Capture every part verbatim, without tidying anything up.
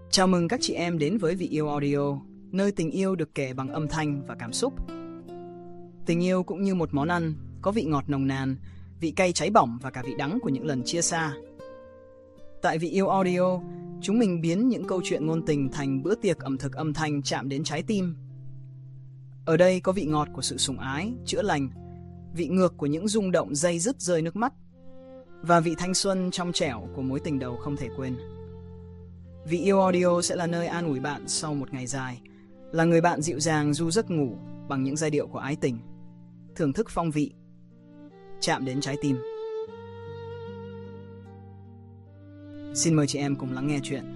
Chào mừng các chị em đến với Vị Yêu Audio, nơi tình yêu được kể bằng âm thanh và cảm xúc. Tình yêu cũng như một món ăn, có vị ngọt nồng nàn, vị cay cháy bỏng và cả vị đắng của những lần chia xa. Tại Vị Yêu Audio, chúng mình biến những câu chuyện ngôn tình thành bữa tiệc ẩm thực âm thanh chạm đến trái tim. Ở đây có vị ngọt của sự sủng ái, chữa lành, vị ngược của những rung động day dứt rơi nước mắt, và vị thanh xuân trong trẻo của mối tình đầu không thể quên. Vị Yêu Audio sẽ là nơi an ủi bạn sau một ngày dài, là người bạn dịu dàng du giấc ngủ bằng những giai điệu của ái tình, thưởng thức phong vị, chạm đến trái tim. Xin mời chị em cùng lắng nghe chuyện.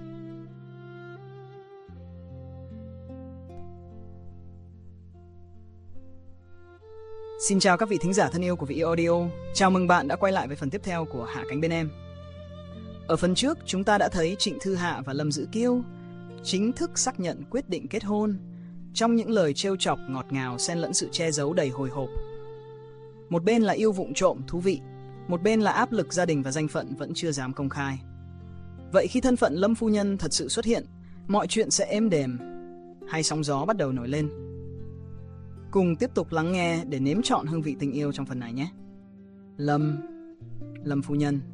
Xin chào các vị thính giả thân yêu của Vị Yêu Audio. Chào mừng bạn đã quay lại với phần tiếp theo của Hạ Cánh Bên Em. Ở phần trước, chúng ta đã thấy Trịnh Thư Hạ và Lâm Dữ Kiêu chính thức xác nhận quyết định kết hôn trong những lời trêu chọc ngọt ngào xen lẫn sự che giấu đầy hồi hộp. Một bên là yêu vụng trộm thú vị, một bên là áp lực gia đình và danh phận vẫn chưa dám công khai. Vậy khi thân phận Lâm phu nhân thật sự xuất hiện, mọi chuyện sẽ êm đềm hay sóng gió bắt đầu nổi lên? Cùng tiếp tục lắng nghe để nếm trọn hương vị tình yêu trong phần này nhé. Lâm, Lâm phu nhân.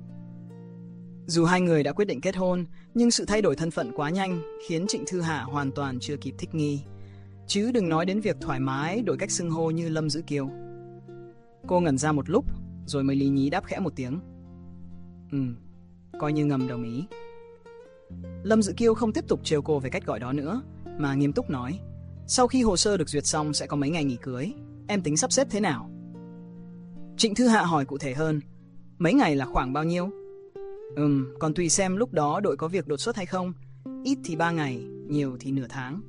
Dù hai người đã quyết định kết hôn, nhưng sự thay đổi thân phận quá nhanh khiến Trịnh Thư Hạ hoàn toàn chưa kịp thích nghi. Chứ đừng nói đến việc thoải mái đổi cách xưng hô như Lâm Dữ Kiêu. Cô ngẩn ra một lúc, rồi mới lý nhí đáp khẽ một tiếng. Ừ, coi như ngầm đồng ý. Lâm Dữ Kiêu không tiếp tục trêu cô về cách gọi đó nữa, mà nghiêm túc nói. Sau khi hồ sơ được duyệt xong sẽ có mấy ngày nghỉ cưới, em tính sắp xếp thế nào? Trịnh Thư Hạ hỏi cụ thể hơn. Mấy ngày là khoảng bao nhiêu? Ừm, còn tùy xem lúc đó đội có việc đột xuất hay không. Ít thì ba ngày, nhiều thì nửa tháng.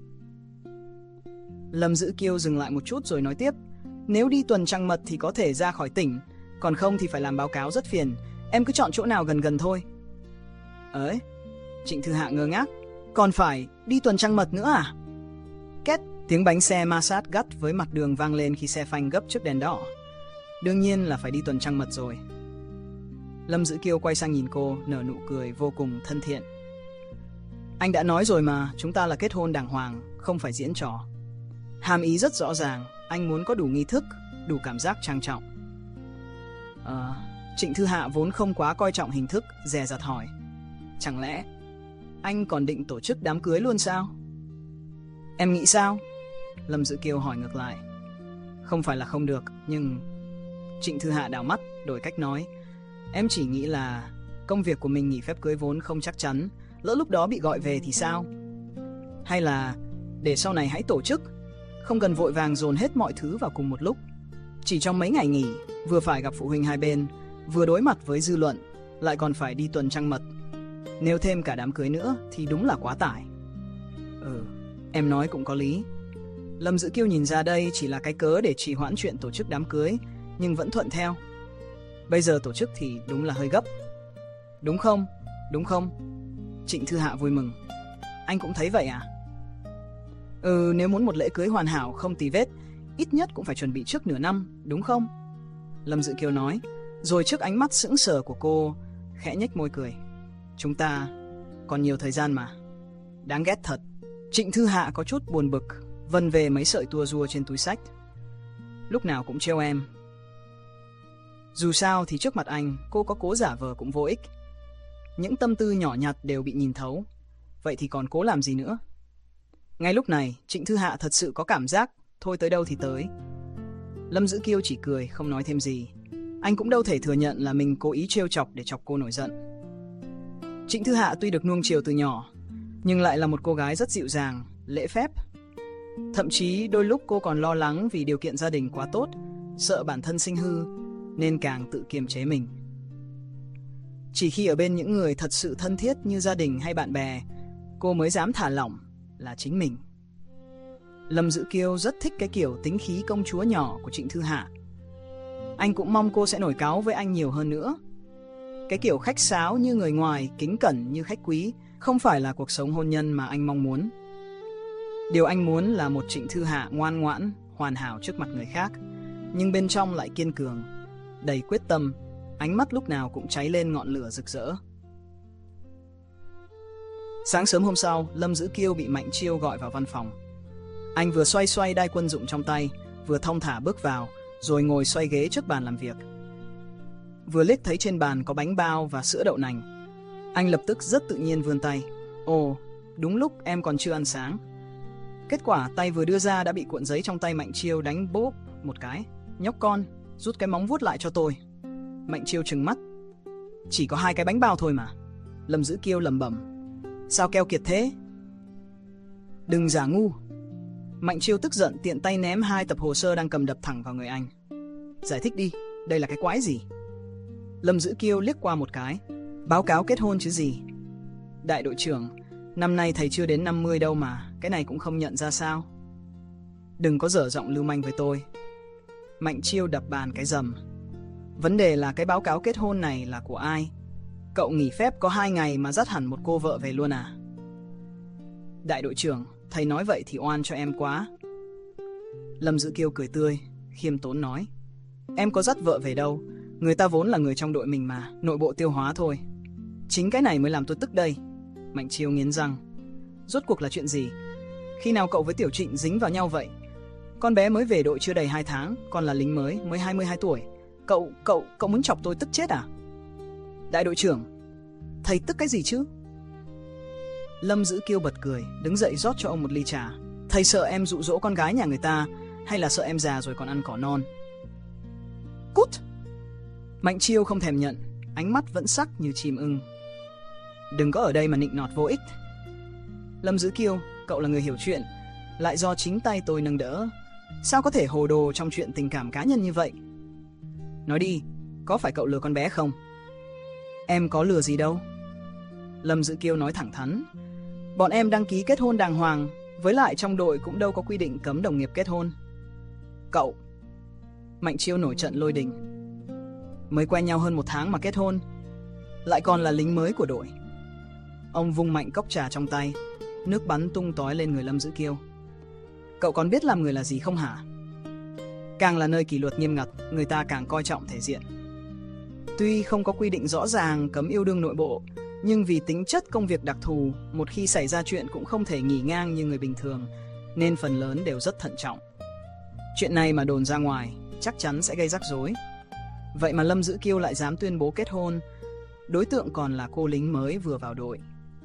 Lâm Dữ Kiêu dừng lại một chút rồi nói tiếp. Nếu đi tuần trăng mật thì có thể ra khỏi tỉnh, còn không thì phải làm báo cáo rất phiền. Em cứ chọn chỗ nào gần gần thôi. Ấy, Trịnh Thư Hạ ngơ ngác. Còn phải đi tuần trăng mật nữa à? Két, tiếng bánh xe ma sát gắt với mặt đường vang lên khi xe phanh gấp trước đèn đỏ. Đương nhiên là phải đi tuần trăng mật rồi. Lâm Dữ Kiêu quay sang nhìn cô, nở nụ cười vô cùng thân thiện. Anh đã nói rồi mà, chúng ta là kết hôn đàng hoàng, không phải diễn trò. Hàm ý rất rõ ràng, anh muốn có đủ nghi thức, đủ cảm giác trang trọng. À, Trịnh Thư Hạ vốn không quá coi trọng hình thức, dè dặt hỏi. Chẳng lẽ anh còn định tổ chức đám cưới luôn sao? Em nghĩ sao? Lâm Dữ Kiêu hỏi ngược lại. Không phải là không được, nhưng... Trịnh Thư Hạ đảo mắt, đổi cách nói. Em chỉ nghĩ là công việc của mình nghỉ phép cưới vốn không chắc chắn, lỡ lúc đó bị gọi về thì sao? Hay là để sau này hãy tổ chức, không cần vội vàng dồn hết mọi thứ vào cùng một lúc. Chỉ trong mấy ngày nghỉ, vừa phải gặp phụ huynh hai bên, vừa đối mặt với dư luận, lại còn phải đi tuần trăng mật. Nếu thêm cả đám cưới nữa thì đúng là quá tải. Ừ, em nói cũng có lý. Lâm Dữ Kiêu nhìn ra đây chỉ là cái cớ để trì hoãn chuyện tổ chức đám cưới, nhưng vẫn thuận theo. Bây giờ tổ chức thì đúng là hơi gấp. Đúng không? Đúng không? Trịnh Thư Hạ vui mừng. Anh cũng thấy vậy à? Ừ, nếu muốn một lễ cưới hoàn hảo không tì vết, ít nhất cũng phải chuẩn bị trước nửa năm, đúng không? Lâm Dữ Kiêu nói, rồi trước ánh mắt sững sờ của cô, khẽ nhếch môi cười. Chúng ta còn nhiều thời gian mà. Đáng ghét thật. Trịnh Thư Hạ có chút buồn bực, vân về mấy sợi tua rua trên túi xách. Lúc nào cũng trêu em. Dù sao thì trước mặt anh, cô có cố giả vờ cũng vô ích. Những tâm tư nhỏ nhặt đều bị nhìn thấu. Vậy thì còn cố làm gì nữa? Ngay lúc này, Trịnh Thư Hạ thật sự có cảm giác thôi tới đâu thì tới. Lâm Dữ Kiêu chỉ cười, không nói thêm gì. Anh cũng đâu thể thừa nhận là mình cố ý trêu chọc để chọc cô nổi giận. Trịnh Thư Hạ tuy được nuông chiều từ nhỏ, nhưng lại là một cô gái rất dịu dàng, lễ phép. Thậm chí đôi lúc cô còn lo lắng vì điều kiện gia đình quá tốt, sợ bản thân sinh hư, nên càng tự kiềm chế mình. Chỉ khi ở bên những người thật sự thân thiết như gia đình hay bạn bè, cô mới dám thả lỏng là chính mình. Lâm Dữ Kiêu rất thích cái kiểu tính khí công chúa nhỏ của Trịnh Thư Hạ. Anh cũng mong cô sẽ nổi cáu với anh nhiều hơn nữa. Cái kiểu khách sáo như người ngoài, kính cẩn như khách quý, không phải là cuộc sống hôn nhân mà anh mong muốn. Điều anh muốn là một Trịnh Thư Hạ ngoan ngoãn, hoàn hảo trước mặt người khác, nhưng bên trong lại kiên cường, đầy quyết tâm, ánh mắt lúc nào cũng cháy lên ngọn lửa rực rỡ. Sáng sớm hôm sau, Lâm Dữ Kiêu bị Mạnh Chiêu gọi vào văn phòng. Anh vừa xoay xoay đai quân dụng trong tay, vừa thong thả bước vào, rồi ngồi xoay ghế trước bàn làm việc. Vừa liếc thấy trên bàn có bánh bao và sữa đậu nành, anh lập tức rất tự nhiên vươn tay. Ồ, đúng lúc em còn chưa ăn sáng. Kết quả tay vừa đưa ra đã bị cuộn giấy trong tay Mạnh Chiêu đánh bốp một cái. Nhóc con, rút cái móng vuốt lại cho tôi. Mạnh Chiêu trừng mắt. Chỉ có hai cái bánh bao thôi mà. Lâm Dữ Kiêu lẩm bẩm. Sao keo kiệt thế? Đừng giả ngu. Mạnh Chiêu tức giận tiện tay ném hai tập hồ sơ đang cầm đập thẳng vào người anh. Giải thích đi, đây là cái quái gì? Lâm Dữ Kiêu liếc qua một cái. Báo cáo kết hôn chứ gì. Đại đội trưởng, năm nay thầy chưa đến năm mươi đâu mà, cái này cũng không nhận ra sao? Đừng có dở giọng lưu manh với tôi. Mạnh Chiêu đập bàn cái rầm. Vấn đề là cái báo cáo kết hôn này là của ai? Cậu nghỉ phép có hai ngày mà dắt hẳn một cô vợ về luôn à? Đại đội trưởng, thầy nói vậy thì oan cho em quá. Lâm Dữ Kiêu cười tươi, khiêm tốn nói. Em có dắt vợ về đâu, người ta vốn là người trong đội mình mà, nội bộ tiêu hóa thôi. Chính cái này mới làm tôi tức đây. Mạnh Chiêu nghiến răng. Rốt cuộc là chuyện gì? Khi nào cậu với Tiểu Trịnh dính vào nhau vậy? Con bé mới về đội chưa đầy hai tháng, còn là lính mới, mới hai mươi hai tuổi. Cậu, cậu, cậu muốn chọc tôi tức chết à? Đại đội trưởng, thầy tức cái gì chứ? Lâm Dữ Kiêu bật cười, đứng dậy rót cho ông một ly trà. Thầy sợ em dụ dỗ con gái nhà người ta, hay là sợ em già rồi còn ăn cỏ non? Cút! Mạnh Chiêu không thèm nhận, ánh mắt vẫn sắc như chim ưng. Đừng có ở đây mà nịnh nọt vô ích. Lâm Dữ Kiêu, cậu là người hiểu chuyện, lại do chính tay tôi nâng đỡ. Sao có thể hồ đồ trong chuyện tình cảm cá nhân như vậy? Nói đi, có phải cậu lừa con bé không? Em có lừa gì đâu. Lâm Dữ Kiêu nói thẳng thắn. Bọn em đăng ký kết hôn đàng hoàng, với lại trong đội cũng đâu có quy định cấm đồng nghiệp kết hôn. Cậu! Mạnh Chiêu nổi trận lôi đình. Mới quen nhau hơn một tháng mà kết hôn, lại còn là lính mới của đội. Ông vung mạnh cốc trà trong tay, nước bắn tung tói lên người Lâm Dữ Kiêu. Cậu còn biết làm người là gì không hả? Càng là nơi kỷ luật nghiêm ngặt, người ta càng coi trọng thể diện. Tuy không có quy định rõ ràng cấm yêu đương nội bộ, nhưng vì tính chất công việc đặc thù, một khi xảy ra chuyện cũng không thể nghỉ ngang như người bình thường, nên phần lớn đều rất thận trọng. Chuyện này mà đồn ra ngoài, chắc chắn sẽ gây rắc rối. Vậy mà Lâm Dữ Kiêu lại dám tuyên bố kết hôn, đối tượng còn là cô lính mới vừa vào đội.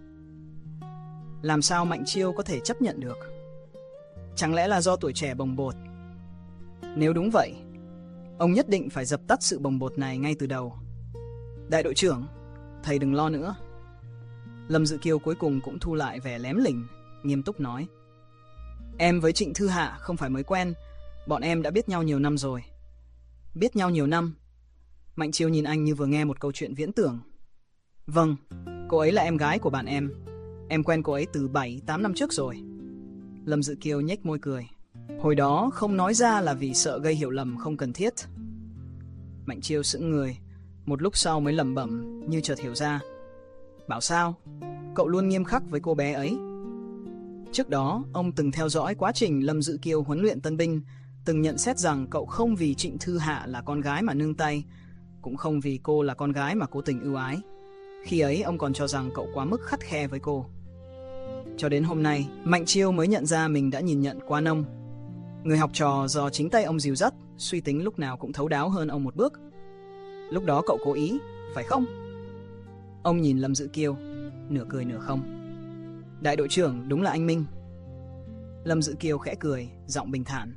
Làm sao Mạnh Chiêu có thể chấp nhận được? Chẳng lẽ là do tuổi trẻ bồng bột? Nếu đúng vậy, ông nhất định phải dập tắt sự bồng bột này ngay từ đầu. Đại đội trưởng, thầy đừng lo nữa. Lâm Dữ Kiêu cuối cùng cũng thu lại vẻ lém lỉnh, nghiêm túc nói. Em với Trịnh Thư Hạ không phải mới quen, bọn em đã biết nhau nhiều năm rồi. Biết nhau nhiều năm? Mạnh Chiêu nhìn anh như vừa nghe một câu chuyện viễn tưởng. Vâng, cô ấy là em gái của bạn em. Em quen cô ấy từ bảy tám năm trước rồi. Lâm Dữ Kiêu nhếch môi cười. Hồi đó không nói ra là vì sợ gây hiểu lầm không cần thiết. Mạnh Chiêu sững người, một lúc sau mới lẩm bẩm như chợt hiểu ra. Bảo sao? Cậu luôn nghiêm khắc với cô bé ấy. Trước đó, ông từng theo dõi quá trình Lâm Dữ Kiêu huấn luyện tân binh, từng nhận xét rằng cậu không vì Trịnh Thư Hạ là con gái mà nương tay, cũng không vì cô là con gái mà cố tình ưu ái. Khi ấy ông còn cho rằng cậu quá mức khắt khe với cô. Cho đến hôm nay, Mạnh Chiêu mới nhận ra mình đã nhìn nhận quá nông. Người học trò do chính tay ông dìu dắt, suy tính lúc nào cũng thấu đáo hơn ông một bước. Lúc đó cậu cố ý, phải không? Ông nhìn Lâm Dữ Kiêu, nửa cười nửa không. Đại đội trưởng đúng là anh Minh. Lâm Dữ Kiêu khẽ cười, giọng bình thản.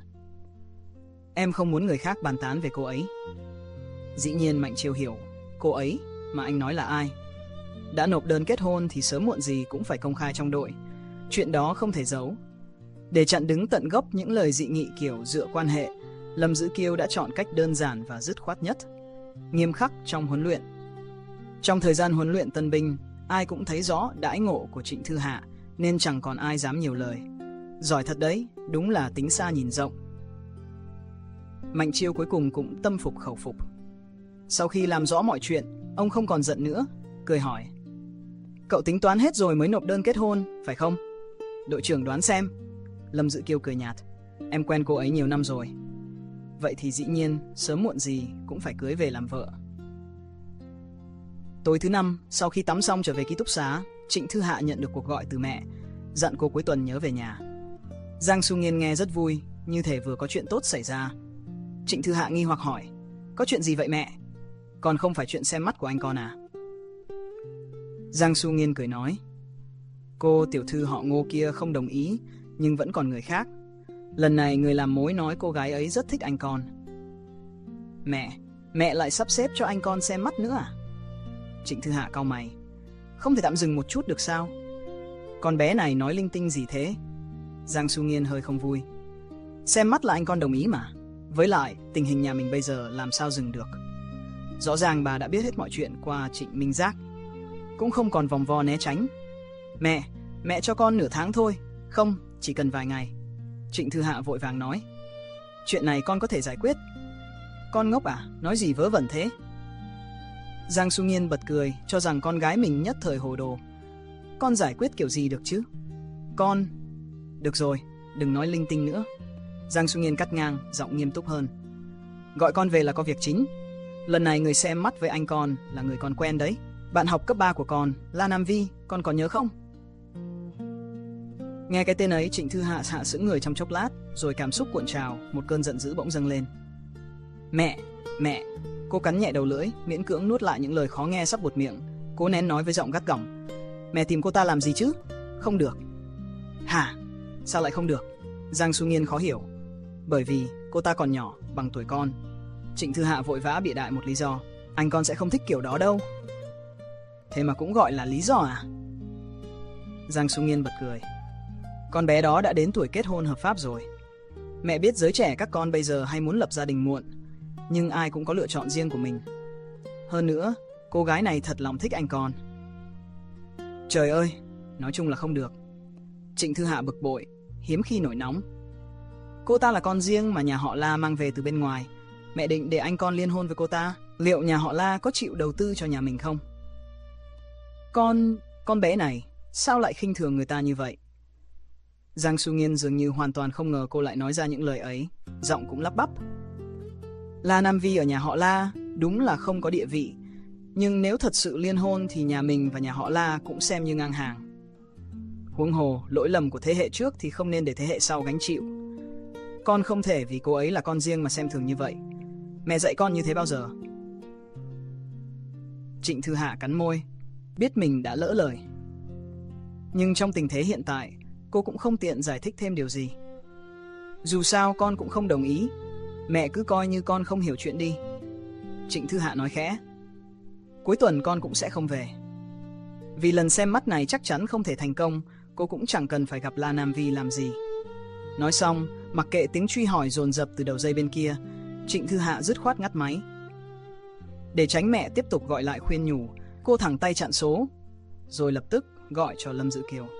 Em không muốn người khác bàn tán về cô ấy. Dĩ nhiên Mạnh Chiêu hiểu, cô ấy mà anh nói là ai? Đã nộp đơn kết hôn thì sớm muộn gì cũng phải công khai trong đội. Chuyện đó không thể giấu. Để chặn đứng tận gốc những lời dị nghị kiểu dựa quan hệ, Lâm Dữ Kiêu đã chọn cách đơn giản và dứt khoát nhất, nghiêm khắc trong huấn luyện. Trong thời gian huấn luyện tân binh, ai cũng thấy rõ đãi ngộ của Trịnh Thư Hạ, nên chẳng còn ai dám nhiều lời. Giỏi thật đấy, đúng là tính xa nhìn rộng. Mạnh Chiêu cuối cùng cũng tâm phục khẩu phục. Sau khi làm rõ mọi chuyện, ông không còn giận nữa, cười hỏi. Cậu tính toán hết rồi mới nộp đơn kết hôn, phải không? Đội trưởng đoán xem. Lâm Dữ Kiêu cười nhạt. Em quen cô ấy nhiều năm rồi. Vậy thì dĩ nhiên, sớm muộn gì cũng phải cưới về làm vợ. Tối thứ năm, sau khi tắm xong trở về ký túc xá, Trịnh Thư Hạ nhận được cuộc gọi từ mẹ, dặn cô cuối tuần nhớ về nhà. Giang Xu Nghiên nghe rất vui, như thể vừa có chuyện tốt xảy ra. Trịnh Thư Hạ nghi hoặc hỏi, có chuyện gì vậy mẹ? Còn không phải chuyện xem mắt của anh con à? Giang Xu Nghiên cười nói, cô tiểu thư họ Ngô kia không đồng ý, nhưng vẫn còn người khác. Lần này người làm mối nói cô gái ấy rất thích anh con. Mẹ, mẹ lại sắp xếp cho anh con xem mắt nữa à? Trịnh Thư Hạ cau mày, không thể tạm dừng một chút được sao? Con bé này nói linh tinh gì thế? Giang Xu Nghiên hơi không vui. Xem mắt là anh con đồng ý mà. Với lại, tình hình nhà mình bây giờ làm sao dừng được? Rõ ràng bà đã biết hết mọi chuyện qua Trịnh Minh Giác, cũng không còn vòng vo né tránh. Mẹ, mẹ cho con nửa tháng thôi. Không, chỉ cần vài ngày. Trịnh Thư Hạ vội vàng nói, chuyện này con có thể giải quyết. Con ngốc à, nói gì vớ vẩn thế? Giang Xu Nghiên bật cười, cho rằng con gái mình nhất thời hồ đồ. Con giải quyết kiểu gì được chứ? Con... Được rồi, đừng nói linh tinh nữa. Giang Xu Nghiên cắt ngang, giọng nghiêm túc hơn. Gọi con về là có việc chính. Lần này người xem mắt với anh con là người con quen đấy. Bạn học cấp ba của con, La Nam Vi, con còn nhớ không? Nghe cái tên ấy, Trịnh Thư Hạ hạ sững người trong chốc lát, rồi cảm xúc cuộn trào, một cơn giận dữ bỗng dâng lên. Mẹ, mẹ, cô cắn nhẹ đầu lưỡi, miễn cưỡng nuốt lại những lời khó nghe sắp buột miệng, cố nén nói với giọng gắt gỏng. Mẹ tìm cô ta làm gì chứ? Không được. Hả? Sao lại không được? Giang Xu Nghiên khó hiểu. Bởi vì cô ta còn nhỏ, bằng tuổi con. Trịnh Thư Hạ vội vã bịa đại một lý do. Anh con sẽ không thích kiểu đó đâu. Thế mà cũng gọi là lý do à? Giang Xu Nghiên bật cười. Con bé đó đã đến tuổi kết hôn hợp pháp rồi. Mẹ biết giới trẻ các con bây giờ hay muốn lập gia đình muộn, nhưng ai cũng có lựa chọn riêng của mình. Hơn nữa, cô gái này thật lòng thích anh con. Trời ơi, nói chung là không được. Trịnh Thư Hạ bực bội, hiếm khi nổi nóng. Cô ta là con riêng mà nhà họ La mang về từ bên ngoài. Mẹ định để anh con liên hôn với cô ta. Liệu nhà họ La có chịu đầu tư cho nhà mình không? Con... con bé này, sao lại khinh thường người ta như vậy? Giang Xu Nghiên dường như hoàn toàn không ngờ cô lại nói ra những lời ấy, giọng cũng lắp bắp. La Nam Vi ở nhà họ La đúng là không có địa vị, nhưng nếu thật sự liên hôn thì nhà mình và nhà họ La cũng xem như ngang hàng. Huống hồ, lỗi lầm của thế hệ trước thì không nên để thế hệ sau gánh chịu. Con không thể vì cô ấy là con riêng mà xem thường như vậy. Mẹ dạy con như thế bao giờ? Trịnh Thư Hạ cắn môi, biết mình đã lỡ lời. Nhưng trong tình thế hiện tại, cô cũng không tiện giải thích thêm điều gì. Dù sao con cũng không đồng ý, mẹ cứ coi như con không hiểu chuyện đi. Trịnh Thư Hạ nói khẽ. Cuối tuần con cũng sẽ không về. Vì lần xem mắt này chắc chắn không thể thành công, cô cũng chẳng cần phải gặp La Nam Vi làm gì. Nói xong, mặc kệ tiếng truy hỏi dồn dập từ đầu dây bên kia, Trịnh Thư Hạ dứt khoát ngắt máy. Để tránh mẹ tiếp tục gọi lại khuyên nhủ, cô thẳng tay chặn số, rồi lập tức gọi cho Lâm Dữ Kiều.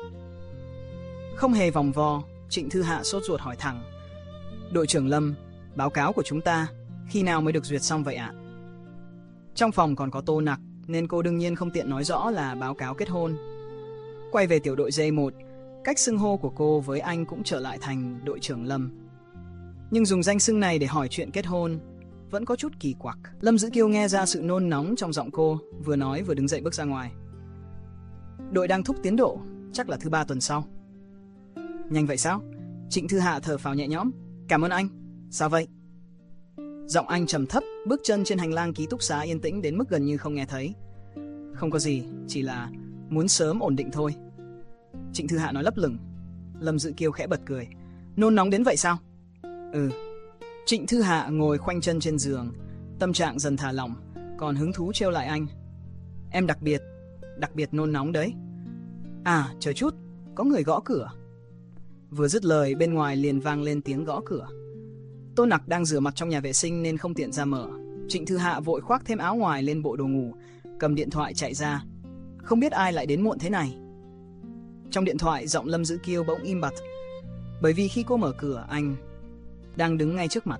Không hề vòng vo, Trịnh Thư Hạ sốt ruột hỏi thẳng. Đội trưởng Lâm, báo cáo của chúng ta khi nào mới được duyệt xong vậy ạ? Trong phòng còn có Tô Nặc, nên cô đương nhiên không tiện nói rõ là báo cáo kết hôn. Quay về tiểu đội J một, cách xưng hô của cô với anh cũng trở lại thành đội trưởng Lâm. Nhưng dùng danh xưng này để hỏi chuyện kết hôn vẫn có chút kỳ quặc. Lâm Dữ Kiêu nghe ra sự nôn nóng trong giọng cô, vừa nói vừa đứng dậy bước ra ngoài. Đội đang thúc tiến độ, chắc là thứ ba tuần sau. Nhanh vậy sao? Trịnh Thư Hạ thở phào nhẹ nhõm. Cảm ơn anh. Sao vậy? Giọng anh trầm thấp, bước chân trên hành lang ký túc xá yên tĩnh đến mức gần như không nghe thấy. Không có gì, chỉ là muốn sớm ổn định thôi. Trịnh Thư Hạ nói lấp lửng. Lâm Dữ Kiêu khẽ bật cười. Nôn nóng đến vậy sao? Ừ. Trịnh Thư Hạ ngồi khoanh chân trên giường, tâm trạng dần thả lỏng, còn hứng thú trêu lại anh. Em đặc biệt, đặc biệt nôn nóng đấy. À, chờ chút, có người gõ cửa. Vừa dứt lời, bên ngoài liền vang lên tiếng gõ cửa. Tô Nặc đang rửa mặt trong nhà vệ sinh nên không tiện ra mở. Trịnh Thư Hạ vội khoác thêm áo ngoài lên bộ đồ ngủ, cầm điện thoại chạy ra. Không biết ai lại đến muộn thế này. Trong điện thoại, giọng Lâm Dữ Kiêu bỗng im bặt, bởi vì khi cô mở cửa, anh đang đứng ngay trước mặt.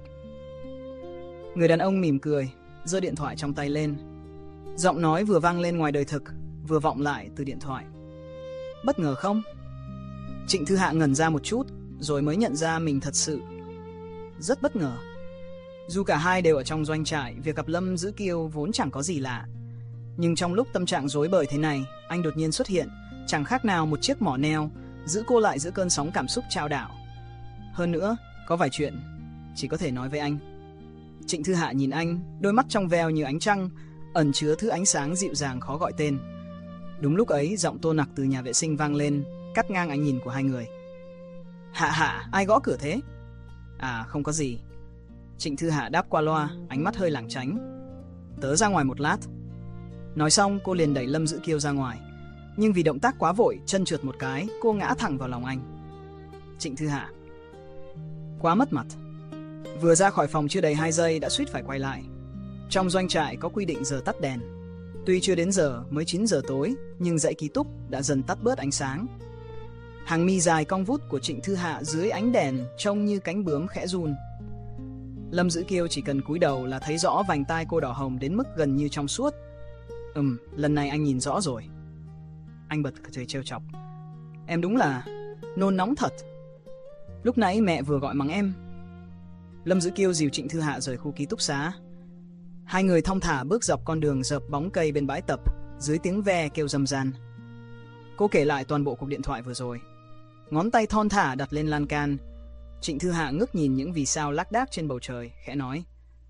Người đàn ông mỉm cười, giơ điện thoại trong tay lên. Giọng nói vừa vang lên ngoài đời thực, vừa vọng lại từ điện thoại. Bất ngờ không? Trịnh Thư Hạ ngẩn ra một chút, rồi mới nhận ra mình thật sự rất bất ngờ. Dù cả hai đều ở trong doanh trại, việc gặp Lâm Dữ Kiêu vốn chẳng có gì lạ. Nhưng trong lúc tâm trạng rối bời thế này, anh đột nhiên xuất hiện, chẳng khác nào một chiếc mỏ neo, giữ cô lại giữa cơn sóng cảm xúc trao đảo. Hơn nữa, có vài chuyện chỉ có thể nói với anh. Trịnh Thư Hạ nhìn anh, đôi mắt trong veo như ánh trăng, ẩn chứa thứ ánh sáng dịu dàng khó gọi tên. Đúng lúc ấy, giọng Tô Nặc từ nhà vệ sinh vang lên, cắt ngang ánh nhìn của hai người. Hạ Hạ, ai gõ cửa thế? À, không có gì. Trịnh Thư Hạ đáp qua loa, ánh mắt hơi lảng tránh. Tớ ra ngoài một lát. Nói xong, cô liền đẩy Lâm Dữ Kiêu ra ngoài. Nhưng vì động tác quá vội, chân trượt một cái, cô ngã thẳng vào lòng anh. Trịnh Thư Hạ quá mất mặt. Vừa ra khỏi phòng chưa đầy hai giây đã suýt phải quay lại. Trong doanh trại có quy định giờ tắt đèn. Tuy chưa đến giờ, mới chín giờ tối, nhưng dãy ký túc đã dần tắt bớt ánh sáng. Hàng mi dài cong vút của Trịnh Thư Hạ dưới ánh đèn trông như cánh bướm khẽ run. Lâm Dữ Kiêu chỉ cần cúi đầu là thấy rõ vành tai cô đỏ hồng đến mức gần như trong suốt. Ừm, lần này anh nhìn rõ rồi. Anh bật cười trêu chọc. Em đúng là nôn nóng thật. Lúc nãy mẹ vừa gọi mắng em. Lâm Dữ Kiêu dìu Trịnh Thư Hạ rời khu ký túc xá. Hai người thong thả bước dọc con đường rợp bóng cây bên bãi tập, dưới tiếng ve kêu râm ran. Cô kể lại toàn bộ cuộc điện thoại vừa rồi. Ngón tay thon thả đặt lên lan can. Trịnh Thư Hạ ngước nhìn những vì sao lác đác trên bầu trời, khẽ nói.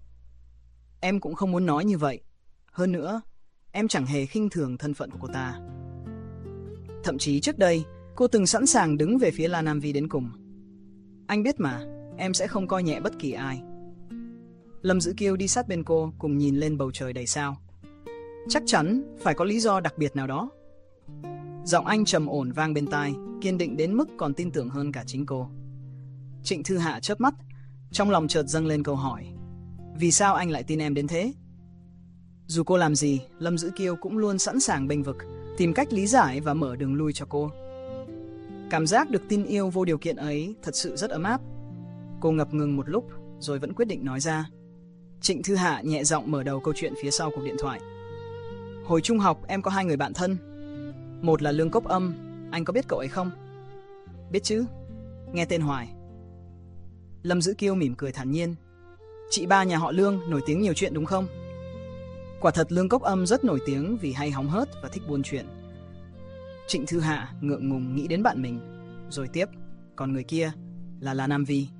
Em cũng không muốn nói như vậy. Hơn nữa, em chẳng hề khinh thường thân phận của cô ta. Thậm chí trước đây, cô từng sẵn sàng đứng về phía La Nam Vi đến cùng. Anh biết mà, em sẽ không coi nhẹ bất kỳ ai. Lâm Dữ Kiêu đi sát bên cô, cùng nhìn lên bầu trời đầy sao. Chắc chắn phải có lý do đặc biệt nào đó. Giọng anh trầm ổn vang bên tai, kiên định đến mức còn tin tưởng hơn cả chính cô. Trịnh Thư Hạ chớp mắt, trong lòng chợt dâng lên câu hỏi. Vì sao anh lại tin em đến thế? Dù cô làm gì, Lâm Dữ Kiêu cũng luôn sẵn sàng bênh vực, tìm cách lý giải và mở đường lui cho cô. Cảm giác được tin yêu vô điều kiện ấy thật sự rất ấm áp. Cô ngập ngừng một lúc, rồi vẫn quyết định nói ra. Trịnh Thư Hạ nhẹ giọng mở đầu câu chuyện phía sau cuộc điện thoại. Hồi trung học em có hai người bạn thân. Một là Lương Cốc Âm, anh có biết cậu ấy không? Biết chứ, nghe tên hoài. Lâm Dữ Kiêu mỉm cười thản nhiên. Chị ba nhà họ Lương nổi tiếng nhiều chuyện đúng không? Quả thật Lương Cốc Âm rất nổi tiếng vì hay hóng hớt và thích buôn chuyện. Trịnh Thư Hạ ngượng ngùng nghĩ đến bạn mình, rồi tiếp. Còn người kia là La Nam Vi.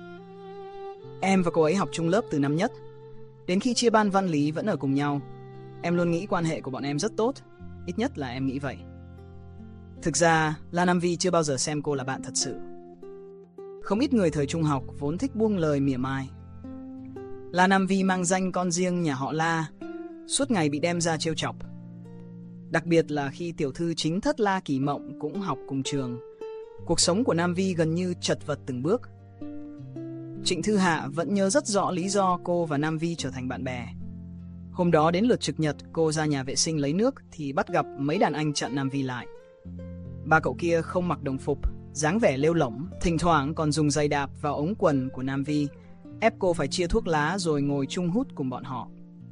Em và cô ấy học chung lớp từ năm nhất. Đến khi chia ban văn lý vẫn ở cùng nhau. Em luôn nghĩ quan hệ của bọn em rất tốt. Ít nhất là em nghĩ vậy. Thực ra, La Nam Vi chưa bao giờ xem cô là bạn thật sự. Không ít người thời trung học vốn thích buông lời mỉa mai. La Nam Vi mang danh con riêng nhà họ La, suốt ngày bị đem ra trêu chọc. Đặc biệt là khi tiểu thư chính thất La Kỳ Mộng cũng học cùng trường. Cuộc sống của Nam Vi gần như chật vật từng bước. Trịnh Thư Hạ vẫn nhớ rất rõ lý do cô và Nam Vi trở thành bạn bè. Hôm đó đến lượt trực nhật, cô ra nhà vệ sinh lấy nước thì bắt gặp mấy đàn anh chặn Nam Vi lại. Ba cậu kia không mặc đồng phục, dáng vẻ lêu lổng, thỉnh thoảng còn dùng giày đạp vào ống quần của Nam Vi, ép cô phải chia thuốc lá rồi ngồi chung hút cùng bọn họ.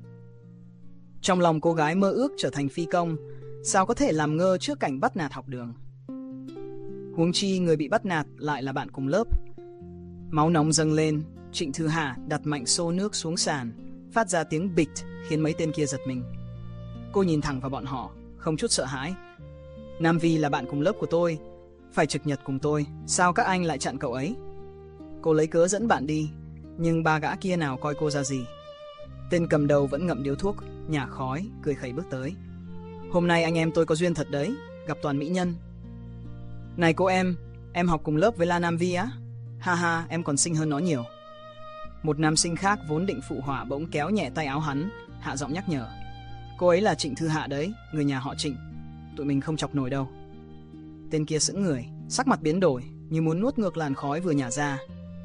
Trong lòng cô gái mơ ước trở thành phi công, sao có thể làm ngơ trước cảnh bắt nạt học đường. Huống chi người bị bắt nạt lại là bạn cùng lớp. Máu nóng dâng lên, Trịnh Thư Hạ đặt mạnh xô nước xuống sàn, phát ra tiếng bịch khiến mấy tên kia giật mình. Cô nhìn thẳng vào bọn họ, không chút sợ hãi. Nam Vi là bạn cùng lớp của tôi, phải trực nhật cùng tôi, sao các anh lại chặn cậu ấy? Cô lấy cớ dẫn bạn đi, nhưng ba gã kia nào coi cô ra gì. Tên cầm đầu vẫn ngậm điếu thuốc, nhả khói, cười khẩy bước tới. Hôm nay anh em tôi có duyên thật đấy, gặp toàn mỹ nhân. Này cô em, em học cùng lớp với La Nam Vi á? Ha ha, em còn xinh hơn nó nhiều. Một nam sinh khác vốn định phụ họa bỗng kéo nhẹ tay áo hắn, hạ giọng nhắc nhở. Cô ấy là Trịnh Thư Hạ đấy, người nhà họ Trịnh. Tụi mình không chọc nổi đâu. Tên kia sững người, sắc mặt biến đổi, như muốn nuốt ngược làn khói vừa nhả ra.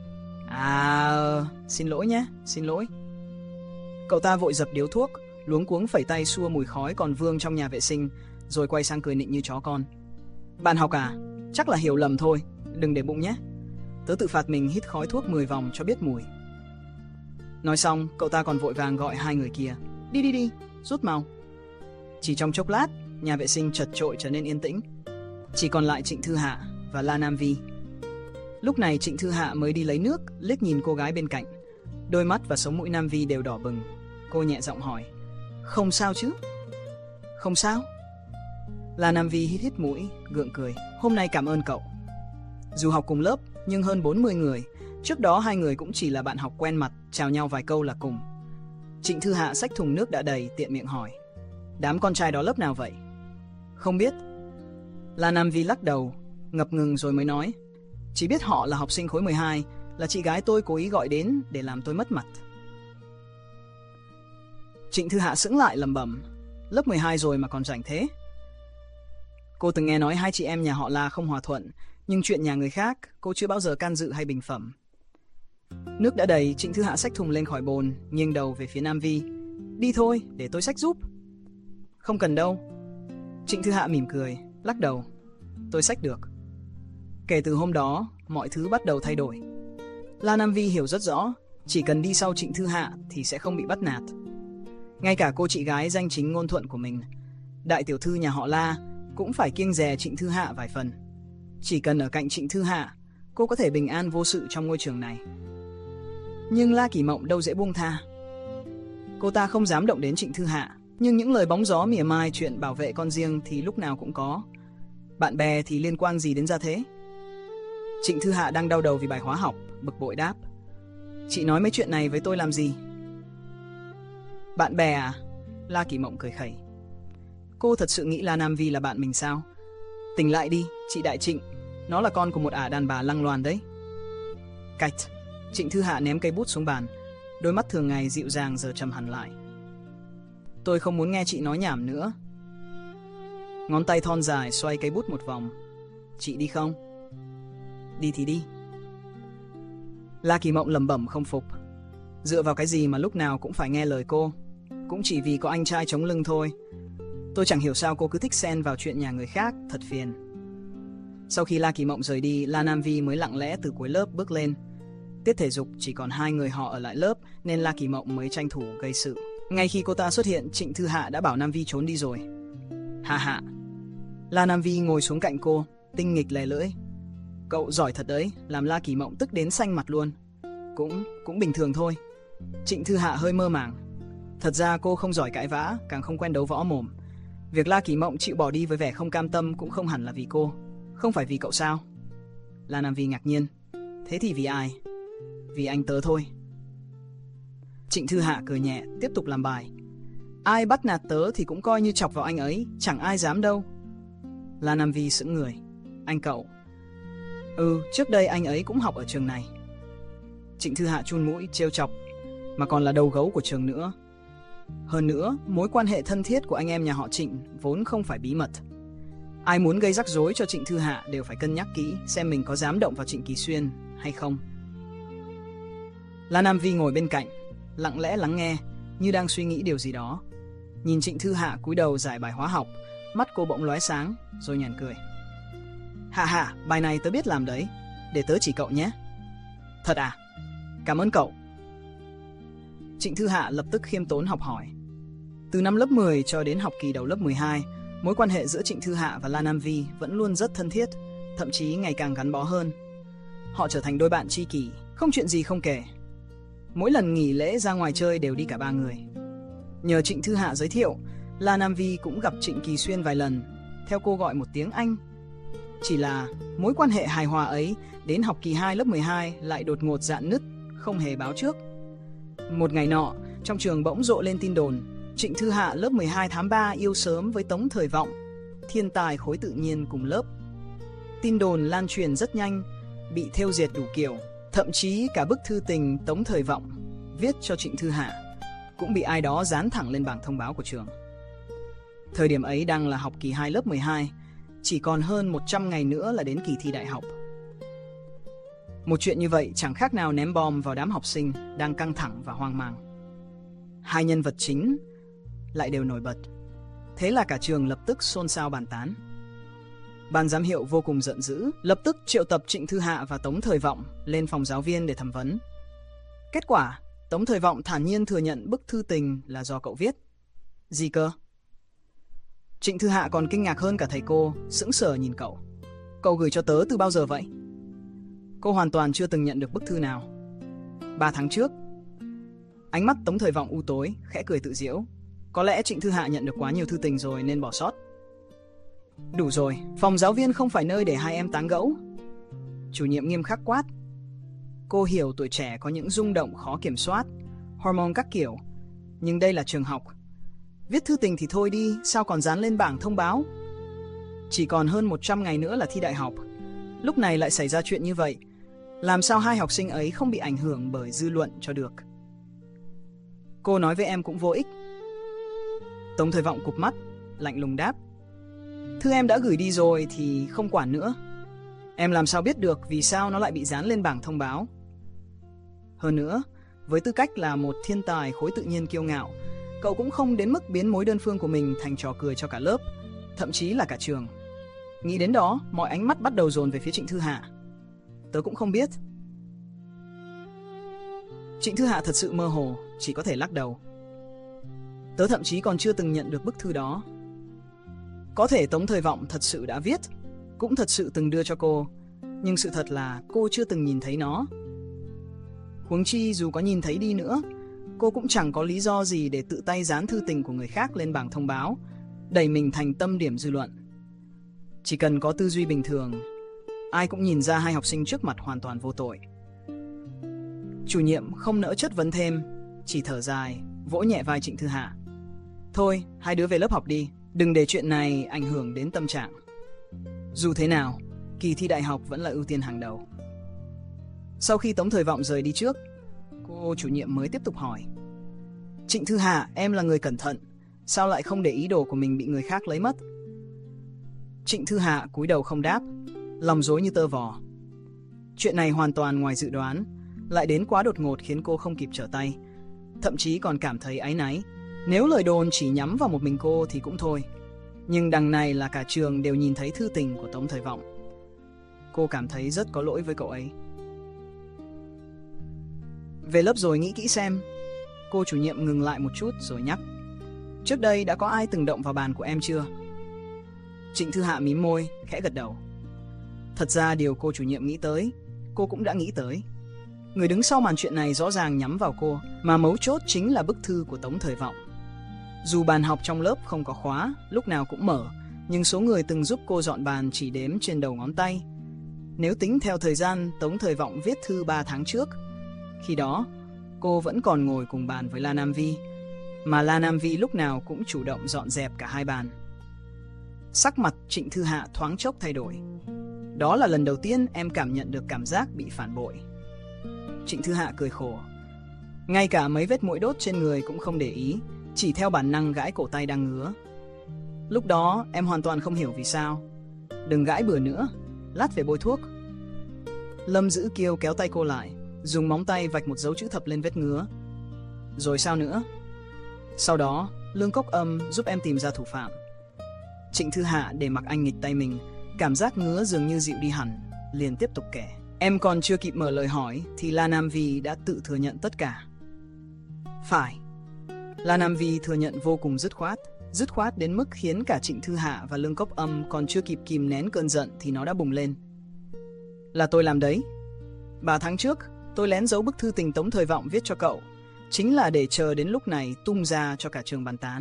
À, xin lỗi nhé, xin lỗi. Cậu ta vội dập điếu thuốc, luống cuống phẩy tay xua mùi khói còn vương trong nhà vệ sinh, rồi quay sang cười nịnh như chó con. Bạn học à? Chắc là hiểu lầm thôi, đừng để bụng nhé. Tớ tự phạt mình hít khói thuốc mười vòng cho biết mùi. Nói xong, cậu ta còn vội vàng gọi hai người kia. Đi đi đi, rút mau. Chỉ trong chốc lát, nhà vệ sinh chật chội trở nên yên tĩnh. Chỉ còn lại Trịnh Thư Hạ và La Nam Vi. Lúc này Trịnh Thư Hạ mới đi lấy nước, liếc nhìn cô gái bên cạnh. Đôi mắt và sống mũi Nam Vi đều đỏ bừng. Cô nhẹ giọng hỏi. Không sao chứ? Không sao? La Nam Vi hít hít mũi, gượng cười. Hôm nay cảm ơn cậu. Dù học cùng lớp, nhưng hơn bốn mươi người. Trước đó hai người cũng chỉ là bạn học quen mặt, chào nhau vài câu là cùng. Trịnh Thư Hạ xách thùng nước đã đầy, tiện miệng hỏi. Đám con trai đó lớp nào vậy? Không biết. La Nam Vi lắc đầu, ngập ngừng rồi mới nói. Chỉ biết họ là học sinh khối mười hai, là chị gái tôi cố ý gọi đến để làm tôi mất mặt. Trịnh Thư Hạ sững lại lẩm bẩm. Lớp mười hai rồi mà còn rảnh thế. Cô từng nghe nói hai chị em nhà họ La không hòa thuận, nhưng chuyện nhà người khác cô chưa bao giờ can dự hay bình phẩm. Nước đã đầy, Trịnh Thư Hạ xách thùng lên khỏi bồn, nghiêng đầu về phía Nam Vi. Đi thôi, để tôi xách giúp. Không cần đâu. Trịnh Thư Hạ mỉm cười, lắc đầu. Tôi xách được. Kể từ hôm đó, mọi thứ bắt đầu thay đổi. La Nam Vi hiểu rất rõ, chỉ cần đi sau Trịnh Thư Hạ thì sẽ không bị bắt nạt. Ngay cả cô chị gái danh chính ngôn thuận của mình, đại tiểu thư nhà họ La, cũng phải kiêng dè Trịnh Thư Hạ vài phần. Chỉ cần ở cạnh Trịnh Thư Hạ, cô có thể bình an vô sự trong ngôi trường này. Nhưng La Kỳ Mộng đâu dễ buông tha. Cô ta không dám động đến Trịnh Thư Hạ, nhưng những lời bóng gió mỉa mai chuyện bảo vệ con riêng thì lúc nào cũng có. Bạn bè thì liên quan gì đến ra thế? Trịnh Thư Hạ đang đau đầu vì bài hóa học, bực bội đáp. Chị nói mấy chuyện này với tôi làm gì? Bạn bè à? La Kỳ Mộng cười khẩy. Cô thật sự nghĩ La Nam Vi là bạn mình sao? Tỉnh lại đi, chị Đại Trịnh. Nó là con của một ả đàn bà lăng loàn đấy. Cạch. Trịnh Thư Hạ ném cây bút xuống bàn. Đôi mắt thường ngày dịu dàng giờ trầm hẳn lại. Tôi không muốn nghe chị nói nhảm nữa. Ngón tay thon dài xoay cây bút một vòng. Chị đi không? Đi thì đi. La Kỳ Mộng lẩm bẩm không phục. Dựa vào cái gì mà lúc nào cũng phải nghe lời cô? Cũng chỉ vì có anh trai chống lưng thôi. Tôi chẳng hiểu sao cô cứ thích xen vào chuyện nhà người khác, thật phiền. Sau khi La Kỳ Mộng rời đi, La Nam Vi mới lặng lẽ từ cuối lớp bước lên. Tiết thể dục chỉ còn hai người họ ở lại lớp nên La Kỳ Mộng mới tranh thủ gây sự. Ngay khi cô ta xuất hiện, Trịnh Thư Hạ đã bảo Nam Vi trốn đi rồi. Hạ hạ. La Nam Vi ngồi xuống cạnh cô, tinh nghịch lè lưỡi. Cậu giỏi thật đấy, làm La Kỳ Mộng tức đến xanh mặt luôn. Cũng, cũng bình thường thôi. Trịnh Thư Hạ hơi mơ màng. Thật ra cô không giỏi cãi vã, càng không quen đấu võ mồm. Việc La Kỳ Mộng chịu bỏ đi với vẻ không cam tâm cũng không hẳn là vì cô. Không phải vì cậu sao? La Nam Vi ngạc nhiên. Thế thì vì ai? Vì anh tớ thôi. Trịnh Thư Hạ cười nhẹ, tiếp tục làm bài. Ai bắt nạt tớ thì cũng coi như chọc vào anh ấy, chẳng ai dám đâu. La Nam Vi sững người. Anh cậu? Ừ, trước đây anh ấy cũng học ở trường này. Trịnh Thư Hạ chun mũi, trêu chọc. Mà còn là đầu gấu của trường nữa. Hơn nữa, mối quan hệ thân thiết của anh em nhà họ Trịnh vốn không phải bí mật. Ai muốn gây rắc rối cho Trịnh Thư Hạ đều phải cân nhắc kỹ xem mình có dám động vào Trịnh Kỳ Xuyên hay không. La Nam Vi ngồi bên cạnh, lặng lẽ lắng nghe, như đang suy nghĩ điều gì đó. Nhìn Trịnh Thư Hạ cúi đầu giải bài hóa học, mắt cô bỗng lóe sáng, rồi nhàn cười. Hạ hạ, bài này tớ biết làm đấy, để tớ chỉ cậu nhé. Thật à? Cảm ơn cậu. Trịnh Thư Hạ lập tức khiêm tốn học hỏi. Từ năm lớp mười cho đến học kỳ đầu lớp mười hai, mối quan hệ giữa Trịnh Thư Hạ và La Nam Vi vẫn luôn rất thân thiết, thậm chí ngày càng gắn bó hơn. Họ trở thành đôi bạn tri kỷ, không chuyện gì không kể. Mỗi lần nghỉ lễ ra ngoài chơi đều đi cả ba người. Nhờ Trịnh Thư Hạ giới thiệu, La Nam Vi cũng gặp Trịnh Kỳ Xuyên vài lần, theo cô gọi một tiếng anh. Chỉ là mối quan hệ hài hòa ấy đến học kỳ hai lớp mười hai lại đột ngột rạn nứt, không hề báo trước. Một ngày nọ, trong trường bỗng rộ lên tin đồn Trịnh Thư Hạ lớp mười hai tháng ba yêu sớm với Tống Thời Vọng, thiên tài khối tự nhiên cùng lớp. Tin đồn lan truyền rất nhanh, bị thêu dệt đủ kiểu, thậm chí cả bức thư tình Tống Thời Vọng viết cho Trịnh Thư Hạ cũng bị ai đó dán thẳng lên bảng thông báo của trường. Thời điểm ấy đang là học kỳ hai lớp mười hai, chỉ còn hơn một trăm ngày nữa là đến kỳ thi đại học. Một chuyện như vậy chẳng khác nào ném bom vào đám học sinh đang căng thẳng và hoang mang. Hai nhân vật chính lại đều nổi bật. Thế là cả trường lập tức xôn xao bàn tán. Ban giám hiệu vô cùng giận dữ, lập tức triệu tập Trịnh Thư Hạ và Tống Thời Vọng lên phòng giáo viên để thẩm vấn. Kết quả, Tống Thời Vọng thản nhiên thừa nhận bức thư tình là do cậu viết. Gì cơ? Trịnh Thư Hạ còn kinh ngạc hơn cả thầy cô, sững sờ nhìn cậu. Cậu gửi cho tớ từ bao giờ vậy? Cô hoàn toàn chưa từng nhận được bức thư nào. Ba tháng trước. Ánh mắt Tống Thời Vọng u tối, khẽ cười tự giễu. Có lẽ Trịnh Thư Hạ nhận được quá nhiều thư tình rồi nên bỏ sót. Đủ rồi, phòng giáo viên không phải nơi để hai em tán gẫu. Chủ nhiệm nghiêm khắc quát. Cô hiểu tuổi trẻ có những rung động khó kiểm soát, hormone các kiểu, nhưng đây là trường học. Viết thư tình thì thôi đi, sao còn dán lên bảng thông báo? Chỉ còn hơn một trăm ngày nữa là thi đại học. Lúc này lại xảy ra chuyện như vậy, làm sao hai học sinh ấy không bị ảnh hưởng bởi dư luận cho được? Cô nói với em cũng vô ích. Tống Thời Vọng cụp mắt, lạnh lùng đáp. Thư em đã gửi đi rồi thì không quản nữa. Em làm sao biết được vì sao nó lại bị dán lên bảng thông báo? Hơn nữa, với tư cách là một thiên tài khối tự nhiên kiêu ngạo, cậu cũng không đến mức biến mối đơn phương của mình thành trò cười cho cả lớp, thậm chí là cả trường. Nghĩ đến đó, mọi ánh mắt bắt đầu dồn về phía Trịnh Thư Hạ. Tớ cũng không biết. Trịnh Thư Hạ thật sự mơ hồ, chỉ có thể lắc đầu. Tớ thậm chí còn chưa từng nhận được bức thư đó. Có thể Tống Thời Vọng thật sự đã viết, cũng thật sự từng đưa cho cô, nhưng sự thật là cô chưa từng nhìn thấy nó. Huống chi dù có nhìn thấy đi nữa, cô cũng chẳng có lý do gì để tự tay dán thư tình của người khác lên bảng thông báo, đẩy mình thành tâm điểm dư luận. Chỉ cần có tư duy bình thường, ai cũng nhìn ra hai học sinh trước mặt hoàn toàn vô tội. Chủ nhiệm không nỡ chất vấn thêm, chỉ thở dài, vỗ nhẹ vai Trịnh Thư Hạ. Thôi, hai đứa về lớp học đi, đừng để chuyện này ảnh hưởng đến tâm trạng. Dù thế nào, kỳ thi đại học vẫn là ưu tiên hàng đầu. Sau khi Tống Thời Vọng rời đi trước, cô chủ nhiệm mới tiếp tục hỏi. Trịnh Thư Hạ, em là người cẩn thận, sao lại không để ý đồ của mình bị người khác lấy mất? Trịnh Thư Hạ cúi đầu không đáp, lòng rối như tơ vò. Chuyện này hoàn toàn ngoài dự đoán, lại đến quá đột ngột khiến cô không kịp trở tay, thậm chí còn cảm thấy áy náy. Nếu lời đồn chỉ nhắm vào một mình cô thì cũng thôi, nhưng đằng này là cả trường đều nhìn thấy thư tình của Tống Thời Vọng. Cô cảm thấy rất có lỗi với cậu ấy. Về lớp rồi nghĩ kỹ xem. Cô chủ nhiệm ngừng lại một chút rồi nhắc. Trước đây đã có ai từng động vào bàn của em chưa? Trịnh Thư Hạ mím môi, khẽ gật đầu. Thật ra điều cô chủ nhiệm nghĩ tới, cô cũng đã nghĩ tới. Người đứng sau màn chuyện này rõ ràng nhắm vào cô, mà mấu chốt chính là bức thư của Tống Thời Vọng. Dù bàn học trong lớp không có khóa, lúc nào cũng mở, nhưng số người từng giúp cô dọn bàn chỉ đếm trên đầu ngón tay. Nếu tính theo thời gian Tống Thời Vọng viết thư ba tháng trước, khi đó cô vẫn còn ngồi cùng bàn với La Nam Vi, mà La Nam Vi lúc nào cũng chủ động dọn dẹp cả hai bàn. Sắc mặt Trịnh Thư Hạ thoáng chốc thay đổi. Đó là lần đầu tiên em cảm nhận được cảm giác bị phản bội. Trịnh Thư Hạ cười khổ. Ngay cả mấy vết mũi đốt trên người cũng không để ý, chỉ theo bản năng gãi cổ tay đang ngứa. Lúc đó em hoàn toàn không hiểu vì sao. Đừng gãi bừa nữa, lát về bôi thuốc. Lâm Dữ Kiêu kéo tay cô lại, dùng móng tay vạch một dấu chữ thập lên vết ngứa. Rồi sao nữa? Sau đó, Lương Cốc Âm giúp em tìm ra thủ phạm. Trịnh Thư Hạ để mặc anh nghịch tay mình, cảm giác ngứa dường như dịu đi hẳn, liền tiếp tục kể. Em còn chưa kịp mở lời hỏi thì La Nam Vi đã tự thừa nhận tất cả. Phải. La Nam Vi thừa nhận vô cùng dứt khoát, dứt khoát đến mức khiến cả Trịnh Thư Hạ và Lương Cốc Âm còn chưa kịp kìm nén cơn giận thì nó đã bùng lên. Là tôi làm đấy. Ba tháng trước, tôi lén giấu bức thư tình Tống Thời Vọng viết cho cậu, chính là để chờ đến lúc này tung ra cho cả trường bàn tán.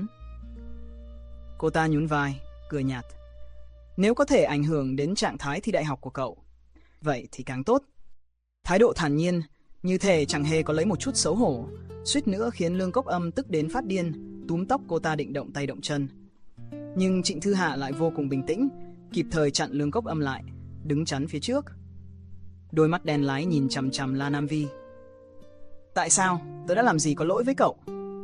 Cô ta nhún vai, cười nhạt. Nếu có thể ảnh hưởng đến trạng thái thi đại học của cậu, vậy thì càng tốt. Thái độ thản nhiên, như thể chẳng hề có lấy một chút xấu hổ, suýt nữa khiến Lương Cốc Âm tức đến phát điên, túm tóc cô ta định động tay động chân. Nhưng Trịnh Thư Hạ lại vô cùng bình tĩnh, kịp thời chặn Lương Cốc Âm lại, đứng chắn phía trước. Đôi mắt đen láy nhìn chằm chằm La Nam Vi. Tại sao? Tớ đã làm gì có lỗi với cậu?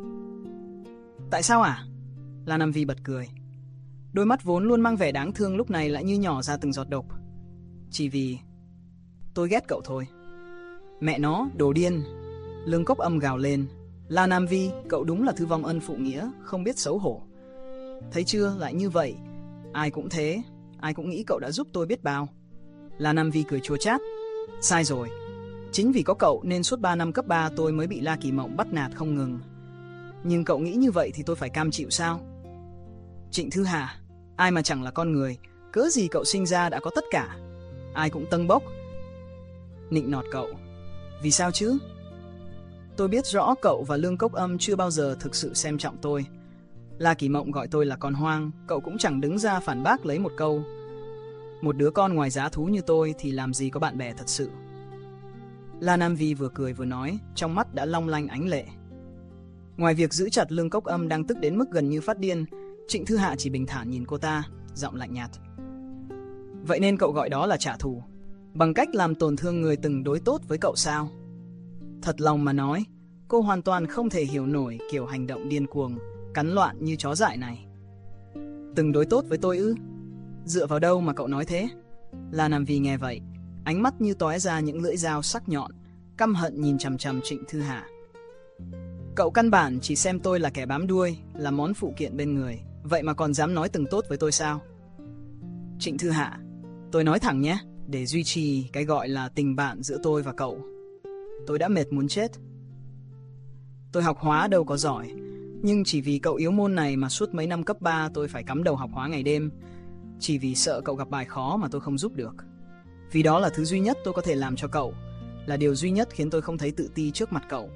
Tại sao à? La Nam Vi bật cười. Đôi mắt vốn luôn mang vẻ đáng thương lúc này lại như nhỏ ra từng giọt độc. Chỉ vì tôi ghét cậu thôi. Mẹ nó, đồ điên. Lương Cốc Âm gào lên. La Nam Vi, cậu đúng là thứ vong ân phụ nghĩa, không biết xấu hổ. Thấy chưa, lại như vậy. Ai cũng thế, ai cũng nghĩ cậu đã giúp tôi biết bao. La Nam Vi cười chua chát. Sai rồi. Chính vì có cậu nên suốt ba năm cấp ba tôi mới bị La Kỳ Mộng bắt nạt không ngừng. Nhưng cậu nghĩ như vậy thì tôi phải cam chịu sao? Trịnh Thư Hạ, ai mà chẳng là con người, cớ gì cậu sinh ra đã có tất cả. Ai cũng tâng bốc nịnh nọt cậu. Vì sao chứ? Tôi biết rõ cậu và Lương Cốc Âm chưa bao giờ thực sự xem trọng tôi. La Kỳ Mộng gọi tôi là con hoang, cậu cũng chẳng đứng ra phản bác lấy một câu. Một đứa con ngoài giá thú như tôi thì làm gì có bạn bè thật sự. La Nam Vi vừa cười vừa nói, trong mắt đã long lanh ánh lệ. Ngoài việc giữ chặt Lương Cốc Âm đang tức đến mức gần như phát điên, Trịnh Thư Hạ chỉ bình thản nhìn cô ta, giọng lạnh nhạt. Vậy nên cậu gọi đó là trả thù, bằng cách làm tổn thương người từng đối tốt với cậu sao? Thật lòng mà nói, cô hoàn toàn không thể hiểu nổi kiểu hành động điên cuồng, cắn loạn như chó dại này. Từng đối tốt với tôi ư? Dựa vào đâu mà cậu nói thế? La Nam Vi nghe vậy, ánh mắt như tóe ra những lưỡi dao sắc nhọn, căm hận nhìn chằm chằm Trịnh Thư Hạ. Cậu căn bản chỉ xem tôi là kẻ bám đuôi, là món phụ kiện bên người, vậy mà còn dám nói từng tốt với tôi sao? Trịnh Thư Hạ, tôi nói thẳng nhé, để duy trì cái gọi là tình bạn giữa tôi và cậu, tôi đã mệt muốn chết. Tôi học hóa đâu có giỏi, nhưng chỉ vì cậu yếu môn này mà suốt mấy năm cấp ba tôi phải cắm đầu học hóa ngày đêm. Chỉ vì sợ cậu gặp bài khó mà tôi không giúp được. Vì đó là thứ duy nhất tôi có thể làm cho cậu, là điều duy nhất khiến tôi không thấy tự ti trước mặt cậu.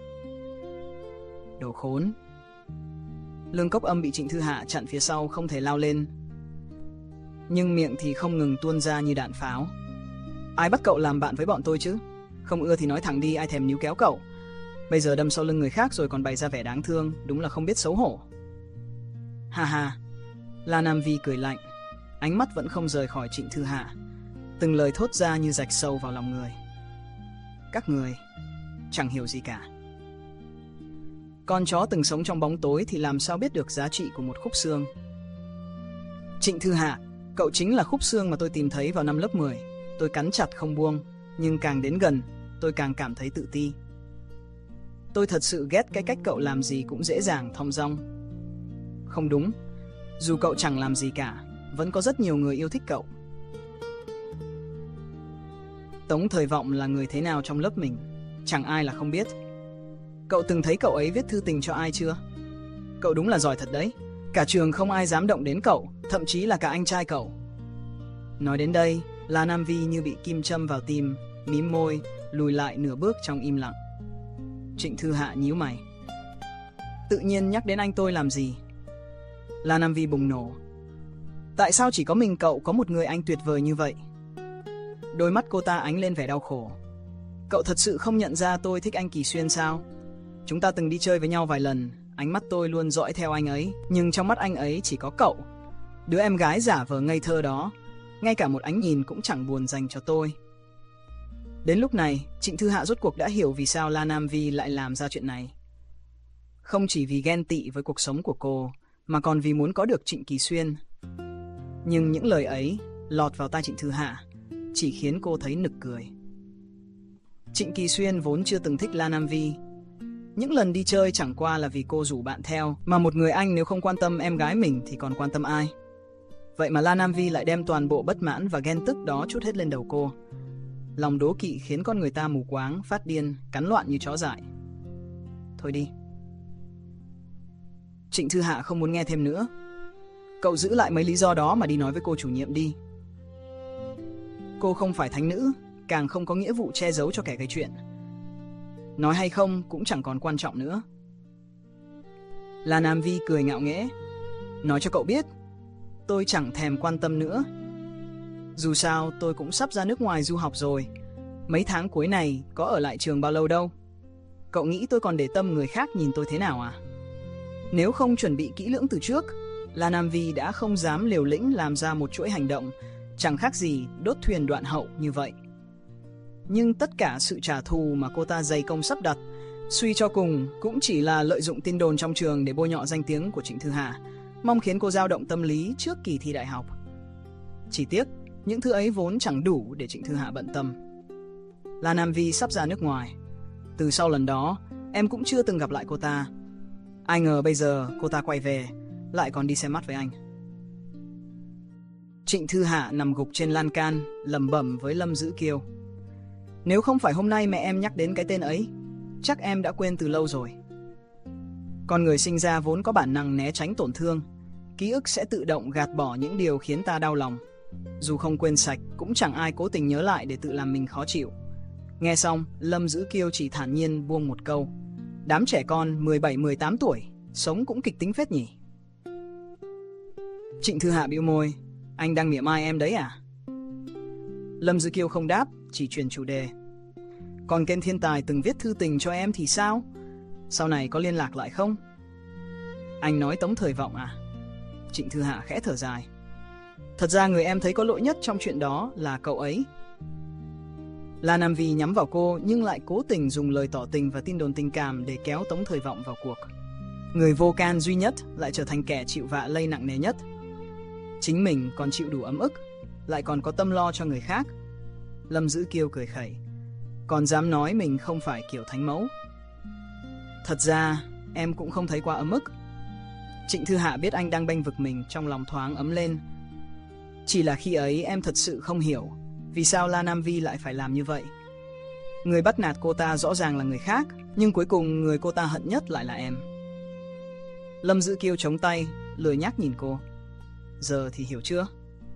Đồ khốn. Lương Cốc Âm bị Trịnh Thư Hạ chặn phía sau không thể lao lên, nhưng miệng thì không ngừng tuôn ra như đạn pháo. Ai bắt cậu làm bạn với bọn tôi chứ? Không ưa thì nói thẳng đi, ai thèm níu kéo cậu. Bây giờ đâm sau lưng người khác rồi còn bày ra vẻ đáng thương, đúng là không biết xấu hổ. Ha ha. La Nam Vi cười lạnh, ánh mắt vẫn không rời khỏi Trịnh Thư Hạ, từng lời thốt ra như rạch sâu vào lòng người. Các người chẳng hiểu gì cả. Con chó từng sống trong bóng tối thì làm sao biết được giá trị của một khúc xương. Trịnh Thư Hạ, cậu chính là khúc xương mà tôi tìm thấy vào năm lớp mười. Tôi cắn chặt không buông, nhưng càng đến gần, tôi càng cảm thấy tự ti. Tôi thật sự ghét cái cách cậu làm gì cũng dễ dàng thong dong. Không đúng, dù cậu chẳng làm gì cả, vẫn có rất nhiều người yêu thích cậu. Tống Thời Vọng là người thế nào trong lớp mình, chẳng ai là không biết. Cậu từng thấy cậu ấy viết thư tình cho ai chưa? Cậu đúng là giỏi thật đấy. Cả trường không ai dám động đến cậu, thậm chí là cả anh trai cậu. Nói đến đây, La Nam Vi như bị kim châm vào tim, mím môi, lùi lại nửa bước trong im lặng. Trịnh Thư Hạ nhíu mày. Tự nhiên nhắc đến anh tôi làm gì? La Nam Vi bùng nổ. Tại sao chỉ có mình cậu có một người anh tuyệt vời như vậy? Đôi mắt cô ta ánh lên vẻ đau khổ. Cậu thật sự không nhận ra tôi thích anh Kỳ Xuyên sao? Chúng ta từng đi chơi với nhau vài lần, ánh mắt tôi luôn dõi theo anh ấy, nhưng trong mắt anh ấy chỉ có cậu. Đứa em gái giả vờ ngây thơ đó, ngay cả một ánh nhìn cũng chẳng buồn dành cho tôi. Đến lúc này, Trịnh Thư Hạ rốt cuộc đã hiểu vì sao La Nam Vi lại làm ra chuyện này. Không chỉ vì ghen tị với cuộc sống của cô, mà còn vì muốn có được Trịnh Kỳ Xuyên. Nhưng những lời ấy lọt vào tai Trịnh Thư Hạ chỉ khiến cô thấy nực cười. Trịnh Kỳ Xuyên vốn chưa từng thích La Nam Vi. Những lần đi chơi chẳng qua là vì cô rủ bạn theo, mà một người anh nếu không quan tâm em gái mình thì còn quan tâm ai? Vậy mà La Nam Vi lại đem toàn bộ bất mãn và ghen tức đó trút hết lên đầu cô. Lòng đố kỵ khiến con người ta mù quáng, phát điên, cắn loạn như chó dại. Thôi đi. Trịnh Thư Hạ không muốn nghe thêm nữa. Cậu giữ lại mấy lý do đó mà đi nói với cô chủ nhiệm đi. Cô không phải thánh nữ, càng không có nghĩa vụ che giấu cho kẻ gây chuyện. Nói hay không cũng chẳng còn quan trọng nữa. La Nam Vi cười ngạo nghễ. Nói cho cậu biết, tôi chẳng thèm quan tâm nữa. Dù sao tôi cũng sắp ra nước ngoài du học rồi. Mấy tháng cuối này có ở lại trường bao lâu đâu. Cậu nghĩ tôi còn để tâm người khác nhìn tôi thế nào à? Nếu không chuẩn bị kỹ lưỡng từ trước, La Nam Vi đã không dám liều lĩnh làm ra một chuỗi hành động chẳng khác gì đốt thuyền đoạn hậu như vậy. Nhưng tất cả sự trả thù mà cô ta dày công sắp đặt, suy cho cùng cũng chỉ là lợi dụng tin đồn trong trường để bôi nhọ danh tiếng của Trịnh Thư Hạ, mong khiến cô dao động tâm lý trước kỳ thi đại học. Chỉ tiếc, những thứ ấy vốn chẳng đủ để Trịnh Thư Hạ bận tâm. La Nam Vi sắp ra nước ngoài. Từ sau lần đó, em cũng chưa từng gặp lại cô ta. Ai ngờ bây giờ cô ta quay về, lại còn đi xem mắt với anh. Trịnh Thư Hạ nằm gục trên lan can, lẩm bẩm với Lâm Dữ Kiêu. Nếu không phải hôm nay mẹ em nhắc đến cái tên ấy, chắc em đã quên từ lâu rồi. Con người sinh ra vốn có bản năng né tránh tổn thương, ký ức sẽ tự động gạt bỏ những điều khiến ta đau lòng. Dù không quên sạch, cũng chẳng ai cố tình nhớ lại để tự làm mình khó chịu. Nghe xong, Lâm Dữ Kiêu chỉ thản nhiên buông một câu. Đám trẻ con mười bảy mười tám tuổi, sống cũng kịch tính phết nhỉ. Trịnh Thư Hạ bĩu môi. Anh đang mỉa mai em đấy à? Lâm Dữ Kiêu không đáp, chỉ chuyển chủ đề. Còn Ken Thiên Tài từng viết thư tình cho em thì sao? Sau này có liên lạc lại không? Anh nói Tống Thời Vọng à? Trịnh Thư Hạ khẽ thở dài. Thật ra người em thấy có lỗi nhất trong chuyện đó là cậu ấy. La Nam Vi nhắm vào cô nhưng lại cố tình dùng lời tỏ tình và tin đồn tình cảm để kéo Tống Thời Vọng vào cuộc. Người vô can duy nhất lại trở thành kẻ chịu vạ lây nặng nề nhất. Chính mình còn chịu đủ ấm ức, lại còn có tâm lo cho người khác. Lâm Dữ Kiêu cười khẩy. Còn dám nói mình không phải kiểu thánh mẫu. Thật ra em cũng không thấy quá ấm ức. Trịnh Thư Hạ biết anh đang bênh vực mình, trong lòng thoáng ấm lên. Chỉ là khi ấy em thật sự không hiểu vì sao La Nam Vi lại phải làm như vậy. Người bắt nạt cô ta rõ ràng là người khác, nhưng cuối cùng người cô ta hận nhất lại là em. Lâm Dữ Kiêu chống tay, lười nhác nhìn cô. Giờ thì hiểu chưa?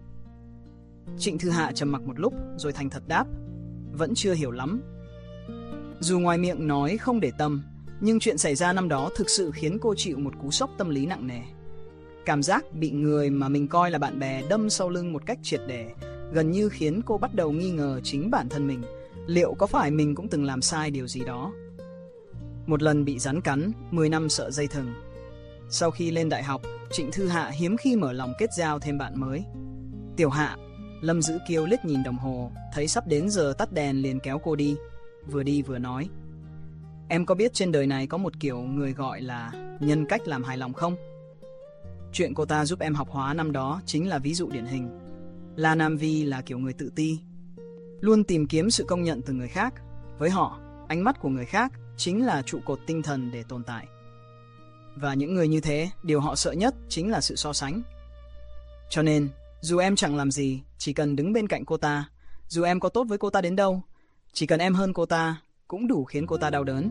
Trịnh Thư Hạ trầm mặc một lúc rồi thành thật đáp. Vẫn chưa hiểu lắm. Dù ngoài miệng nói không để tâm, nhưng chuyện xảy ra năm đó thực sự khiến cô chịu một cú sốc tâm lý nặng nề. Cảm giác bị người mà mình coi là bạn bè đâm sau lưng một cách triệt để gần như khiến cô bắt đầu nghi ngờ chính bản thân mình. Liệu có phải mình cũng từng làm sai điều gì đó? Một lần bị rắn cắn, mười năm sợ dây thừng. Sau khi lên đại học, Trịnh Thư Hạ hiếm khi mở lòng kết giao thêm bạn mới. Tiểu Hạ, Lâm Dữ Kiêu liếc nhìn đồng hồ, thấy sắp đến giờ tắt đèn liền kéo cô đi. Vừa đi vừa nói. Em có biết trên đời này có một kiểu người gọi là nhân cách làm hài lòng không? Chuyện cô ta giúp em học hóa năm đó chính là ví dụ điển hình. La Nam Vi là kiểu người tự ti, luôn tìm kiếm sự công nhận từ người khác. Với họ, ánh mắt của người khác chính là trụ cột tinh thần để tồn tại. Và những người như thế, điều họ sợ nhất chính là sự so sánh. Cho nên, dù em chẳng làm gì, chỉ cần đứng bên cạnh cô ta, dù em có tốt với cô ta đến đâu, chỉ cần em hơn cô ta, cũng đủ khiến cô ta đau đớn.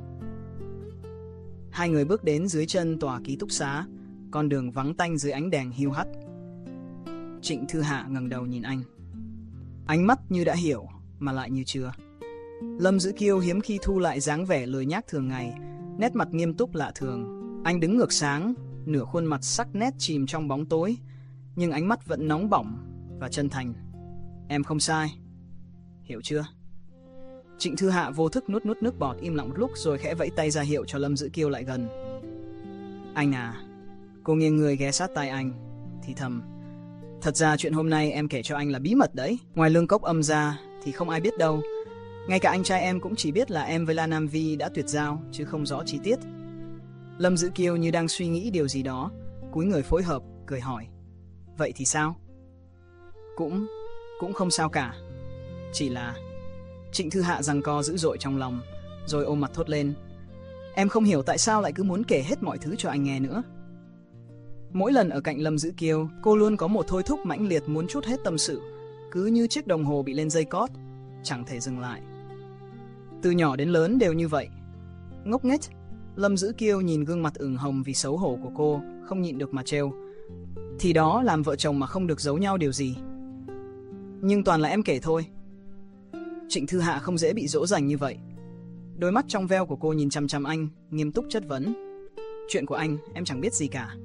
Hai người bước đến dưới chân tòa ký túc xá, con đường vắng tanh dưới ánh đèn hiu hắt. Trịnh Thư Hạ ngẩng đầu nhìn anh. Ánh mắt như đã hiểu, mà lại như chưa. Lâm Dữ Kiêu hiếm khi thu lại dáng vẻ lười nhác thường ngày, nét mặt nghiêm túc lạ thường. Anh đứng ngược sáng, nửa khuôn mặt sắc nét chìm trong bóng tối, nhưng ánh mắt vẫn nóng bỏng và chân thành. Em không sai, hiểu chưa? Trịnh Thư Hạ vô thức nuốt nuốt nước bọt, im lặng một lúc rồi khẽ vẫy tay ra hiệu cho Lâm Dữ Kiêu lại gần. Anh à, cô nghiêng người ghé sát tai anh, thì thầm. Thật ra chuyện hôm nay em kể cho anh là bí mật đấy. Ngoài Lương Cốc Âm ra thì không ai biết đâu. Ngay cả anh trai em cũng chỉ biết là em với La Nam Vi đã tuyệt giao, chứ không rõ chi tiết. Lâm Dữ Kiêu như đang suy nghĩ điều gì đó, cúi người phối hợp, cười hỏi. Vậy thì sao? Cũng, cũng không sao cả. Chỉ là... Trịnh Thư Hạ giằng co dữ dội trong lòng, rồi ôm mặt thốt lên. Em không hiểu tại sao lại cứ muốn kể hết mọi thứ cho anh nghe nữa. Mỗi lần ở cạnh Lâm Dữ Kiêu, cô luôn có một thôi thúc mãnh liệt muốn trút hết tâm sự, cứ như chiếc đồng hồ bị lên dây cót, chẳng thể dừng lại. Từ nhỏ đến lớn đều như vậy. Ngốc nghếch, Lâm Dữ Kiêu nhìn gương mặt ửng hồng vì xấu hổ của cô, không nhịn được mà trêu. Thì đó, làm vợ chồng mà không được giấu nhau điều gì. Nhưng toàn là em kể thôi. Trịnh Thư Hạ không dễ bị dỗ dành như vậy. Đôi mắt trong veo của cô nhìn chằm chằm anh, nghiêm túc chất vấn. Chuyện của anh em chẳng biết gì cả.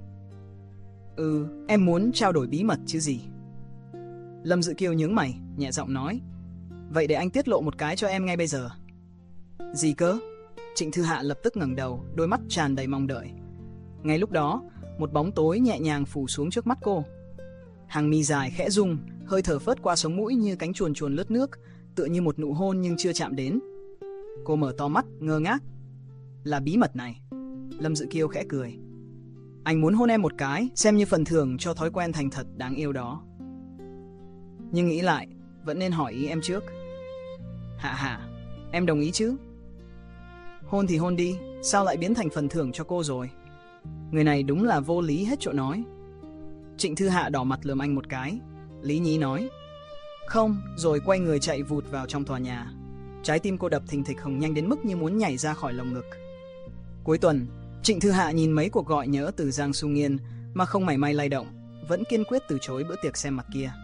Ừ, em muốn trao đổi bí mật chứ gì. Lâm Dữ Kiêu nhướng mày, nhẹ giọng nói. Vậy để anh tiết lộ một cái cho em ngay bây giờ. Gì cơ? Trịnh Thư Hạ lập tức ngẩng đầu, đôi mắt tràn đầy mong đợi. Ngay lúc đó, một bóng tối nhẹ nhàng phủ xuống trước mắt cô. Hàng mi dài khẽ rung, hơi thở phớt qua sống mũi như cánh chuồn chuồn lướt nước, tựa như một nụ hôn nhưng chưa chạm đến. Cô mở to mắt, ngơ ngác. Là bí mật này. Lâm Dữ Kiêu khẽ cười. Anh muốn hôn em một cái, xem như phần thưởng cho thói quen thành thật đáng yêu đó. Nhưng nghĩ lại, vẫn nên hỏi ý em trước. Hạ hạ, em đồng ý chứ? Hôn thì hôn đi, sao lại biến thành phần thưởng cho cô rồi? Người này đúng là vô lý hết chỗ nói. Trịnh Thư Hạ đỏ mặt lườm anh một cái, lý nhí nói. Không, rồi quay người chạy vụt vào trong tòa nhà. Trái tim cô đập thình thịch hồng nhanh đến mức như muốn nhảy ra khỏi lồng ngực. Cuối tuần, Trịnh Thư Hạ nhìn mấy cuộc gọi nhỡ từ Giang Su Nghiên mà không mảy may lay động, vẫn kiên quyết từ chối bữa tiệc xem mặt kia.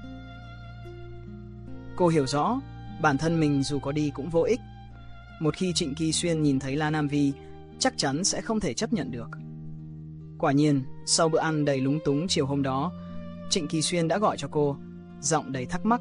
Cô hiểu rõ, bản thân mình dù có đi cũng vô ích. Một khi Trịnh Kỳ Xuyên nhìn thấy La Nam Vi, chắc chắn sẽ không thể chấp nhận được. Quả nhiên, sau bữa ăn đầy lúng túng chiều hôm đó, Trịnh Kỳ Xuyên đã gọi cho cô, giọng đầy thắc mắc.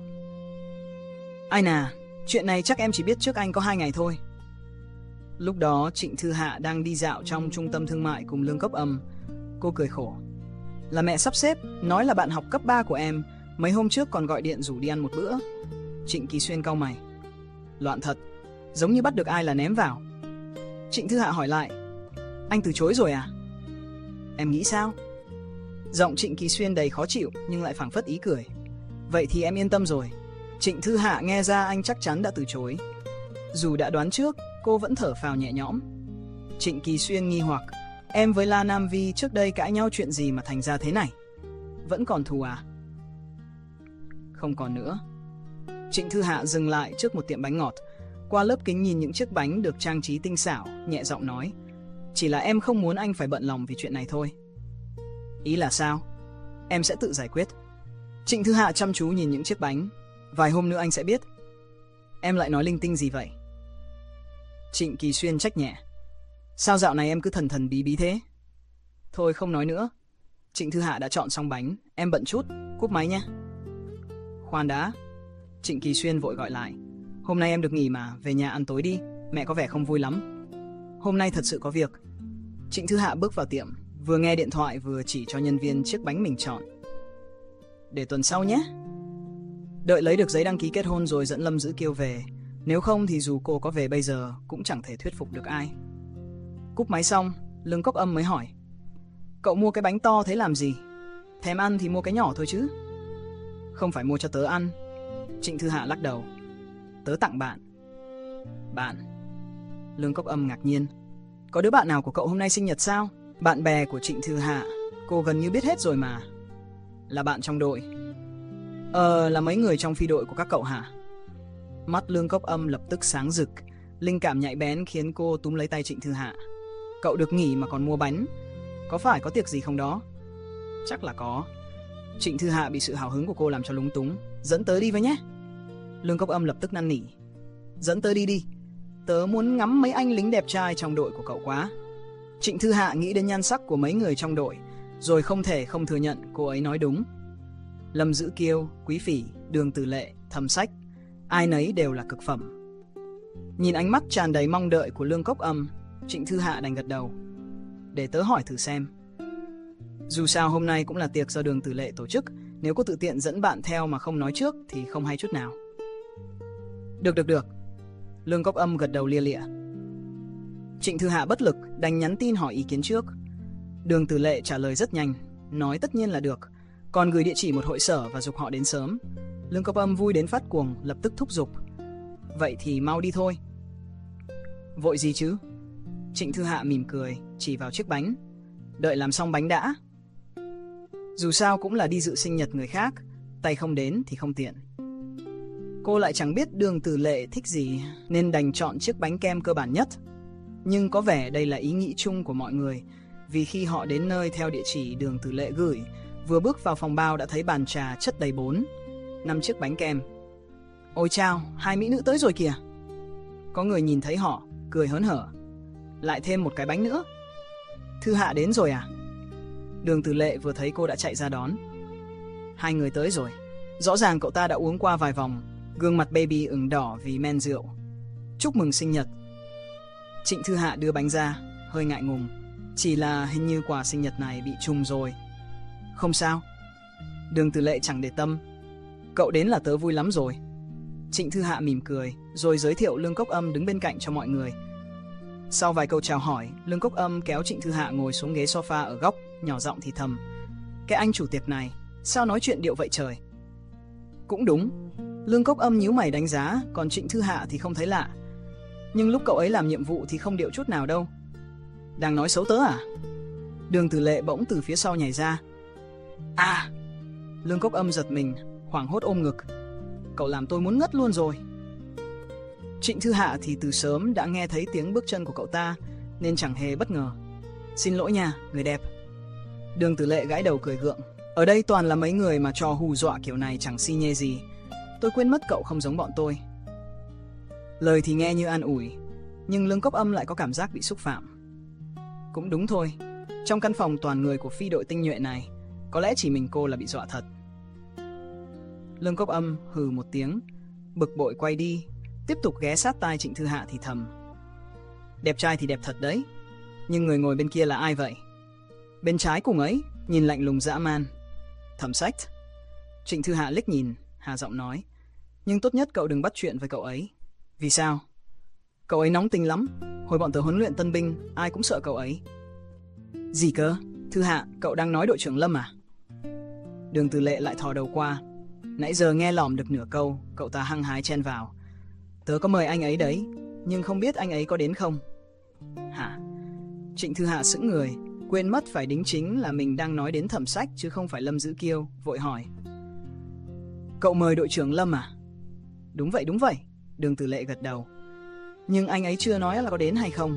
Ai nà, chuyện này chắc em chỉ biết trước anh có hai ngày thôi. Lúc đó Trịnh Thư Hạ đang đi dạo trong trung tâm thương mại cùng Lương Cốc Âm. Cô cười khổ. Là mẹ sắp xếp, nói là bạn học cấp ba của em, mấy hôm trước còn gọi điện rủ đi ăn một bữa. Trịnh Kỳ Xuyên cau mày. Loạn thật, giống như bắt được ai là ném vào. Trịnh Thư Hạ hỏi lại. Anh từ chối rồi à? Em nghĩ sao? Giọng Trịnh Kỳ Xuyên đầy khó chịu nhưng lại phảng phất ý cười. Vậy thì em yên tâm rồi. Trịnh Thư Hạ nghe ra anh chắc chắn đã từ chối. Dù đã đoán trước, cô vẫn thở phào nhẹ nhõm. Trịnh Kỳ Xuyên nghi hoặc. Em với La Nam Vi trước đây cãi nhau chuyện gì mà thành ra thế này? Vẫn còn thù à? Không còn nữa. Trịnh Thư Hạ dừng lại trước một tiệm bánh ngọt. Qua lớp kính nhìn những chiếc bánh được trang trí tinh xảo, nhẹ giọng nói. Chỉ là em không muốn anh phải bận lòng vì chuyện này thôi. Ý là sao? Em sẽ tự giải quyết. Trịnh Thư Hạ chăm chú nhìn những chiếc bánh. Vài hôm nữa anh sẽ biết. Em lại nói linh tinh gì vậy? Trịnh Kỳ Xuyên trách nhẹ. Sao dạo này em cứ thần thần bí bí thế? Thôi không nói nữa. Trịnh Thư Hạ đã chọn xong bánh. Em bận chút, cúp máy nhé. Khoan đã. Trịnh Kỳ Xuyên vội gọi lại. Hôm nay em được nghỉ mà, về nhà ăn tối đi. Mẹ có vẻ không vui lắm. Hôm nay thật sự có việc. Trịnh Thư Hạ bước vào tiệm, vừa nghe điện thoại vừa chỉ cho nhân viên chiếc bánh mình chọn. Để tuần sau nhé. Đợi lấy được giấy đăng ký kết hôn rồi dẫn Lâm Dữ Kiêu về. Nếu không thì dù cô có về bây giờ cũng chẳng thể thuyết phục được ai. Cúp máy xong, Lương Cốc Âm mới hỏi. Cậu mua cái bánh to thế làm gì? Thèm ăn thì mua cái nhỏ thôi chứ. Không phải mua cho tớ ăn. Trịnh Thư Hạ lắc đầu. Tớ tặng bạn. Bạn? Lương Cốc Âm ngạc nhiên. Có đứa bạn nào của cậu hôm nay sinh nhật sao? Bạn bè của Trịnh Thư Hạ cô gần như biết hết rồi mà. Là bạn trong đội. Ờ, là mấy người trong phi đội của các cậu hả? Mắt Lương Cốc Âm lập tức sáng rực. Linh cảm nhạy bén khiến cô túm lấy tay Trịnh Thư Hạ. Cậu được nghỉ mà còn mua bánh. Có phải có tiệc gì không đó? Chắc là có. Trịnh Thư Hạ bị sự hào hứng của cô làm cho lúng túng. Dẫn tớ đi với nhé. Lương Cốc Âm lập tức năn nỉ. Dẫn tớ đi đi. Tớ muốn ngắm mấy anh lính đẹp trai trong đội của cậu quá. Trịnh Thư Hạ nghĩ đến nhan sắc của mấy người trong đội, rồi không thể không thừa nhận cô ấy nói đúng. Lâm Dữ Kiêu, Quý Phỉ, Đường Tử Lệ, Thẩm Sách, ai nấy đều là cực phẩm. Nhìn ánh mắt tràn đầy mong đợi của Lương Cốc Âm, Trịnh Thư Hạ đành gật đầu. Để tớ hỏi thử xem. Dù sao hôm nay cũng là tiệc do Đường Tử Lệ tổ chức, nếu cô tự tiện dẫn bạn theo mà không nói trước thì không hay chút nào. Được được được. Lương Cốc Âm gật đầu lia lịa. Trịnh Thư Hạ bất lực đành nhắn tin hỏi ý kiến trước. Đường Tử Lệ trả lời rất nhanh, nói tất nhiên là được, còn gửi địa chỉ một hội sở và giục họ đến sớm. Lương Cốc Âm vui đến phát cuồng, lập tức thúc giục. Vậy thì mau đi thôi. Vội gì chứ? Trịnh Thư Hạ mỉm cười, chỉ vào chiếc bánh. Đợi làm xong bánh đã. Dù sao cũng là đi dự sinh nhật người khác, tay không đến thì không tiện. Cô lại chẳng biết Đường Tử Lệ thích gì nên đành chọn chiếc bánh kem cơ bản nhất. Nhưng có vẻ đây là ý nghĩ chung của mọi người, vì khi họ đến nơi theo địa chỉ Đường Tử Lệ gửi, vừa bước vào phòng bao đã thấy bàn trà chất đầy bốn, năm chiếc bánh kem. Ôi chao, hai mỹ nữ tới rồi kìa. Có người nhìn thấy họ, cười hớn hở. Lại thêm một cái bánh nữa. Thư Hạ đến rồi à? Đường Tử Lệ vừa thấy cô đã chạy ra đón. Hai người tới rồi. Rõ ràng cậu ta đã uống qua vài vòng, gương mặt baby ửng đỏ vì men rượu. Chúc mừng sinh nhật. Trịnh Thư Hạ đưa bánh ra, hơi ngại ngùng. Chỉ là hình như quà sinh nhật này bị trùng rồi. Không sao. Đường Tử Lệ chẳng để tâm. Cậu đến là tớ vui lắm rồi. Trịnh Thư Hạ mỉm cười, rồi giới thiệu Lương Cốc Âm đứng bên cạnh cho mọi người. Sau vài câu chào hỏi, Lương Cốc Âm kéo Trịnh Thư Hạ ngồi xuống ghế sofa ở góc, nhỏ giọng thì thầm. Cái anh chủ tiệc này, sao nói chuyện điệu vậy trời? Cũng đúng. Lương Cốc Âm nhíu mày đánh giá, còn Trịnh Thư Hạ thì không thấy lạ. Nhưng lúc cậu ấy làm nhiệm vụ thì không điệu chút nào đâu. Đang nói xấu tớ à? Đường Tử Lệ bỗng từ phía sau nhảy ra. À! Lương Cốc Âm giật mình, hoảng hốt ôm ngực. Cậu làm tôi muốn ngất luôn rồi. Trịnh Thư Hạ thì từ sớm đã nghe thấy tiếng bước chân của cậu ta, nên chẳng hề bất ngờ. Xin lỗi nha, người đẹp. Đường Tử Lệ gãi đầu cười gượng. Ở đây toàn là mấy người mà trò hù dọa kiểu này chẳng si nhê gì. Tôi quên mất cậu không giống bọn tôi. Lời thì nghe như an ủi, nhưng Lương Cốc Âm lại có cảm giác bị xúc phạm. Cũng đúng thôi, trong căn phòng toàn người của phi đội tinh nhuệ này, có lẽ chỉ mình cô là bị dọa thật. Lương Cốc Âm hừ một tiếng, bực bội quay đi, tiếp tục ghé sát tai Trịnh Thư Hạ thì thầm. Đẹp trai thì đẹp thật đấy, nhưng người ngồi bên kia là ai vậy? Bên trái cùng ấy, nhìn lạnh lùng dã man. Thẩm Sách. Trịnh Thư Hạ liếc nhìn, hạ giọng nói. Nhưng tốt nhất cậu đừng bắt chuyện với cậu ấy. Vì sao? Cậu ấy nóng tính lắm. Hồi bọn tớ huấn luyện tân binh, ai cũng sợ cậu ấy. Gì cơ? Thư Hạ, cậu đang nói đội trưởng Lâm à? Đường Từ Lệ lại thò đầu qua. Nãy giờ nghe lỏm được nửa câu, cậu ta hăng hái chen vào. Tớ có mời anh ấy đấy, nhưng không biết anh ấy có đến không? Hả? Trịnh Thư Hạ sững người, quên mất phải đính chính là mình đang nói đến Thẩm Sách chứ không phải Lâm Dữ Kiêu, vội hỏi. Cậu mời đội trưởng Lâm à? Đúng vậy, đúng vậy, Đường Từ Lệ gật đầu. Nhưng anh ấy chưa nói là có đến hay không.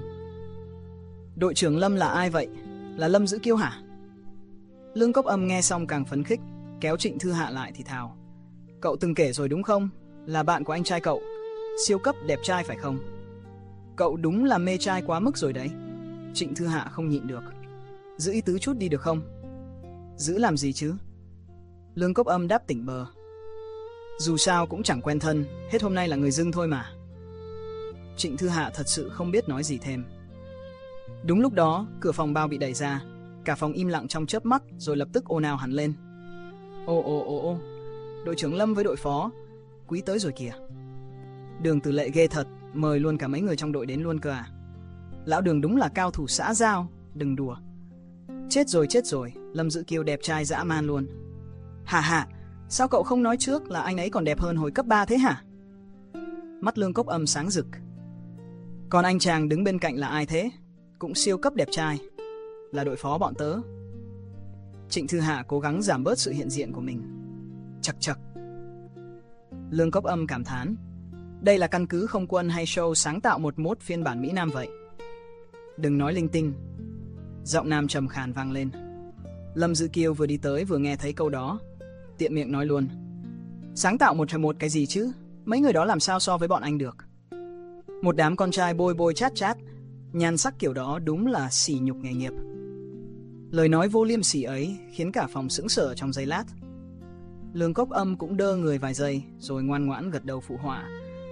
Đội trưởng Lâm là ai vậy? Là Lâm Dữ Kiêu hả? Lương Cốc Âm nghe xong càng phấn khích, kéo Trịnh Thư Hạ lại thì thào. Cậu từng kể rồi đúng không? Là bạn của anh trai cậu, siêu cấp đẹp trai phải không? Cậu đúng là mê trai quá mức rồi đấy. Trịnh Thư Hạ không nhịn được. Giữ ý tứ chút đi được không? Giữ làm gì chứ? Lương Cốc Âm đáp tỉnh bờ. Dù sao cũng chẳng quen thân, hết hôm nay là người dưng thôi mà. Trịnh Thư Hạ thật sự không biết nói gì thêm. Đúng lúc đó, cửa phòng bao bị đẩy ra. Cả phòng im lặng trong chớp mắt, rồi lập tức ồn ào hẳn lên. Ô ô ô ô, đội trưởng Lâm với đội phó, Quý tới rồi kìa. Đường Từ Lệ ghê thật, mời luôn cả mấy người trong đội đến luôn cơ à? Lão Đường đúng là cao thủ xã giao, đừng đùa. Chết rồi chết rồi, Lâm Dữ Kiêu đẹp trai dã man luôn. Hà hà, sao cậu không nói trước là anh ấy còn đẹp hơn hồi cấp ba thế hả? Mắt Lương Cốc Âm sáng rực. Còn anh chàng đứng bên cạnh là ai thế? Cũng siêu cấp đẹp trai. Là đội phó bọn tớ. Trịnh Thư Hạ cố gắng giảm bớt sự hiện diện của mình. Chật chật. Lương Cốc Âm cảm thán. Đây là căn cứ không quân hay show sáng tạo một mốt phiên bản Mỹ Nam vậy? Đừng nói linh tinh. Giọng nam trầm khàn vang lên. Lâm Dữ Kiêu vừa đi tới vừa nghe thấy câu đó, tiện miệng nói luôn. Sáng tạo một một cái gì chứ? Mấy người đó làm sao so với bọn anh được? Một đám con trai bôi bôi chát chát, nhan sắc kiểu đó đúng là sỉ nhục nghề nghiệp. Lời nói vô liêm sỉ ấy khiến cả phòng sững sờ trong giây lát. Lương Cốc Âm cũng đơ người vài giây rồi ngoan ngoãn gật đầu phụ họa.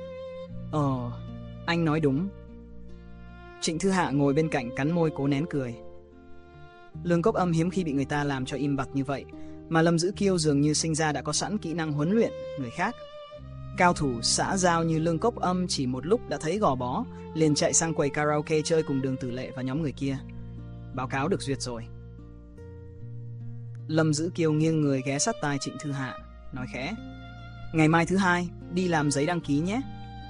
Ờ, anh nói đúng. Trịnh Thư Hạ ngồi bên cạnh cắn môi cố nén cười. Lương Cốc Âm hiếm khi bị người ta làm cho im bặt như vậy, mà Lâm Dữ Kiêu dường như sinh ra đã có sẵn kỹ năng huấn luyện người khác. Cao thủ xã giao như Lương Cốc Âm chỉ một lúc đã thấy gò bó, liền chạy sang quầy karaoke chơi cùng Đường Tử Lệ và nhóm người kia. Báo cáo được duyệt rồi. Lâm Dữ Kiêu nghiêng người ghé sát tai Trịnh Thư Hạ, nói khẽ. Ngày mai thứ hai, đi làm giấy đăng ký nhé.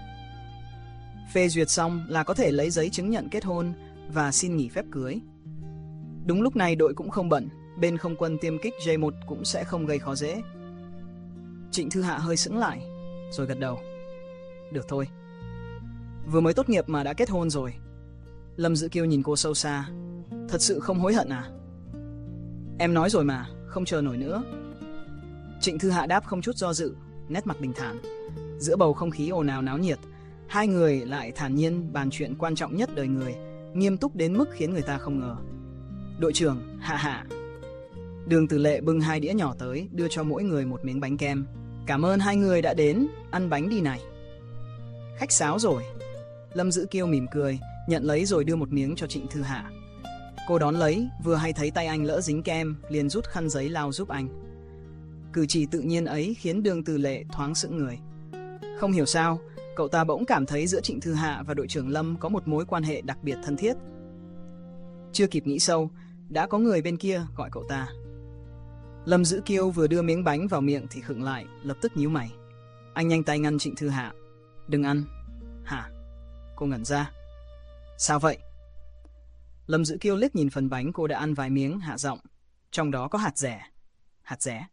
Phê duyệt xong là có thể lấy giấy chứng nhận kết hôn và xin nghỉ phép cưới. Đúng lúc này đội cũng không bận, bên không quân tiêm kích J một cũng sẽ không gây khó dễ. Trịnh Thư Hạ hơi sững lại, rồi gật đầu. Được thôi. Vừa mới tốt nghiệp mà đã kết hôn rồi. Lâm Dữ Kiêu nhìn cô sâu xa. Thật sự không hối hận à? Em nói rồi mà, không chờ nổi nữa. Trịnh Thư Hạ đáp không chút do dự, nét mặt bình thản. Giữa bầu không khí ồn ào náo nhiệt, hai người lại thản nhiên bàn chuyện quan trọng nhất đời người, nghiêm túc đến mức khiến người ta không ngờ. Đội trưởng, hạ hạ. Đường Tử Lệ bưng hai đĩa nhỏ tới, đưa cho mỗi người một miếng bánh kem. Cảm ơn hai người đã đến, ăn bánh đi này. Khách sáo rồi. Lâm Dữ Kiêu mỉm cười, nhận lấy rồi đưa một miếng cho Trịnh Thư Hạ. Cô đón lấy, vừa hay thấy tay anh lỡ dính kem, liền rút khăn giấy lau giúp anh. Cử chỉ tự nhiên ấy khiến Đường Tử Lệ thoáng sững người. Không hiểu sao, cậu ta bỗng cảm thấy giữa Trịnh Thư Hạ và đội trưởng Lâm có một mối quan hệ đặc biệt thân thiết. Chưa kịp nghĩ sâu, đã có người bên kia gọi cậu ta. Lâm Dữ Kiêu vừa đưa miếng bánh vào miệng thì khựng lại, lập tức nhíu mày. Anh nhanh tay ngăn Trịnh Thư Hạ. Đừng ăn. Hả? Cô ngẩn ra. Sao vậy? Lâm Dữ Kiêu liếc nhìn phần bánh cô đã ăn vài miếng, hạ giọng. Trong đó có hạt dẻ. Hạt dẻ?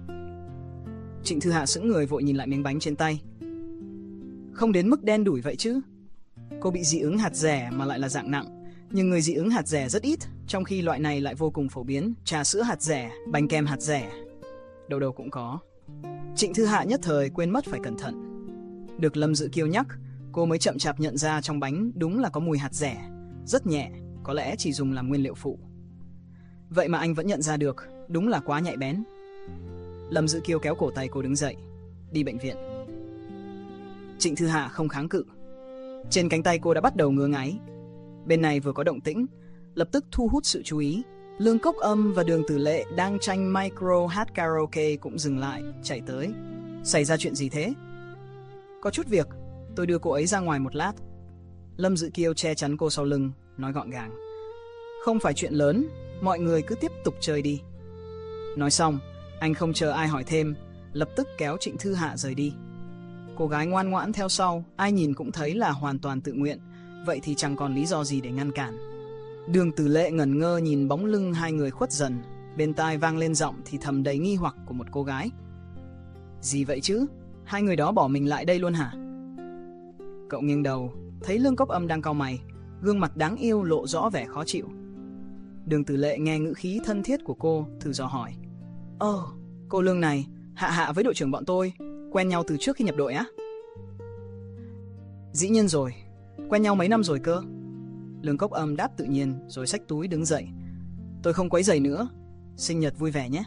Trịnh Thư Hạ sững người vội nhìn lại miếng bánh trên tay. Không đến mức đen đủi vậy chứ. Cô bị dị ứng hạt dẻ mà lại là dạng nặng. Nhưng người dị ứng hạt dẻ rất ít, trong khi loại này lại vô cùng phổ biến. Trà sữa hạt dẻ, bánh kem hạt dẻ, đâu đâu cũng có. Trịnh Thư Hạ nhất thời quên mất phải cẩn thận. Được Lâm Dữ Kiêu nhắc, cô mới chậm chạp nhận ra trong bánh đúng là có mùi hạt dẻ. Rất nhẹ, có lẽ chỉ dùng làm nguyên liệu phụ. Vậy mà anh vẫn nhận ra được, đúng là quá nhạy bén. Lâm Dữ Kiêu kéo cổ tay cô đứng dậy. đi bệnh viện. Trịnh Thư Hạ không kháng cự. Trên cánh tay cô đã bắt đầu ngứa ngáy. Bên này vừa có động tĩnh, lập tức thu hút sự chú ý. Lương Cốc Âm và Đường Tử Lệ đang tranh micro hát karaoke cũng dừng lại, chạy tới. Xảy ra chuyện gì thế? Có chút việc, tôi đưa cô ấy ra ngoài một lát. Lâm Dự Kiêu che chắn cô sau lưng, nói gọn gàng. Không phải chuyện lớn, mọi người cứ tiếp tục chơi đi. Nói xong, anh không chờ ai hỏi thêm, lập tức kéo Trịnh Thư Hạ rời đi. Cô gái ngoan ngoãn theo sau, ai nhìn cũng thấy là hoàn toàn tự nguyện, vậy thì chẳng còn lý do gì để ngăn cản. Đường Tử Lệ ngẩn ngơ nhìn bóng lưng hai người khuất dần, bên tai vang lên giọng thì thầm đầy nghi hoặc của một cô gái. Gì vậy chứ? Hai người đó bỏ mình lại đây luôn hả? Cậu nghiêng đầu, thấy Lương Cốc Âm đang cau mày, gương mặt đáng yêu lộ rõ vẻ khó chịu. Đường Tử Lệ nghe ngữ khí thân thiết của cô, thử dò hỏi. Ơ, cô Lương này, Hạ Hạ với đội trưởng bọn tôi, quen nhau từ trước khi nhập đội á? Dĩ nhiên rồi, quen nhau mấy năm rồi cơ. Lương Cốc Âm đáp tự nhiên rồi xách túi đứng dậy. Tôi không quấy rầy nữa, sinh nhật vui vẻ nhé.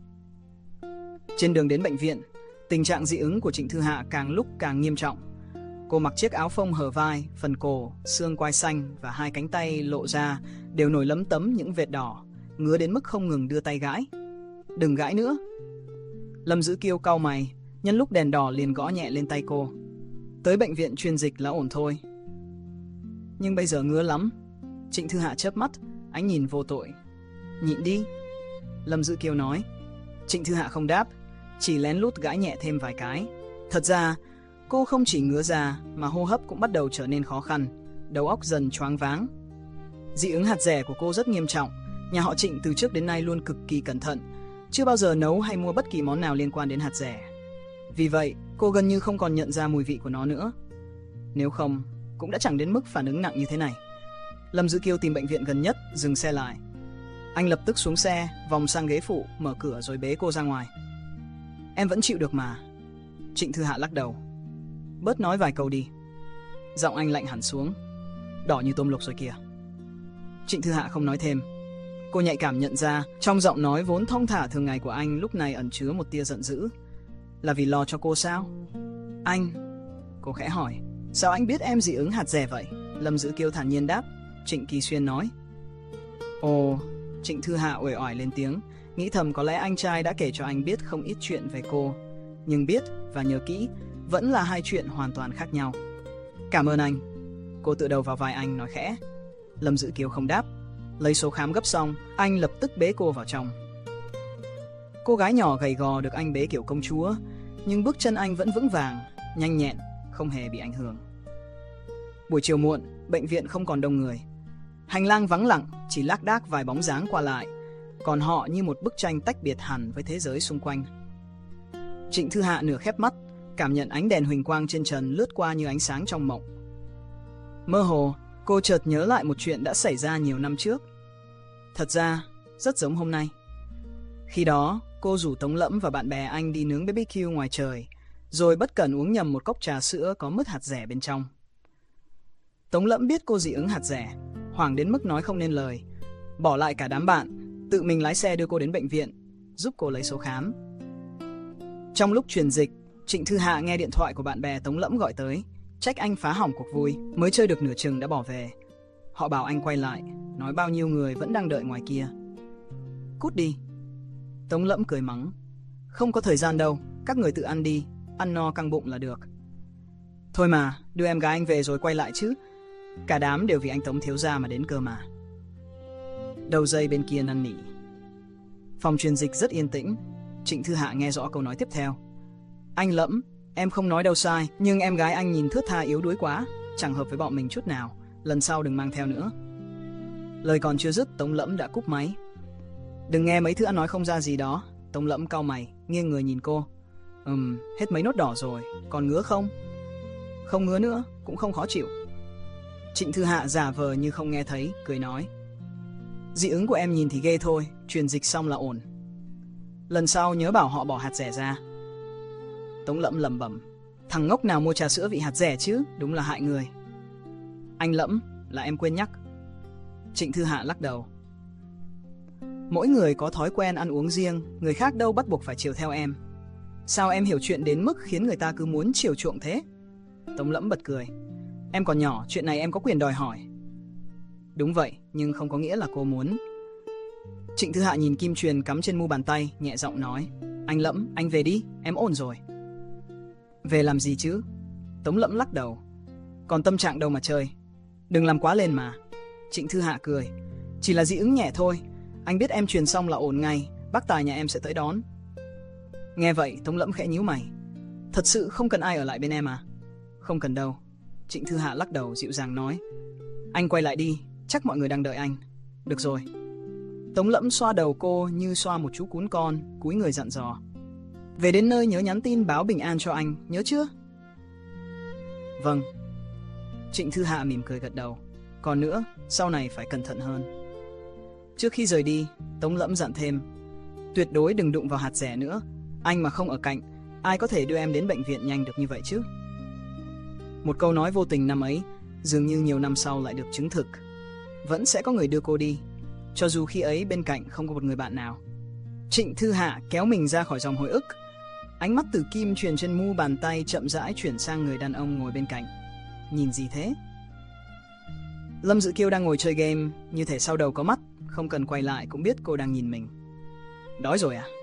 Trên đường đến bệnh viện, tình trạng dị ứng của Trịnh Thư Hạ càng lúc càng nghiêm trọng. Cô mặc chiếc áo phông hở vai, phần cổ, xương quai xanh và hai cánh tay lộ ra đều nổi lấm tấm những vệt đỏ, ngứa đến mức không ngừng đưa tay gãi. Đừng gãi nữa. Lâm Dữ Kiêu cau mày, nhân lúc đèn đỏ liền gõ nhẹ lên tay cô. Tới bệnh viện truyền dịch là ổn thôi. Nhưng bây giờ ngứa lắm. Trịnh Thư Hạ chớp mắt, ánh nhìn vô tội. Nhịn đi. Lâm Dữ Kiêu nói. Trịnh Thư Hạ không đáp, chỉ lén lút gãi nhẹ thêm vài cái. Thật ra, cô không chỉ ngứa da mà hô hấp cũng bắt đầu trở nên khó khăn, đầu óc dần choáng váng. Dị ứng hạt dẻ của cô rất nghiêm trọng, nhà họ Trịnh từ trước đến nay luôn cực kỳ cẩn thận, chưa bao giờ nấu hay mua bất kỳ món nào liên quan đến hạt dẻ. Vì vậy, cô gần như không còn nhận ra mùi vị của nó nữa. Nếu không, cũng đã chẳng đến mức phản ứng nặng như thế này. Lâm Dữ Kiêu tìm bệnh viện gần nhất, dừng xe lại. Anh lập tức xuống xe, vòng sang ghế phụ, mở cửa rồi bế cô ra ngoài. Em vẫn chịu được mà. Trịnh Thư Hạ lắc đầu. Bớt nói vài câu đi. Giọng anh lạnh hẳn xuống. Đỏ như tôm luộc rồi kìa. Trịnh Thư Hạ không nói thêm. Cô nhạy cảm nhận ra trong giọng nói vốn thong thả thường ngày của anh lúc này ẩn chứa một tia giận dữ. Là vì lo cho cô sao? Anh... Cô khẽ hỏi. Sao anh biết em dị ứng hạt dẻ vậy? Lâm Dữ Kiêu thản nhiên đáp. Trịnh Kỳ Xuyên nói. Ồ... Trịnh Thư Hạ uể oải lên tiếng, nghĩ thầm có lẽ anh trai đã kể cho anh biết không ít chuyện về cô. Nhưng biết và nhớ kỹ vẫn là hai chuyện hoàn toàn khác nhau. Cảm ơn anh. Cô tựa đầu vào vai anh nói khẽ. Lâm Dữ Kiêu không đáp. Lấy số khám gấp xong, anh lập tức bế cô vào trong. Cô gái nhỏ gầy gò được anh bế kiểu công chúa, nhưng bước chân anh vẫn vững vàng, nhanh nhẹn, không hề bị ảnh hưởng. Buổi chiều muộn, bệnh viện không còn đông người. Hành lang vắng lặng, chỉ lác đác vài bóng dáng qua lại, còn họ như một bức tranh tách biệt hẳn với thế giới xung quanh. Trịnh Thư Hạ nửa khép mắt, cảm nhận ánh đèn huỳnh quang trên trần lướt qua như ánh sáng trong mộng. Mơ hồ, cô chợt nhớ lại một chuyện đã xảy ra nhiều năm trước. Thật ra, rất giống hôm nay. Khi đó, cô rủ Tống Lẫm và bạn bè anh đi nướng bê bê kiu ngoài trời, rồi bất cẩn uống nhầm một cốc trà sữa có mứt hạt dẻ bên trong. Tống Lẫm biết cô dị ứng hạt dẻ, hoảng đến mức nói không nên lời, bỏ lại cả đám bạn, tự mình lái xe đưa cô đến bệnh viện, giúp cô lấy số khám. Trong lúc truyền dịch, Trịnh Thư Hạ nghe điện thoại của bạn bè Tống Lẫm gọi tới, trách anh phá hỏng cuộc vui, mới chơi được nửa chừng đã bỏ về. Họ bảo anh quay lại, nói bao nhiêu người vẫn đang đợi ngoài kia. Cút đi. Tống Lẫm cười mắng. Không có thời gian đâu, các người tự ăn đi, ăn no căng bụng là được. Thôi mà, đưa em gái anh về rồi quay lại chứ. Cả đám đều vì anh Tống thiếu gia mà đến cơ mà. Đầu dây bên kia năn nỉ. Phòng truyền dịch rất yên tĩnh. Trịnh Thư Hạ nghe rõ câu nói tiếp theo. Anh Lẫm, em không nói đâu sai, nhưng em gái anh nhìn thướt tha yếu đuối quá, chẳng hợp với bọn mình chút nào, lần sau đừng mang theo nữa. Lời còn chưa dứt, Tống Lẫm đã cúp máy. Đừng nghe mấy thứ ăn nói không ra gì đó. Tống Lẫm cau mày, nghiêng người nhìn cô. Ừm, hết mấy nốt đỏ rồi, còn ngứa không? Không ngứa nữa, cũng không khó chịu. Trịnh Thư Hạ giả vờ như không nghe thấy, cười nói. Dị ứng của em nhìn thì ghê thôi, truyền dịch xong là ổn. Lần sau nhớ bảo họ bỏ hạt dẻ ra. Tống Lẫm lẩm bẩm. Thằng ngốc nào mua trà sữa vị hạt dẻ chứ, đúng là hại người. Anh Lẫm, là em quên nhắc. Trịnh Thư Hạ lắc đầu. Mỗi người có thói quen ăn uống riêng, người khác đâu bắt buộc phải chiều theo em. Sao em hiểu chuyện đến mức khiến người ta cứ muốn chiều chuộng thế? Tống Lẫm bật cười. Em còn nhỏ, chuyện này em có quyền đòi hỏi. Đúng vậy, nhưng không có nghĩa là cô muốn. Trịnh Thư Hạ nhìn kim chuyền cắm trên mu bàn tay, nhẹ giọng nói. Anh Lẫm, anh về đi, em ổn rồi. Về làm gì chứ? Tống Lẫm lắc đầu. Còn tâm trạng đâu mà chơi. Đừng làm quá lên mà. Trịnh Thư Hạ cười. Chỉ là dị ứng nhẹ thôi. Anh biết em truyền xong là ổn ngay. Bác Tài nhà em sẽ tới đón. Nghe vậy Tống Lẫm khẽ nhíu mày. Thật sự không cần ai ở lại bên em à? Không cần đâu. Trịnh Thư Hạ lắc đầu dịu dàng nói. Anh quay lại đi, chắc mọi người đang đợi anh. Được rồi. Tống Lẫm xoa đầu cô như xoa một chú cún con, cúi người dặn dò. Về đến nơi nhớ nhắn tin báo bình an cho anh, nhớ chưa? Vâng. Trịnh Thư Hạ mỉm cười gật đầu. Còn nữa, sau này phải cẩn thận hơn. Trước khi rời đi, Tống Lẫm dặn thêm. Tuyệt đối đừng đụng vào hạt dẻ nữa. Anh mà không ở cạnh, ai có thể đưa em đến bệnh viện nhanh được như vậy chứ? Một câu nói vô tình năm ấy, dường như nhiều năm sau lại được chứng thực. Vẫn sẽ có người đưa cô đi, cho dù khi ấy bên cạnh không có một người bạn nào. Trịnh Thư Hạ kéo mình ra khỏi dòng hồi ức. Ánh mắt từ kim chuyền trên mu bàn tay chậm rãi chuyển sang người đàn ông ngồi bên cạnh. Nhìn gì thế? Lâm Dự Kiêu đang ngồi chơi game, như thể sau đầu có mắt, không cần quay lại cũng biết cô đang nhìn mình. Đói rồi à?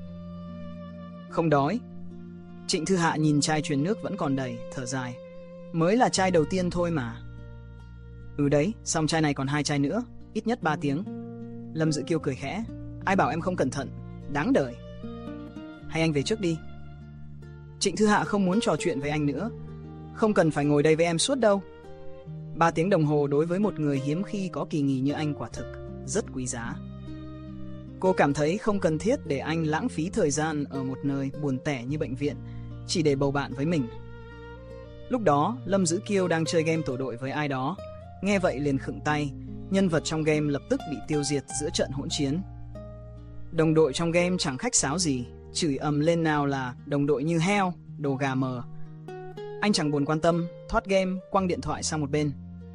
Không đói. Trịnh Thư Hạ nhìn chai chuyền nước vẫn còn đầy, thở dài. Mới là chai đầu tiên thôi mà. Ừ đấy, xong chai này còn hai chai nữa, ít nhất ba tiếng. Lâm Dự Kiêu cười khẽ. Ai bảo em không cẩn thận, đáng đời. Hay anh về trước đi. Trịnh Thư Hạ không muốn trò chuyện với anh nữa. Không cần phải ngồi đây với em suốt đâu. Ba tiếng đồng hồ đối với một người hiếm khi có kỳ nghỉ như anh quả thực rất quý giá. Cô cảm thấy không cần thiết để anh lãng phí thời gian ở một nơi buồn tẻ như bệnh viện chỉ để bầu bạn với mình. Lúc đó, Lâm Dữ Kiêu đang chơi game tổ đội với ai đó. Nghe vậy liền khựng tay, nhân vật trong game lập tức bị tiêu diệt giữa trận hỗn chiến. Đồng đội trong game chẳng khách sáo gì, chửi ầm lên nào là đồng đội như heo, đồ gà mờ. Anh chẳng buồn quan tâm, thoát game, quăng điện thoại sang một bên.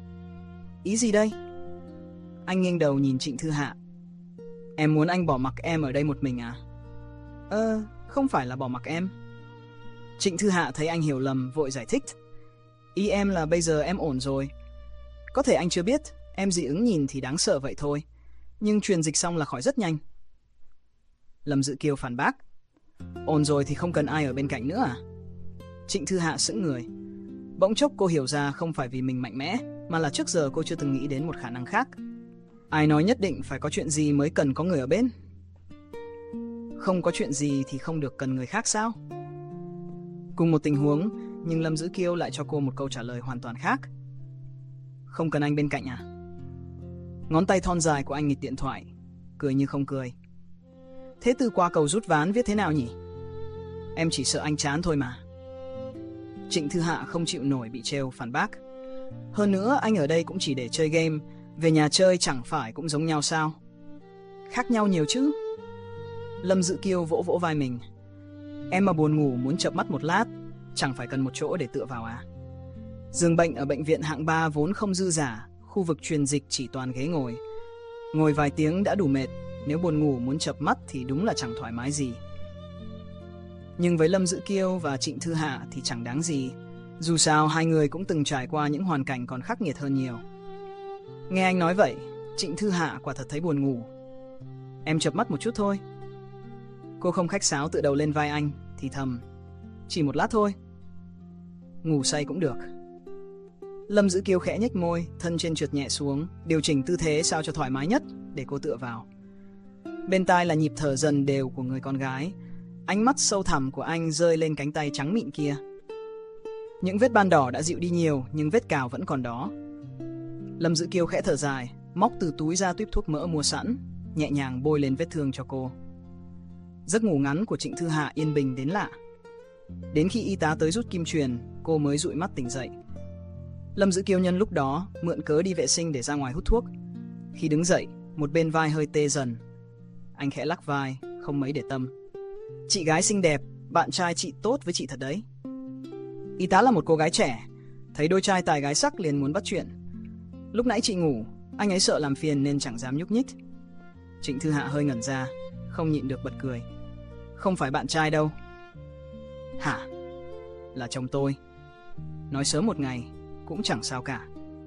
Ý gì đây? Anh nghiêng đầu nhìn Trịnh Thư Hạ. Em muốn anh bỏ mặc em ở đây một mình à? Ơ, không phải là bỏ mặc em. Trịnh Thư Hạ thấy anh hiểu lầm, vội giải thích. Ý em là bây giờ em ổn rồi. Có thể anh chưa biết, em dị ứng nhìn thì đáng sợ vậy thôi. Nhưng truyền dịch xong là khỏi rất nhanh. Lâm Dự Kiêu phản bác. Ổn rồi thì không cần ai ở bên cạnh nữa à? Trịnh Thư Hạ sững người. Bỗng chốc cô hiểu ra không phải vì mình mạnh mẽ, mà là trước giờ cô chưa từng nghĩ đến một khả năng khác. Ai nói nhất định phải có chuyện gì mới cần có người ở bên? Không có chuyện gì thì không được cần người khác sao? Cùng một tình huống, nhưng Lâm Dữ Kiêu lại cho cô một câu trả lời hoàn toàn khác. Không cần anh bên cạnh à? Ngón tay thon dài của anh nghịch điện thoại, cười như không cười. Thế từ qua cầu rút ván viết thế nào nhỉ? Em chỉ sợ anh chán thôi mà. Trịnh Thư Hạ không chịu nổi bị trêu phản bác. Hơn nữa anh ở đây cũng chỉ để chơi game, về nhà chơi chẳng phải cũng giống nhau sao? Khác nhau nhiều chứ. Lâm Dự Kiêu vỗ vỗ vai mình. Em mà buồn ngủ muốn chợp mắt một lát, chẳng phải cần một chỗ để tựa vào à? Giường bệnh ở bệnh viện hạng ba vốn không dư dả, khu vực truyền dịch chỉ toàn ghế ngồi. Ngồi vài tiếng đã đủ mệt, nếu buồn ngủ muốn chợp mắt thì đúng là chẳng thoải mái gì. Nhưng với Lâm Dữ Kiêu và Trịnh Thư Hạ thì chẳng đáng gì. Dù sao hai người cũng từng trải qua những hoàn cảnh còn khắc nghiệt hơn nhiều. Nghe anh nói vậy, Trịnh Thư Hạ quả thật thấy buồn ngủ. Em chợp mắt một chút thôi. Cô không khách sáo tựa đầu lên vai anh, thì thầm. Chỉ một lát thôi. Ngủ say cũng được. Lâm Dữ Kiêu khẽ nhếch môi, thân trên trượt nhẹ xuống, điều chỉnh tư thế sao cho thoải mái nhất để cô tựa vào. Bên tai là nhịp thở dần đều của người con gái. Ánh mắt sâu thẳm của anh rơi lên cánh tay trắng mịn kia. Những vết ban đỏ đã dịu đi nhiều, nhưng vết cào vẫn còn đó. Lâm Dữ Kiêu khẽ thở dài, móc từ túi ra tuýp thuốc mỡ mua sẵn, nhẹ nhàng bôi lên vết thương cho cô. Giấc ngủ ngắn của Trịnh Thư Hạ yên bình đến lạ. Đến khi y tá tới rút kim truyền, cô mới dụi mắt tỉnh dậy. Lâm Dữ Kiêu nhân lúc đó mượn cớ đi vệ sinh để ra ngoài hút thuốc. Khi đứng dậy, một bên vai hơi tê dần. Anh khẽ lắc vai, không mấy để tâm. Chị gái xinh đẹp, bạn trai chị tốt với chị thật đấy. Y tá là một cô gái trẻ, thấy đôi trai tài gái sắc liền muốn bắt chuyện. Lúc nãy chị ngủ, anh ấy sợ làm phiền nên chẳng dám nhúc nhích. Trịnh Thư Hạ hơi ngẩn ra, không nhịn được bật cười. Không phải bạn trai đâu. Hả? Là chồng tôi. Nói sớm một ngày cũng chẳng sao cả.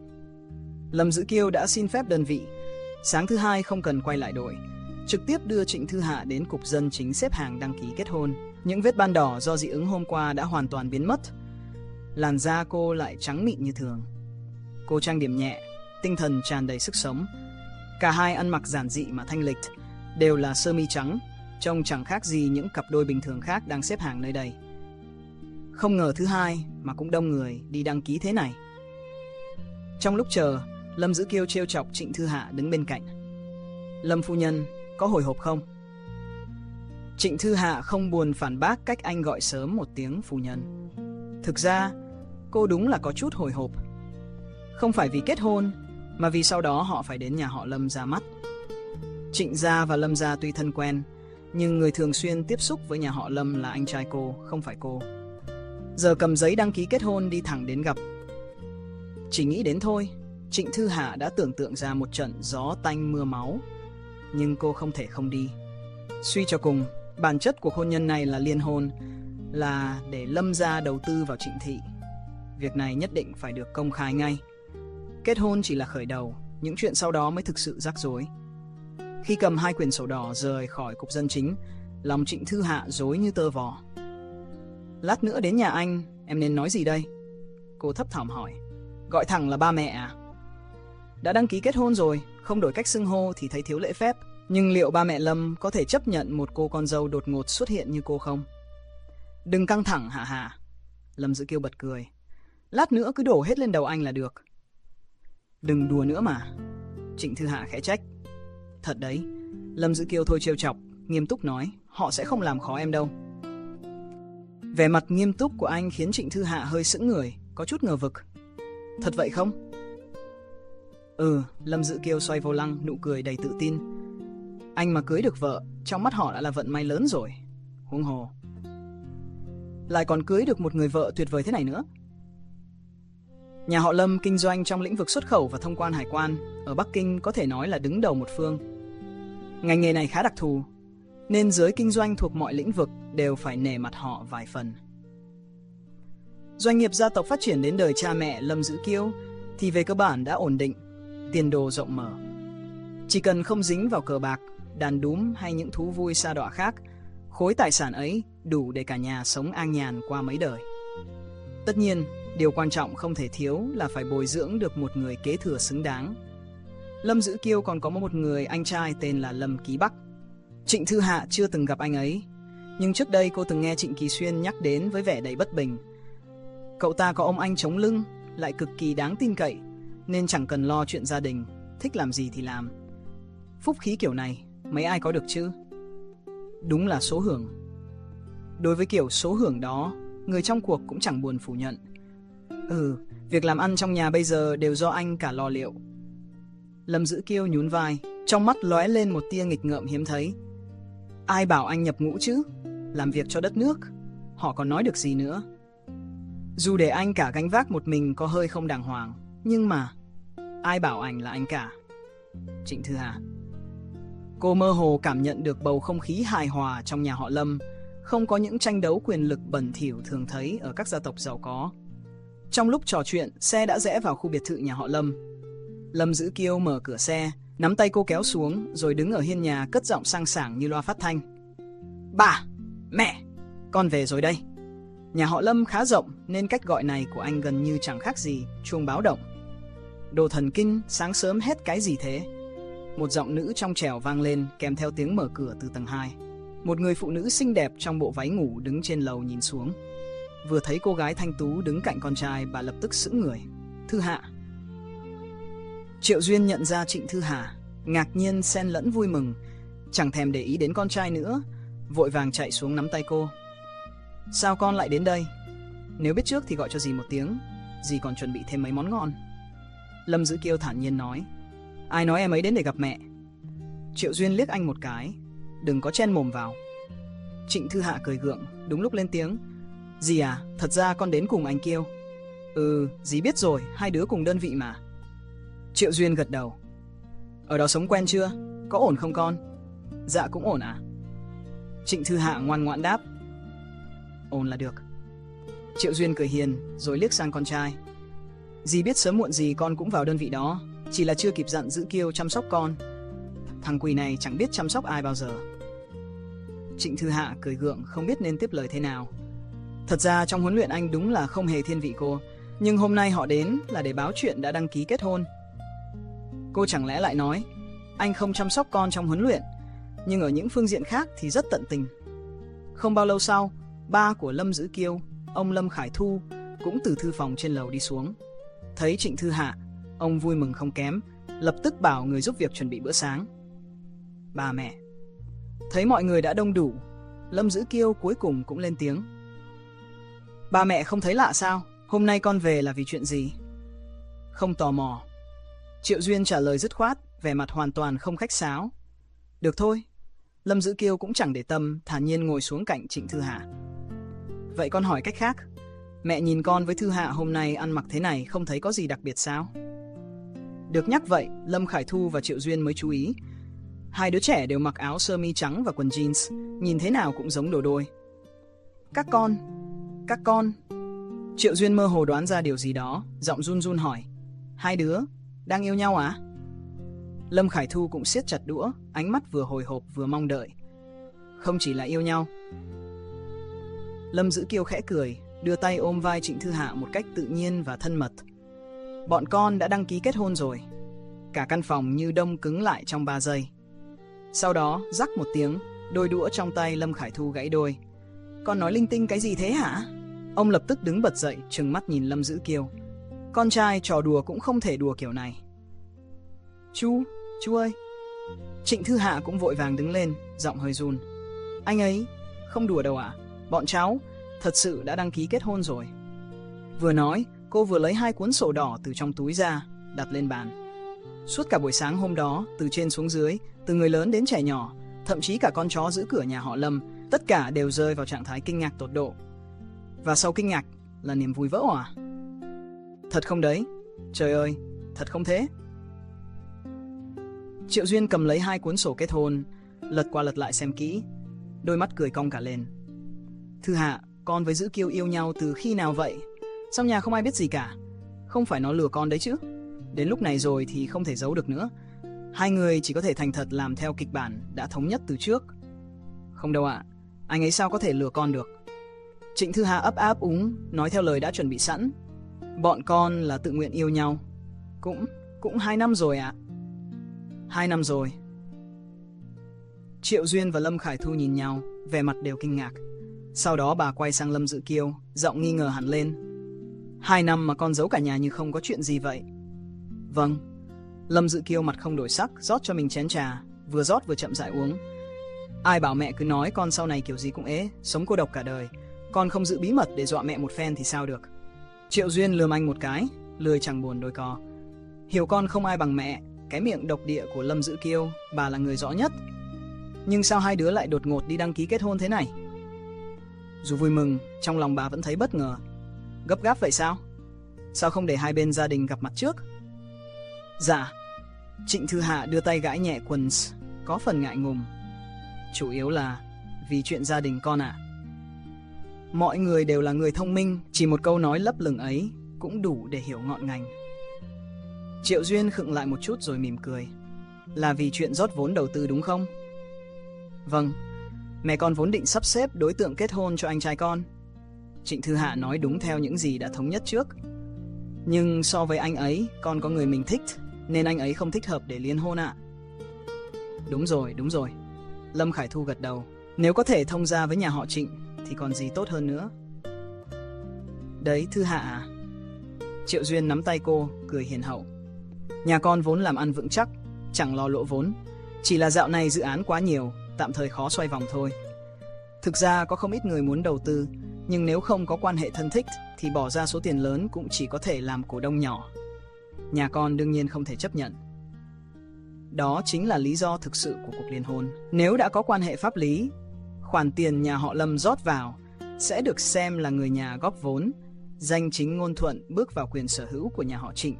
Lâm Dữ Kiêu đã xin phép đơn vị, sáng thứ hai không cần quay lại đội, trực tiếp đưa Trịnh Thư Hạ đến cục dân chính xếp hàng đăng ký kết hôn. Những vết ban đỏ do dị ứng hôm qua đã hoàn toàn biến mất. Làn da cô lại trắng mịn như thường. Cô trang điểm nhẹ, tinh thần tràn đầy sức sống. Cả hai ăn mặc giản dị mà thanh lịch, đều là sơ mi trắng, trông chẳng khác gì những cặp đôi bình thường khác đang xếp hàng nơi đây. Không ngờ thứ hai mà cũng đông người đi đăng ký thế này. Trong lúc chờ, Lâm Dữ Kiêu trêu chọc Trịnh Thư Hạ đứng bên cạnh. Lâm phu nhân, có hồi hộp không? Trịnh Thư Hạ không buồn phản bác cách anh gọi sớm một tiếng phu nhân. Thực ra, cô đúng là có chút hồi hộp. Không phải vì kết hôn, mà vì sau đó họ phải đến nhà họ Lâm ra mắt. Trịnh gia và Lâm gia tuy thân quen, nhưng người thường xuyên tiếp xúc với nhà họ Lâm là anh trai cô, không phải cô. Giờ cầm giấy đăng ký kết hôn đi thẳng đến gặp. Chỉ nghĩ đến thôi, Trịnh Thư Hạ đã tưởng tượng ra một trận gió tanh mưa máu. Nhưng cô không thể không đi. Suy cho cùng, bản chất cuộc hôn nhân này là liên hôn, là để Lâm gia đầu tư vào Trịnh thị. Việc này nhất định phải được công khai ngay. Kết hôn chỉ là khởi đầu, những chuyện sau đó mới thực sự rắc rối. Khi cầm hai quyển sổ đỏ rời khỏi cục dân chính, lòng Trịnh Thư Hạ rối như tơ vò. Lát nữa đến nhà anh, em nên nói gì đây? Cô thấp thỏm hỏi. Gọi thẳng là ba mẹ à? Đã đăng ký kết hôn rồi, không đổi cách xưng hô thì thấy thiếu lễ phép. Nhưng liệu ba mẹ Lâm có thể chấp nhận một cô con dâu đột ngột xuất hiện như cô không? Đừng căng thẳng Hạ Hạ. Lâm Dữ Kiêu bật cười. Lát nữa cứ đổ hết lên đầu anh là được. Đừng đùa nữa mà. Trịnh Thư Hạ khẽ trách. Thật đấy. Lâm Dữ Kiêu thôi trêu chọc, nghiêm túc nói. Họ sẽ không làm khó em đâu. Vẻ mặt nghiêm túc của anh khiến Trịnh Thư Hạ hơi sững người, có chút ngờ vực. Thật vậy không? Ừ, Lâm Dữ Kiêu xoay vô lăng, nụ cười đầy tự tin. Anh mà cưới được vợ, trong mắt họ đã là vận may lớn rồi. Huống hồ lại còn cưới được một người vợ tuyệt vời thế này nữa. Nhà họ Lâm kinh doanh trong lĩnh vực xuất khẩu và thông quan hải quan, ở Bắc Kinh có thể nói là đứng đầu một phương. Ngành nghề này khá đặc thù, nên giới kinh doanh thuộc mọi lĩnh vực đều phải nể mặt họ vài phần. Doanh nghiệp gia tộc phát triển đến đời cha mẹ Lâm Dữ Kiêu thì về cơ bản đã ổn định, tiền đồ rộng mở. Chỉ cần không dính vào cờ bạc, đàn đúm hay những thú vui sa đọa khác, khối tài sản ấy đủ để cả nhà sống an nhàn qua mấy đời. Tất nhiên, điều quan trọng không thể thiếu là phải bồi dưỡng được một người kế thừa xứng đáng. Lâm Dữ Kiêu còn có một người anh trai tên là Lâm Ký Bắc. Trịnh Thư Hạ chưa từng gặp anh ấy, nhưng trước đây cô từng nghe Trịnh Kỳ Xuyên nhắc đến với vẻ đầy bất bình. Cậu ta có ông anh chống lưng, lại cực kỳ đáng tin cậy, nên chẳng cần lo chuyện gia đình, thích làm gì thì làm. Phúc khí kiểu này, mấy ai có được chứ? Đúng là số hưởng. Đối với kiểu số hưởng đó, người trong cuộc cũng chẳng buồn phủ nhận. Ừ, việc làm ăn trong nhà bây giờ đều do anh cả lo liệu. Lâm Dữ Kiêu nhún vai, trong mắt lóe lên một tia nghịch ngợm hiếm thấy. Ai bảo anh nhập ngũ chứ? Làm việc cho đất nước, họ còn nói được gì nữa? Dù để anh cả gánh vác một mình có hơi không đàng hoàng, nhưng mà ai bảo anh là anh cả? Trịnh Thư Hạ. Cô mơ hồ cảm nhận được bầu không khí hài hòa trong nhà họ Lâm, không có những tranh đấu quyền lực bẩn thỉu thường thấy ở các gia tộc giàu có. Trong lúc trò chuyện, xe đã rẽ vào khu biệt thự nhà họ Lâm. Lâm Dữ Kiêu mở cửa xe, nắm tay cô kéo xuống, rồi đứng ở hiên nhà cất giọng sang sảng như loa phát thanh. Bà, mẹ, con về rồi đây. Nhà họ Lâm khá rộng nên cách gọi này của anh gần như chẳng khác gì chuông báo động. Đồ thần kinh, sáng sớm hét cái gì thế? Một giọng nữ trong trẻo vang lên kèm theo tiếng mở cửa từ tầng hai. Một người phụ nữ xinh đẹp trong bộ váy ngủ đứng trên lầu nhìn xuống. Vừa thấy cô gái thanh tú đứng cạnh con trai, bà lập tức sững người. Thư Hạ. Triệu Duyên nhận ra Trịnh Thư Hạ, ngạc nhiên xen lẫn vui mừng, chẳng thèm để ý đến con trai nữa, vội vàng chạy xuống nắm tay cô. Sao con lại đến đây? Nếu biết trước thì gọi cho dì một tiếng, dì còn chuẩn bị thêm mấy món ngon. Lâm Dữ Kiêu thản nhiên nói. Ai nói em ấy đến để gặp mẹ? Triệu Duyên liếc anh một cái. Đừng có chen mồm vào. Trịnh Thư Hạ cười gượng, đúng lúc lên tiếng. Dì à, thật ra con đến cùng anh Kiêu. Ừ, dì biết rồi, hai đứa cùng đơn vị mà. Triệu Duyên gật đầu. Ở đó sống quen chưa? Có ổn không con? Dạ cũng ổn à? Trịnh Thư Hạ ngoan ngoãn đáp. ổn là được. Triệu Duyên cười hiền rồi liếc sang con trai. Dì biết sớm muộn gì con cũng vào đơn vị đó, chỉ là chưa kịp dặn Dữ Kiêu chăm sóc con. Thằng quỷ này chẳng biết chăm sóc ai bao giờ. Trịnh Thư Hạ cười gượng không biết nên tiếp lời thế nào. Thật ra trong huấn luyện anh đúng là không hề thiên vị cô, nhưng hôm nay họ đến là để báo chuyện đã đăng ký kết hôn. Cô chẳng lẽ lại nói anh không chăm sóc con trong huấn luyện, nhưng ở những phương diện khác thì rất tận tình. Không bao lâu sau, ba của Lâm Dữ Kiêu, ông Lâm Khải Thu, cũng từ thư phòng trên lầu đi xuống. Thấy Trịnh Thư Hạ, ông vui mừng không kém, lập tức bảo người giúp việc chuẩn bị bữa sáng. Ba mẹ. Thấy mọi người đã đông đủ, Lâm Dữ Kiêu cuối cùng cũng lên tiếng. Ba mẹ không thấy lạ sao? Hôm nay con về là vì chuyện gì? Không tò mò. Triệu Duyên trả lời dứt khoát, vẻ mặt hoàn toàn không khách sáo. Được thôi. Lâm Dữ Kiêu cũng chẳng để tâm, thản nhiên ngồi xuống cạnh Trịnh Thư Hạ. Vậy con hỏi cách khác. Mẹ nhìn con với Thư Hạ hôm nay ăn mặc thế này không thấy có gì đặc biệt sao? Được nhắc vậy, Lâm Khải Thu và Triệu Duyên mới chú ý. Hai đứa trẻ đều mặc áo sơ mi trắng và quần jeans, nhìn thế nào cũng giống đồ đôi. Các con, các con. Triệu Duyên mơ hồ đoán ra điều gì đó, giọng run run hỏi. Hai đứa, đang yêu nhau à? Lâm Khải Thu cũng siết chặt đũa, ánh mắt vừa hồi hộp vừa mong đợi. Không chỉ là yêu nhau. Lâm Dữ Kiêu khẽ cười, đưa tay ôm vai Trịnh Thư Hạ một cách tự nhiên và thân mật. Bọn con đã đăng ký kết hôn rồi. Cả căn phòng như đông cứng lại trong ba giây. Sau đó, rắc một tiếng, đôi đũa trong tay Lâm Khải Thu gãy đôi. Con nói linh tinh cái gì thế hả? Ông lập tức đứng bật dậy, trừng mắt nhìn Lâm Dữ Kiêu. Con trai trò đùa cũng không thể đùa kiểu này. Chú, chú ơi. Trịnh Thư Hạ cũng vội vàng đứng lên, giọng hơi run. Anh ấy, không đùa đâu ạ. Bọn cháu thật sự đã đăng ký kết hôn rồi. Vừa nói, cô vừa lấy hai cuốn sổ đỏ từ trong túi ra, đặt lên bàn. Suốt cả buổi sáng hôm đó, từ trên xuống dưới, từ người lớn đến trẻ nhỏ, thậm chí cả con chó giữ cửa nhà họ Lâm, tất cả đều rơi vào trạng thái kinh ngạc tột độ. Và sau kinh ngạc là niềm vui vỡ òa. Thật không đấy? Trời ơi, thật không thế? Triệu Duyên cầm lấy hai cuốn sổ kết hôn, lật qua lật lại xem kỹ, đôi mắt cười cong cả lên. Thư Hạ, con với Dữ Kiêu yêu nhau từ khi nào vậy? Trong nhà không ai biết gì cả. Không phải nó lừa con đấy chứ? Đến lúc này rồi thì không thể giấu được nữa. Hai người chỉ có thể thành thật làm theo kịch bản đã thống nhất từ trước. Không đâu ạ, anh ấy sao có thể lừa con được? Trịnh Thư Hạ ấp áp úng, nói theo lời đã chuẩn bị sẵn. Bọn con là tự nguyện yêu nhau. Cũng, cũng hai năm rồi ạ. Hai năm rồi. Triệu Duyên và Lâm Khải Thu nhìn nhau, vẻ mặt đều kinh ngạc. Sau đó bà quay sang Lâm Dữ Kiêu, giọng nghi ngờ hẳn lên. Hai năm mà con giấu cả nhà như không có chuyện gì vậy? Vâng. Lâm Dữ Kiêu mặt không đổi sắc, rót cho mình chén trà, vừa rót vừa chậm rãi uống. Ai bảo mẹ cứ nói con sau này kiểu gì cũng ế, sống cô độc cả đời. Con không giữ bí mật để dọa mẹ một phen thì sao được? Triệu Duyên lườm anh một cái, lười chẳng buồn đôi co. Hiểu con không ai bằng mẹ, cái miệng độc địa của Lâm Dữ Kiêu, bà là người rõ nhất. Nhưng sao hai đứa lại đột ngột đi đăng ký kết hôn thế này? Dù vui mừng, trong lòng bà vẫn thấy bất ngờ. Gấp gáp vậy sao? Sao không để hai bên gia đình gặp mặt trước? Dạ. Trịnh Thư Hạ đưa tay gãi nhẹ quần, có phần ngại ngùng. Chủ yếu là vì chuyện gia đình con ạ. Mọi người đều là người thông minh, chỉ một câu nói lấp lửng ấy cũng đủ để hiểu ngọn ngành. Triệu Duyên khựng lại một chút rồi mỉm cười. Là vì chuyện rót vốn đầu tư đúng không? Vâng, mẹ con vốn định sắp xếp đối tượng kết hôn cho anh trai con. Trịnh Thư Hạ nói đúng theo những gì đã thống nhất trước. Nhưng so với anh ấy, con có người mình thích, nên anh ấy không thích hợp để liên hôn ạ. Đúng rồi, đúng rồi. Lâm Khải Thu gật đầu. Nếu có thể thông gia với nhà họ Trịnh thì còn gì tốt hơn nữa. Đấy, Thư Hạ à? Triệu Duyên nắm tay cô, cười hiền hậu. Nhà con vốn làm ăn vững chắc, chẳng lo lỗ vốn. Chỉ là dạo này dự án quá nhiều, tạm thời khó xoay vòng thôi. Thực ra có không ít người muốn đầu tư, nhưng nếu không có quan hệ thân thích thì bỏ ra số tiền lớn cũng chỉ có thể làm cổ đông nhỏ. Nhà con đương nhiên không thể chấp nhận. Đó chính là lý do thực sự của cuộc liên hôn. Nếu đã có quan hệ pháp lý, khoản tiền nhà họ Lâm rót vào sẽ được xem là người nhà góp vốn, danh chính ngôn thuận bước vào quyền sở hữu của nhà họ Trịnh.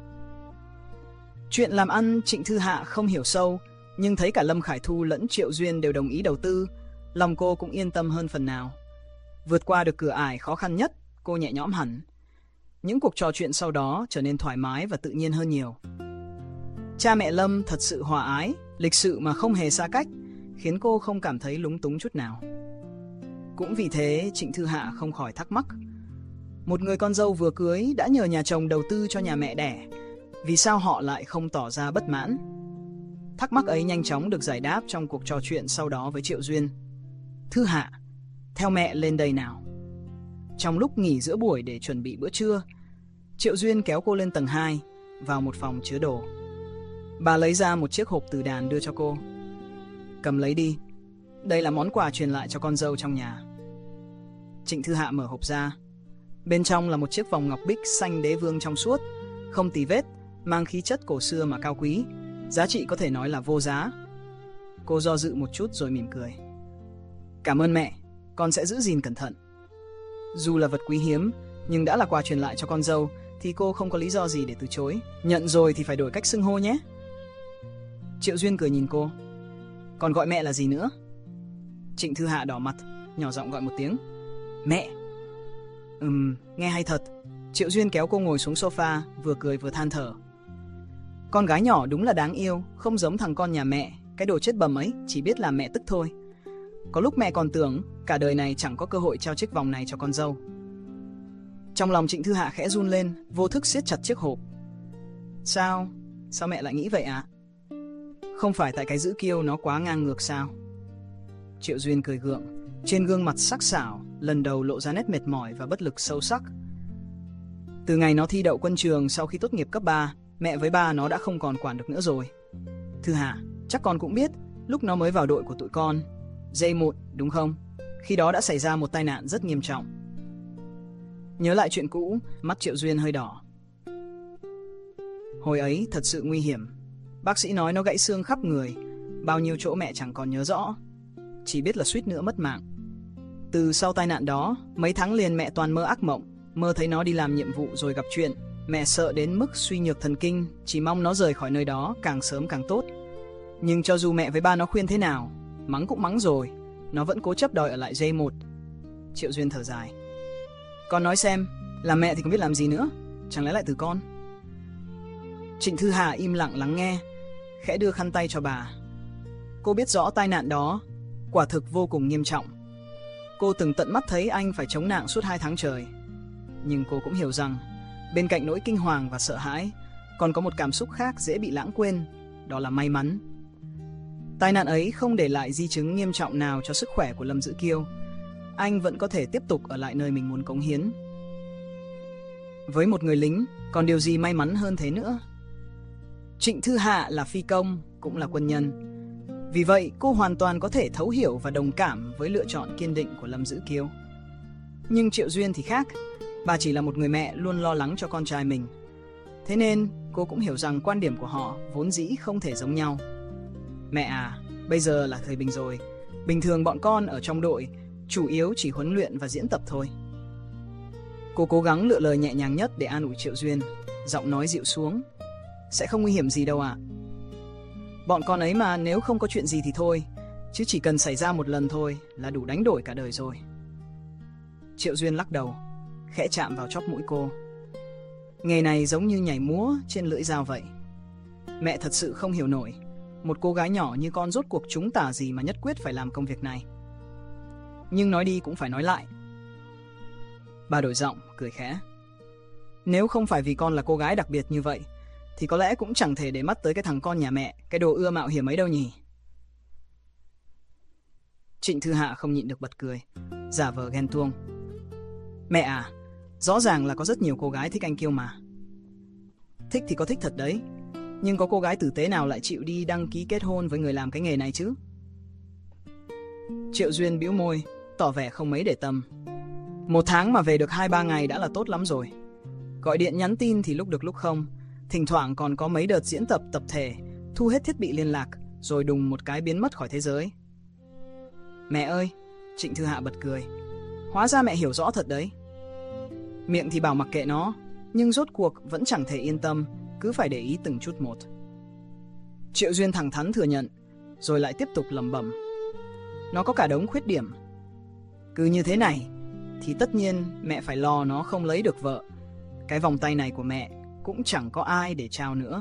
Chuyện làm ăn Trịnh Thư Hạ không hiểu sâu, nhưng thấy cả Lâm Khải Thu lẫn Triệu Duyên đều đồng ý đầu tư, lòng cô cũng yên tâm hơn phần nào. Vượt qua được cửa ải khó khăn nhất, cô nhẹ nhõm hẳn. Những cuộc trò chuyện sau đó trở nên thoải mái và tự nhiên hơn nhiều. Cha mẹ Lâm thật sự hòa ái, lịch sự mà không hề xa cách, khiến cô không cảm thấy lúng túng chút nào. Cũng vì thế, Trịnh Thư Hạ không khỏi thắc mắc. Một người con dâu vừa cưới đã nhờ nhà chồng đầu tư cho nhà mẹ đẻ, vì sao họ lại không tỏ ra bất mãn? Thắc mắc ấy nhanh chóng được giải đáp trong cuộc trò chuyện sau đó với Triệu Duyên. Thư Hạ, theo mẹ lên đây nào. Trong lúc nghỉ giữa buổi để chuẩn bị bữa trưa, Triệu Duyên kéo cô lên tầng hai, vào một phòng chứa đồ. Bà lấy ra một chiếc hộp từ đàn đưa cho cô. Cầm lấy đi, đây là món quà truyền lại cho con dâu trong nhà. Trịnh Thư Hạ mở hộp ra. Bên trong là một chiếc vòng ngọc bích xanh đế vương trong suốt, không tì vết, mang khí chất cổ xưa mà cao quý, giá trị có thể nói là vô giá. Cô do dự một chút rồi mỉm cười. Cảm ơn mẹ, con sẽ giữ gìn cẩn thận. Dù là vật quý hiếm, nhưng đã là quà truyền lại cho con dâu thì cô không có lý do gì để từ chối. Nhận rồi thì phải đổi cách xưng hô nhé. Triệu Duyên cười nhìn cô. Còn gọi mẹ là gì nữa? Trịnh Thư Hạ đỏ mặt, nhỏ giọng gọi một tiếng. Mẹ. Ừm, nghe hay thật. Triệu Duyên kéo cô ngồi xuống sofa, vừa cười vừa than thở. Con gái nhỏ đúng là đáng yêu, không giống thằng con nhà mẹ, cái đồ chết bầm ấy, chỉ biết làm mẹ tức thôi. Có lúc mẹ còn tưởng cả đời này chẳng có cơ hội trao chiếc vòng này cho con dâu. Trong lòng Trịnh Thư Hạ khẽ run lên, vô thức siết chặt chiếc hộp. Sao? Sao mẹ lại nghĩ vậy ạ? À? Không phải tại cái giữ kiêu nó quá ngang ngược sao? Triệu Duyên cười gượng, trên gương mặt sắc sảo, lần đầu lộ ra nét mệt mỏi và bất lực sâu sắc. Từ ngày nó thi đậu quân trường sau khi tốt nghiệp cấp ba, mẹ với ba nó đã không còn quản được nữa rồi. Thư Hạ, chắc con cũng biết, lúc nó mới vào đội của tụi con, J một đúng không? Khi đó đã xảy ra một tai nạn rất nghiêm trọng. Nhớ lại chuyện cũ, mắt Triệu Duyên hơi đỏ. Hồi ấy thật sự nguy hiểm. Bác sĩ nói nó gãy xương khắp người, bao nhiêu chỗ mẹ chẳng còn nhớ rõ, chỉ biết là suýt nữa mất mạng. Từ sau tai nạn đó, mấy tháng liền mẹ toàn mơ ác mộng, mơ thấy nó đi làm nhiệm vụ rồi gặp chuyện. Mẹ sợ đến mức suy nhược thần kinh, chỉ mong nó rời khỏi nơi đó càng sớm càng tốt. Nhưng cho dù mẹ với ba nó khuyên thế nào, mắng cũng mắng rồi, nó vẫn cố chấp đòi ở lại J một. Triệu Duyên thở dài. Con nói xem, làm mẹ thì không biết làm gì nữa, chẳng lẽ lại từ con? Trịnh Thư Hạ im lặng lắng nghe, khẽ đưa khăn tay cho bà. Cô biết rõ tai nạn đó quả thực vô cùng nghiêm trọng. Cô từng tận mắt thấy anh phải chống nạn suốt hai tháng trời. Nhưng cô cũng hiểu rằng bên cạnh nỗi kinh hoàng và sợ hãi còn có một cảm xúc khác dễ bị lãng quên, đó là may mắn. Tai nạn ấy không để lại di chứng nghiêm trọng nào cho sức khỏe của Lâm Dữ Kiêu. Anh vẫn có thể tiếp tục ở lại nơi mình muốn cống hiến. Với một người lính, còn điều gì may mắn hơn thế nữa? Trịnh Thư Hạ là phi công, cũng là quân nhân. Vì vậy, cô hoàn toàn có thể thấu hiểu và đồng cảm với lựa chọn kiên định của Lâm Dữ Kiêu. Nhưng Triệu Duyên thì khác, bà chỉ là một người mẹ luôn lo lắng cho con trai mình. Thế nên, cô cũng hiểu rằng quan điểm của họ vốn dĩ không thể giống nhau. Mẹ à, bây giờ là thời bình rồi. Bình thường bọn con ở trong đội chủ yếu chỉ huấn luyện và diễn tập thôi. Cô cố gắng lựa lời nhẹ nhàng nhất để an ủi Triệu Duyên, giọng nói dịu xuống. Sẽ không nguy hiểm gì đâu ạ. À. Bọn con ấy mà nếu không có chuyện gì thì thôi, chứ chỉ cần xảy ra một lần thôi là đủ đánh đổi cả đời rồi. Triệu Duyên lắc đầu, khẽ chạm vào chóp mũi cô. Nghề này giống như nhảy múa trên lưỡi dao vậy. Mẹ thật sự không hiểu nổi, một cô gái nhỏ như con rốt cuộc trúng tả gì mà nhất quyết phải làm công việc này. Nhưng nói đi cũng phải nói lại. Bà đổi giọng, cười khẽ. Nếu không phải vì con là cô gái đặc biệt như vậy, thì có lẽ cũng chẳng thể để mắt tới cái thằng con nhà mẹ, cái đồ ưa mạo hiểm ấy đâu nhỉ. Trịnh Thư Hạ không nhịn được bật cười, giả vờ ghen tuông. Mẹ à, rõ ràng là có rất nhiều cô gái thích anh Kiêu mà. Thích thì có thích thật đấy, nhưng có cô gái tử tế nào lại chịu đi đăng ký kết hôn với người làm cái nghề này chứ? Triệu Duyên bĩu môi, tỏ vẻ không mấy để tâm. Một tháng mà về được hai ba ngày đã là tốt lắm rồi. Gọi điện nhắn tin thì lúc được lúc không, thỉnh thoảng còn có mấy đợt diễn tập tập thể, thu hết thiết bị liên lạc, rồi đùng một cái biến mất khỏi thế giới. Mẹ ơi, Trịnh Thư Hạ bật cười. Hóa ra mẹ hiểu rõ thật đấy. Miệng thì bảo mặc kệ nó, nhưng rốt cuộc vẫn chẳng thể yên tâm, cứ phải để ý từng chút một. Triệu Duyên thẳng thắn thừa nhận, rồi lại tiếp tục lẩm bẩm. Nó có cả đống khuyết điểm. Cứ như thế này, thì tất nhiên mẹ phải lo nó không lấy được vợ. Cái vòng tay này của mẹ cũng chẳng có ai để trao nữa.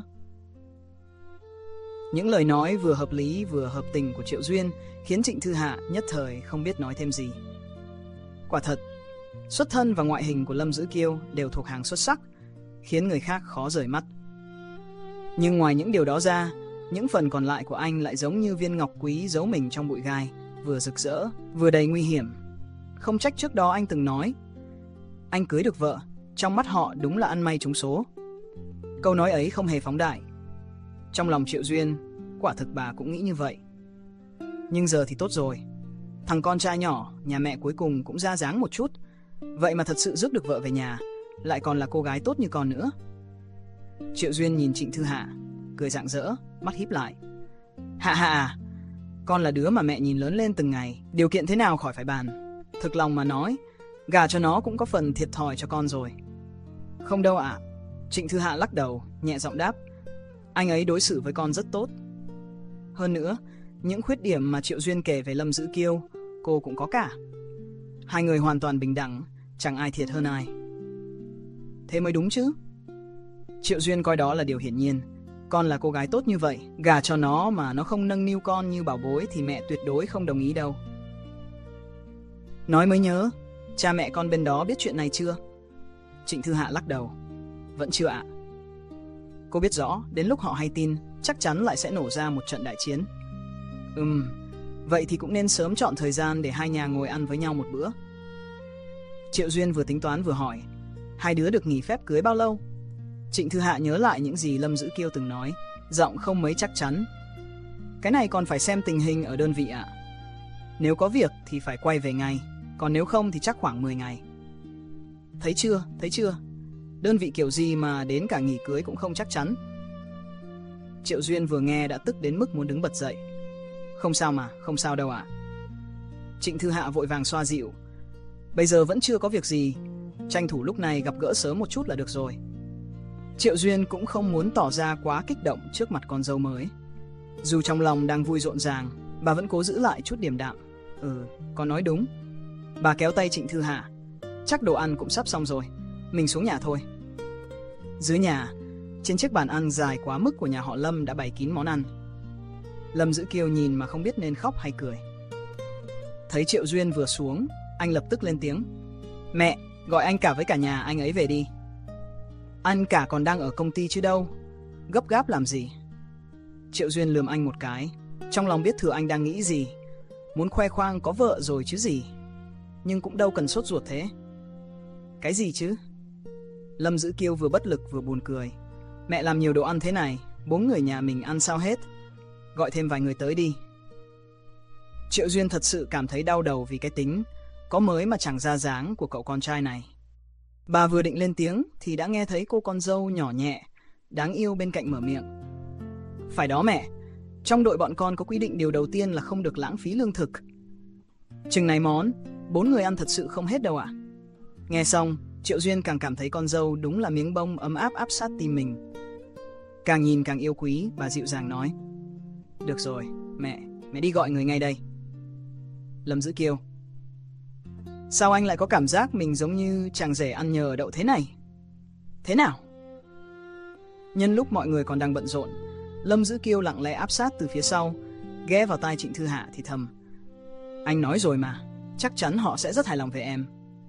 Những lời nói vừa hợp lý vừa hợp tình của Triệu Duyên khiến Trịnh Thư Hạ nhất thời không biết nói thêm gì. Quả thật, xuất thân và ngoại hình của Lâm Dữ Kiêu đều thuộc hàng xuất sắc, khiến người khác khó rời mắt. Nhưng ngoài những điều đó ra, những phần còn lại của anh lại giống như viên ngọc quý giấu mình trong bụi gai, vừa rực rỡ, vừa đầy nguy hiểm. Không trách trước đó anh từng nói, anh cưới được vợ, trong mắt họ đúng là ăn may trúng số. Câu nói ấy không hề phóng đại. Trong lòng Triệu Duyên, quả thực bà cũng nghĩ như vậy. Nhưng giờ thì tốt rồi, thằng con trai nhỏ nhà mẹ cuối cùng cũng ra dáng một chút. Vậy mà thật sự rước được vợ về nhà, lại còn là cô gái tốt như con nữa. Triệu Duyên nhìn Trịnh Thư Hạ, cười rạng rỡ, mắt híp lại. Hạ Hạ à, con là đứa mà mẹ nhìn lớn lên từng ngày, điều kiện thế nào khỏi phải bàn. Thực lòng mà nói, gả cho nó cũng có phần thiệt thòi cho con rồi. Không đâu ạ. Trịnh Thư Hạ lắc đầu, nhẹ giọng đáp. Anh ấy đối xử với con rất tốt. Hơn nữa, những khuyết điểm mà Triệu Duyên kể về Lâm Dữ Kiêu, cô cũng có cả. Hai người hoàn toàn bình đẳng, chẳng ai thiệt hơn ai. Thế mới đúng chứ. Triệu Duyên coi đó là điều hiển nhiên. Con là cô gái tốt như vậy, gả cho nó mà nó không nâng niu con như bảo bối thì mẹ tuyệt đối không đồng ý đâu. Nói mới nhớ, cha mẹ con bên đó biết chuyện này chưa? Trịnh Thư Hạ lắc đầu. Vẫn chưa ạ. Cô biết rõ, đến lúc họ hay tin, chắc chắn lại sẽ nổ ra một trận đại chiến. Ừm, vậy thì cũng nên sớm chọn thời gian để hai nhà ngồi ăn với nhau một bữa. Triệu Duyên vừa tính toán vừa hỏi, hai đứa được nghỉ phép cưới bao lâu? Trịnh Thư Hạ nhớ lại những gì Lâm Dữ Kiêu từng nói, giọng không mấy chắc chắn. Cái này còn phải xem tình hình ở đơn vị ạ. Nếu có việc thì phải quay về ngay, còn nếu không thì chắc khoảng mười ngày. Thấy chưa, thấy chưa? Đơn vị kiểu gì mà đến cả nghỉ cưới cũng không chắc chắn. Triệu Duyên vừa nghe đã tức đến mức muốn đứng bật dậy. Không sao mà, không sao đâu ạ. Trịnh Thư Hạ vội vàng xoa dịu. Bây giờ vẫn chưa có việc gì, tranh thủ lúc này gặp gỡ sớm một chút là được rồi. Triệu Duyên cũng không muốn tỏ ra quá kích động trước mặt con dâu mới. Dù trong lòng đang vui rộn ràng, bà vẫn cố giữ lại chút điềm đạm. Ừ, con nói đúng. Bà kéo tay Trịnh Thư Hạ. Chắc đồ ăn cũng sắp xong rồi, mình xuống nhà thôi. Dưới nhà, trên chiếc bàn ăn dài quá mức của nhà họ Lâm đã bày kín món ăn. Lâm Dữ Kiêu nhìn mà không biết nên khóc hay cười. Thấy Triệu Duyên vừa xuống, anh lập tức lên tiếng. Mẹ, gọi anh cả với cả nhà anh ấy về đi. Anh cả còn đang ở công ty chứ đâu, gấp gáp làm gì? Triệu Duyên lườm anh một cái, trong lòng biết thừa anh đang nghĩ gì. Muốn khoe khoang có vợ rồi chứ gì. Nhưng cũng đâu cần sốt ruột thế. Cái gì chứ? Lâm Dữ Kiêu vừa bất lực vừa buồn cười. Mẹ làm nhiều đồ ăn thế này, bốn người nhà mình ăn sao hết? Gọi thêm vài người tới đi. Triệu Duyên thật sự cảm thấy đau đầu vì cái tính có mới mà chẳng ra dáng của cậu con trai này. Bà vừa định lên tiếng thì đã nghe thấy cô con dâu nhỏ nhẹ, đáng yêu bên cạnh mở miệng. Phải đó mẹ, trong đội bọn con có quy định điều đầu tiên là không được lãng phí lương thực. Chừng này món, bốn người ăn thật sự không hết đâu ạ. Nghe xong, Triệu Duyên càng cảm thấy con dâu đúng là miếng bông ấm áp áp sát tim mình. Càng nhìn càng yêu quý, bà dịu dàng nói. Được rồi, mẹ, mẹ đi gọi người ngay đây. Lâm Dữ Kiêu. Sao anh lại có cảm giác mình giống như chàng rể ăn nhờ đậu thế này? Thế nào? Nhân lúc mọi người còn đang bận rộn, Lâm Dữ Kiêu lặng lẽ áp sát từ phía sau, ghé vào tai Trịnh Thư Hạ thì thầm. Anh nói rồi mà, chắc chắn họ sẽ rất hài lòng về em.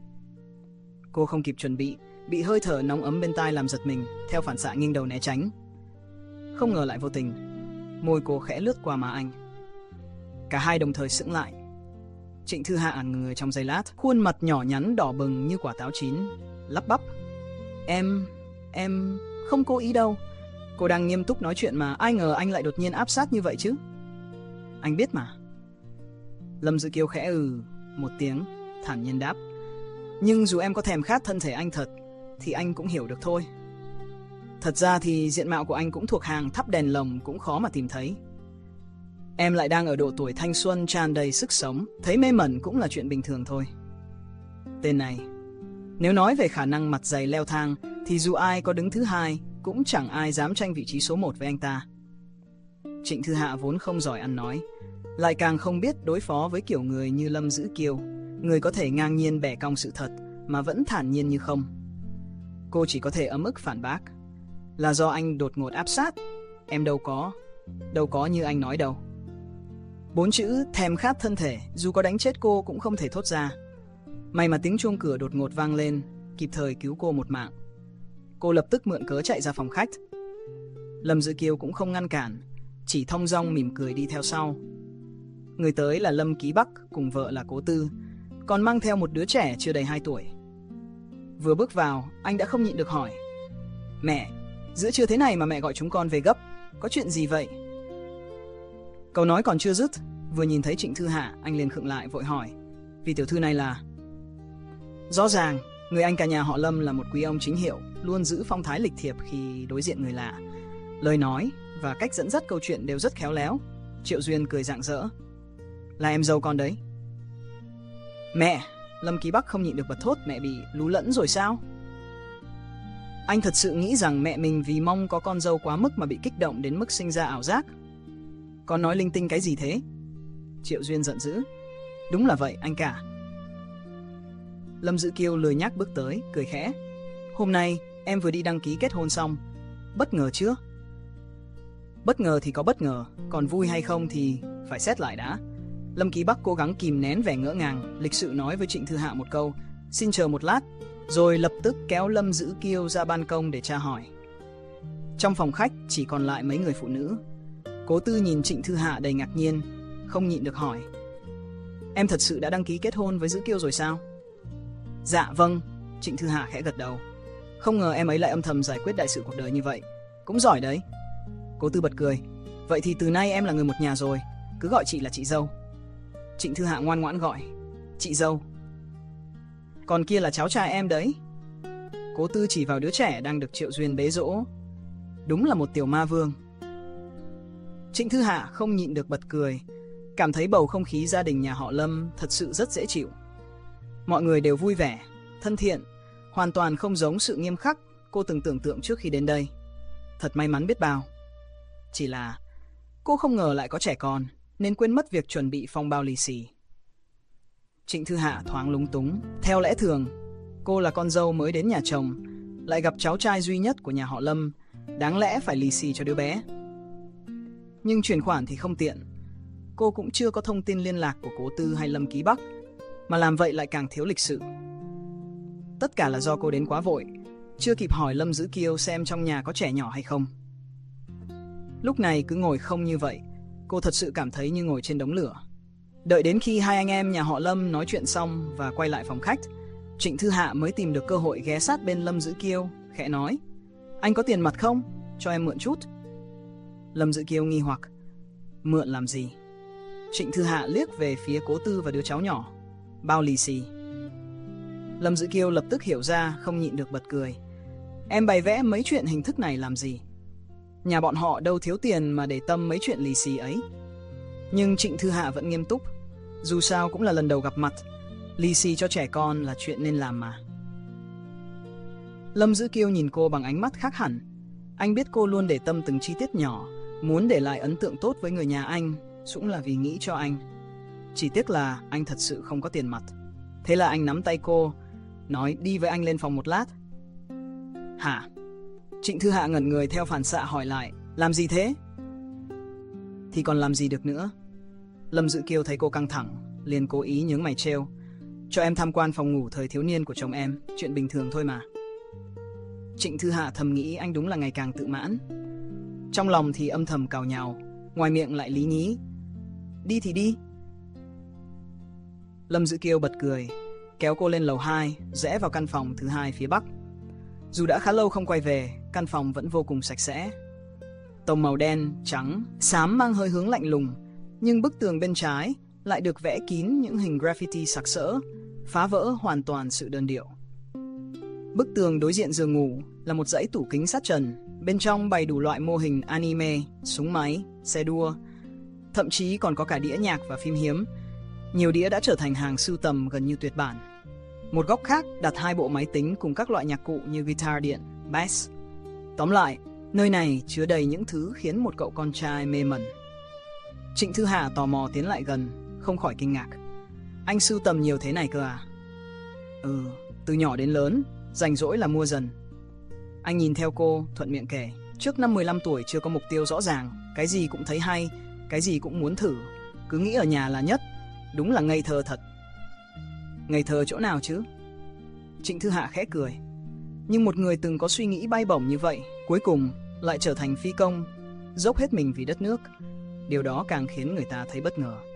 Cô không kịp chuẩn bị, bị hơi thở nóng ấm bên tai làm giật mình, theo phản xạ nghiêng đầu né tránh. Không ngờ lại vô tình, môi cô khẽ lướt qua má anh. Cả hai đồng thời sững lại. Trịnh Thư Hạ ngừng người trong giây lát, khuôn mặt nhỏ nhắn đỏ bừng như quả táo chín, lắp bắp. Em, em không cố ý đâu. Cô đang nghiêm túc nói chuyện mà, ai ngờ anh lại đột nhiên áp sát như vậy chứ. Anh biết mà. Lâm Dữ Kiêu khẽ ừ một tiếng, thản nhiên đáp. Nhưng dù em có thèm khát thân thể anh thật, thì anh cũng hiểu được thôi. Thật ra thì diện mạo của anh cũng thuộc hàng thắp đèn lồng cũng khó mà tìm thấy. Em lại đang ở độ tuổi thanh xuân tràn đầy sức sống, thấy mê mẩn cũng là chuyện bình thường thôi. Tên này, nếu nói về khả năng mặt dày leo thang, thì dù ai có đứng thứ hai, cũng chẳng ai dám tranh vị trí số một với anh ta. Trịnh Thư Hạ vốn không giỏi ăn nói, lại càng không biết đối phó với kiểu người như Lâm Dữ Kiêu, người có thể ngang nhiên bẻ cong sự thật mà vẫn thản nhiên như không. Cô chỉ có thể ấm ức phản bác. Là do anh đột ngột áp sát. Em đâu có, đâu có như anh nói đâu. Bốn chữ thèm khát thân thể dù có đánh chết cô cũng không thể thốt ra. May mà tiếng chuông cửa đột ngột vang lên, kịp thời cứu cô một mạng. Cô lập tức mượn cớ chạy ra phòng khách. Lâm Dữ Kiêu cũng không ngăn cản, chỉ thong dong mỉm cười đi theo sau. Người tới là Lâm Ký Bắc cùng vợ là Cố Tư, còn mang theo một đứa trẻ chưa đầy hai tuổi. Vừa bước vào, anh đã không nhịn được hỏi: Mẹ, giữa trưa thế này mà mẹ gọi chúng con về gấp, có chuyện gì vậy? Câu nói còn chưa dứt, vừa nhìn thấy Trịnh Thư Hạ, anh liền khựng lại vội hỏi: Vì tiểu thư này là... Rõ ràng, người anh cả nhà họ Lâm là một quý ông chính hiệu, luôn giữ phong thái lịch thiệp khi đối diện người lạ. Lời nói và cách dẫn dắt câu chuyện đều rất khéo léo. Triệu Duyên cười rạng rỡ: Là em dâu con đấy. Mẹ! Lâm Ký Bắc không nhịn được bật thốt: Mẹ bị lú lẫn rồi sao? Anh thật sự nghĩ rằng mẹ mình vì mong có con dâu quá mức mà bị kích động đến mức sinh ra ảo giác. Con nói linh tinh cái gì thế? Triệu Duyên giận dữ: Đúng là vậy anh cả. Lâm Dữ Kiêu lười nhác bước tới, cười khẽ: Hôm nay em vừa đi đăng ký kết hôn xong. Bất ngờ chưa? Bất ngờ thì có bất ngờ, còn vui hay không thì phải xét lại đã. Lâm Ký Bắc cố gắng kìm nén vẻ ngỡ ngàng, lịch sự nói với Trịnh Thư Hạ một câu: Xin chờ một lát, rồi lập tức kéo Lâm Dữ Kiêu ra ban công để tra hỏi. Trong phòng khách chỉ còn lại mấy người phụ nữ. Cố Tư nhìn Trịnh Thư Hạ đầy ngạc nhiên, không nhịn được hỏi: Em thật sự đã đăng ký kết hôn với Dữ Kiêu rồi sao? Dạ vâng. Trịnh Thư Hạ khẽ gật đầu. Không ngờ em ấy lại âm thầm giải quyết đại sự cuộc đời như vậy. Cũng giỏi đấy. Cố Tư bật cười: Vậy thì từ nay em là người một nhà rồi, cứ gọi chị là chị dâu. Trịnh Thư Hạ ngoan ngoãn gọi: Chị dâu. Còn kia là cháu trai em đấy. Cố Tư chỉ vào đứa trẻ đang được Triệu Duyên bế dỗ. Đúng là một tiểu ma vương. Trịnh Thư Hạ không nhịn được bật cười, cảm thấy bầu không khí gia đình nhà họ Lâm thật sự rất dễ chịu. Mọi người đều vui vẻ, thân thiện, hoàn toàn không giống sự nghiêm khắc cô từng tưởng tượng trước khi đến đây. Thật may mắn biết bao. Chỉ là cô không ngờ lại có trẻ con, nên quên mất việc chuẩn bị phong bao lì xì. Trịnh Thư Hạ thoáng lúng túng. Theo lẽ thường, cô là con dâu mới đến nhà chồng, lại gặp cháu trai duy nhất của nhà họ Lâm, đáng lẽ phải lì xì cho đứa bé. Nhưng chuyển khoản thì không tiện. Cô cũng chưa có thông tin liên lạc của Cố Tư hay Lâm Ký Bắc, mà làm vậy lại càng thiếu lịch sự. Tất cả là do cô đến quá vội, chưa kịp hỏi Lâm Dữ Kiêu xem trong nhà có trẻ nhỏ hay không. Lúc này cứ ngồi không như vậy, cô thật sự cảm thấy như ngồi trên đống lửa. Đợi đến khi hai anh em nhà họ Lâm nói chuyện xong và quay lại phòng khách, Trịnh Thư Hạ mới tìm được cơ hội ghé sát bên Lâm Dữ Kiêu, khẽ nói: Anh có tiền mặt không? Cho em mượn chút. Lâm Dữ Kiêu nghi hoặc: Mượn làm gì? Trịnh Thư Hạ liếc về phía Cố Tư và đứa cháu nhỏ: Bao lì xì. Lâm Dữ Kiêu lập tức hiểu ra, không nhịn được bật cười: Em bày vẽ mấy chuyện hình thức này làm gì? Nhà bọn họ đâu thiếu tiền mà để tâm mấy chuyện lì xì ấy. Nhưng Trịnh Thư Hạ vẫn nghiêm túc. Dù sao cũng là lần đầu gặp mặt, lì xì cho trẻ con là chuyện nên làm mà. Lâm Dữ Kiêu nhìn cô bằng ánh mắt khác hẳn. Anh biết cô luôn để tâm từng chi tiết nhỏ, muốn để lại ấn tượng tốt với người nhà anh, cũng là vì nghĩ cho anh. Chỉ tiếc là anh thật sự không có tiền mặt. Thế là anh nắm tay cô, nói đi với anh lên phòng một lát. Hả? Trịnh Thư Hạ ngẩn người theo phản xạ hỏi lại: Làm gì thế? Thì còn làm gì được nữa. Lâm Dữ Kiêu thấy cô căng thẳng, liền cố ý nhướng mày trêu: Cho em tham quan phòng ngủ thời thiếu niên của chồng em, chuyện bình thường thôi mà. Trịnh Thư Hạ thầm nghĩ anh đúng là ngày càng tự mãn. Trong lòng thì âm thầm càu nhàu, ngoài miệng lại lý nhí: Đi thì đi. Lâm Dữ Kiêu bật cười, kéo cô lên lầu hai, rẽ vào căn phòng thứ hai phía bắc. Dù đã khá lâu không quay về, căn phòng vẫn vô cùng sạch sẽ. Tông màu đen, trắng, xám mang hơi hướng lạnh lùng, nhưng bức tường bên trái lại được vẽ kín những hình graffiti sặc sỡ, phá vỡ hoàn toàn sự đơn điệu. Bức tường đối diện giường ngủ là một dãy tủ kính sát trần, bên trong bày đủ loại mô hình anime, súng máy, xe đua, thậm chí còn có cả đĩa nhạc và phim hiếm. Nhiều đĩa đã trở thành hàng sưu tầm gần như tuyệt bản. Một góc khác đặt hai bộ máy tính cùng các loại nhạc cụ như guitar điện, bass. Tóm lại, nơi này chứa đầy những thứ khiến một cậu con trai mê mẩn. Trịnh Thư Hạ tò mò tiến lại gần, không khỏi kinh ngạc. Anh sưu tầm nhiều thế này cơ à? Ừ, từ nhỏ đến lớn, rảnh rỗi là mua dần. Anh nhìn theo cô, thuận miệng kể. Trước năm mười lăm tuổi chưa có mục tiêu rõ ràng, cái gì cũng thấy hay, cái gì cũng muốn thử, cứ nghĩ ở nhà là nhất, đúng là ngây thơ thật. Ngây thơ chỗ nào chứ? Trịnh Thư Hạ khẽ cười. Nhưng một người từng có suy nghĩ bay bổng như vậy, cuối cùng lại trở thành phi công, dốc hết mình vì đất nước. Điều đó càng khiến người ta thấy bất ngờ.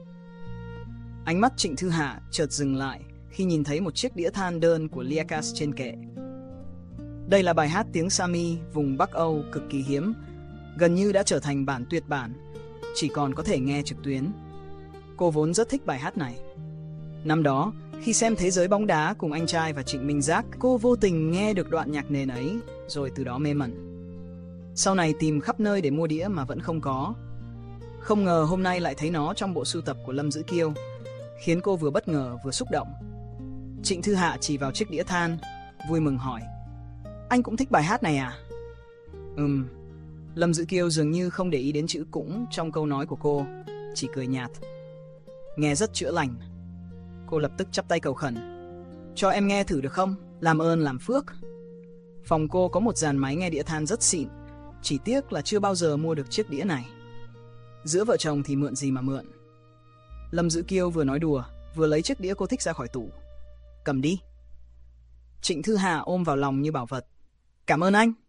Ánh mắt Trịnh Thư Hạ chợt dừng lại khi nhìn thấy một chiếc đĩa than đơn của Liakas trên kệ. Đây là bài hát tiếng Sami vùng Bắc Âu cực kỳ hiếm, gần như đã trở thành bản tuyệt bản, chỉ còn có thể nghe trực tuyến. Cô vốn rất thích bài hát này. Năm đó, khi xem Thế giới bóng đá cùng anh trai và Trịnh Minh Giác, cô vô tình nghe được đoạn nhạc nền ấy, rồi từ đó mê mẩn. Sau này tìm khắp nơi để mua đĩa mà vẫn không có. Không ngờ hôm nay lại thấy nó trong bộ sưu tập của Lâm Dữ Kiêu, khiến cô vừa bất ngờ vừa xúc động. Trịnh Thư Hạ chỉ vào chiếc đĩa than, vui mừng hỏi: Anh cũng thích bài hát này à? Ừm. Lâm Dữ Kiêu dường như không để ý đến chữ cũng trong câu nói của cô, chỉ cười nhạt. Nghe rất chữa lành. Cô lập tức chắp tay cầu khẩn: Cho em nghe thử được không? Làm ơn làm phước. Phòng cô có một dàn máy nghe đĩa than rất xịn, chỉ tiếc là chưa bao giờ mua được chiếc đĩa này. Giữa vợ chồng thì mượn gì mà mượn. Lâm Dữ Kiêu vừa nói đùa, vừa lấy chiếc đĩa cô thích ra khỏi tủ. Cầm đi. Trịnh Thư Hạ ôm vào lòng như bảo vật. Cảm ơn anh.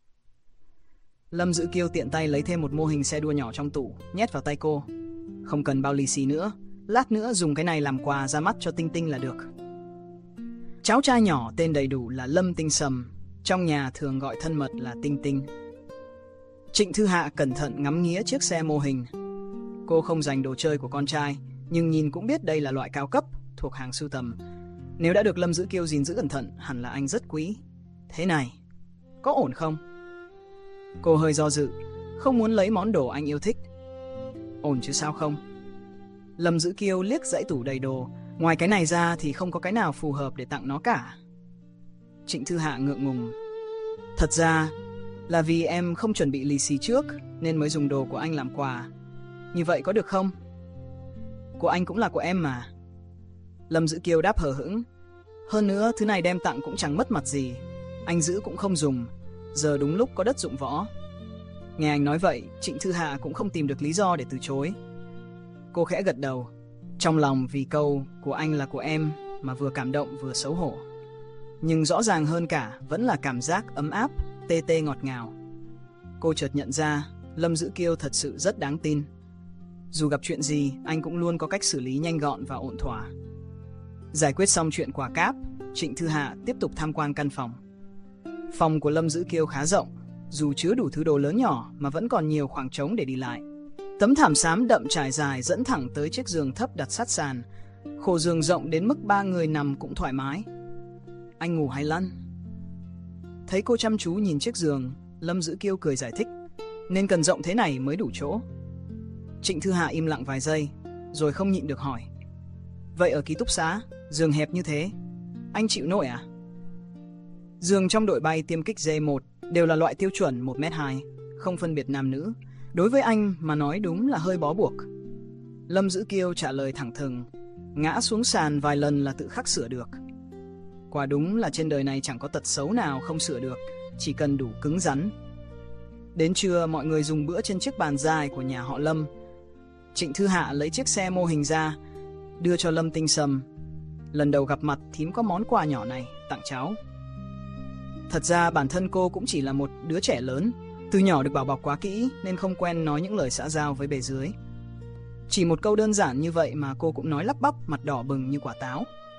Lâm Dữ Kiêu tiện tay lấy thêm một mô hình xe đua nhỏ trong tủ, nhét vào tay cô. Không cần bao lì xì nữa, lát nữa dùng cái này làm quà ra mắt cho Tinh Tinh là được. Cháu trai nhỏ tên đầy đủ là Lâm Tinh Sầm, trong nhà thường gọi thân mật là Tinh Tinh. Trịnh Thư Hạ cẩn thận ngắm nghía chiếc xe mô hình. Cô không giành đồ chơi của con trai, nhưng nhìn cũng biết đây là loại cao cấp, thuộc hàng sưu tầm. Nếu đã được Lâm Dữ Kiêu gìn giữ cẩn thận, hẳn là anh rất quý. Thế này, có ổn không? Cô hơi do dự, không muốn lấy món đồ anh yêu thích. Ổn chứ sao không? Lâm Dữ Kiêu liếc dãy tủ đầy đồ, ngoài cái này ra thì không có cái nào phù hợp để tặng nó cả. Trịnh Thư Hạ ngượng ngùng. Thật ra là vì em không chuẩn bị lì xì trước nên mới dùng đồ của anh làm quà. Như vậy có được không? Của anh cũng là của em mà. Lâm Dữ Kiêu đáp hờ hững. Hơn nữa thứ này đem tặng cũng chẳng mất mặt gì, anh giữ cũng không dùng, giờ đúng lúc có đất dụng võ. Nghe anh nói vậy, Trịnh Thư Hạ cũng không tìm được lý do để từ chối. Cô khẽ gật đầu, trong lòng vì câu của anh là của em mà vừa cảm động vừa xấu hổ. Nhưng rõ ràng hơn cả vẫn là cảm giác ấm áp, tê tê ngọt ngào. Cô chợt nhận ra Lâm Dữ Kiêu thật sự rất đáng tin. Dù gặp chuyện gì, anh cũng luôn có cách xử lý nhanh gọn và ổn thỏa. Giải quyết xong chuyện quả cáp, Trịnh Thư Hạ tiếp tục tham quan căn phòng. Phòng của Lâm Dữ Kiêu khá rộng, dù chứa đủ thứ đồ lớn nhỏ mà vẫn còn nhiều khoảng trống để đi lại. Tấm thảm xám đậm trải dài dẫn thẳng tới chiếc giường thấp đặt sát sàn. Khổ giường rộng đến mức ba người nằm cũng thoải mái. Anh ngủ hay lăn? Thấy cô chăm chú nhìn chiếc giường, Lâm Dữ Kiêu cười giải thích. Nên cần rộng thế này mới đủ chỗ. Trịnh Thư Hạ im lặng vài giây, rồi không nhịn được hỏi. Vậy ở ký túc xá, giường hẹp như thế, anh chịu nổi à? Giường trong đội bay tiêm kích D một đều là loại tiêu chuẩn một mét hai, không phân biệt nam nữ. Đối với anh mà nói đúng là hơi bó buộc. Lâm Dữ Kiêu trả lời thẳng thừng, ngã xuống sàn vài lần là tự khắc sửa được. Quả đúng là trên đời này chẳng có tật xấu nào không sửa được, chỉ cần đủ cứng rắn. Đến trưa mọi người dùng bữa trên chiếc bàn dài của nhà họ Lâm. Trịnh Thư Hạ lấy chiếc xe mô hình ra, đưa cho Lâm Tinh Sầm. Lần đầu gặp mặt thím có món quà nhỏ này tặng cháu. Thật ra bản thân cô cũng chỉ là một đứa trẻ lớn, từ nhỏ được bảo bọc quá kỹ nên không quen nói những lời xã giao với bề dưới. Chỉ một câu đơn giản như vậy mà cô cũng nói lắp bắp, mặt đỏ bừng như quả táo.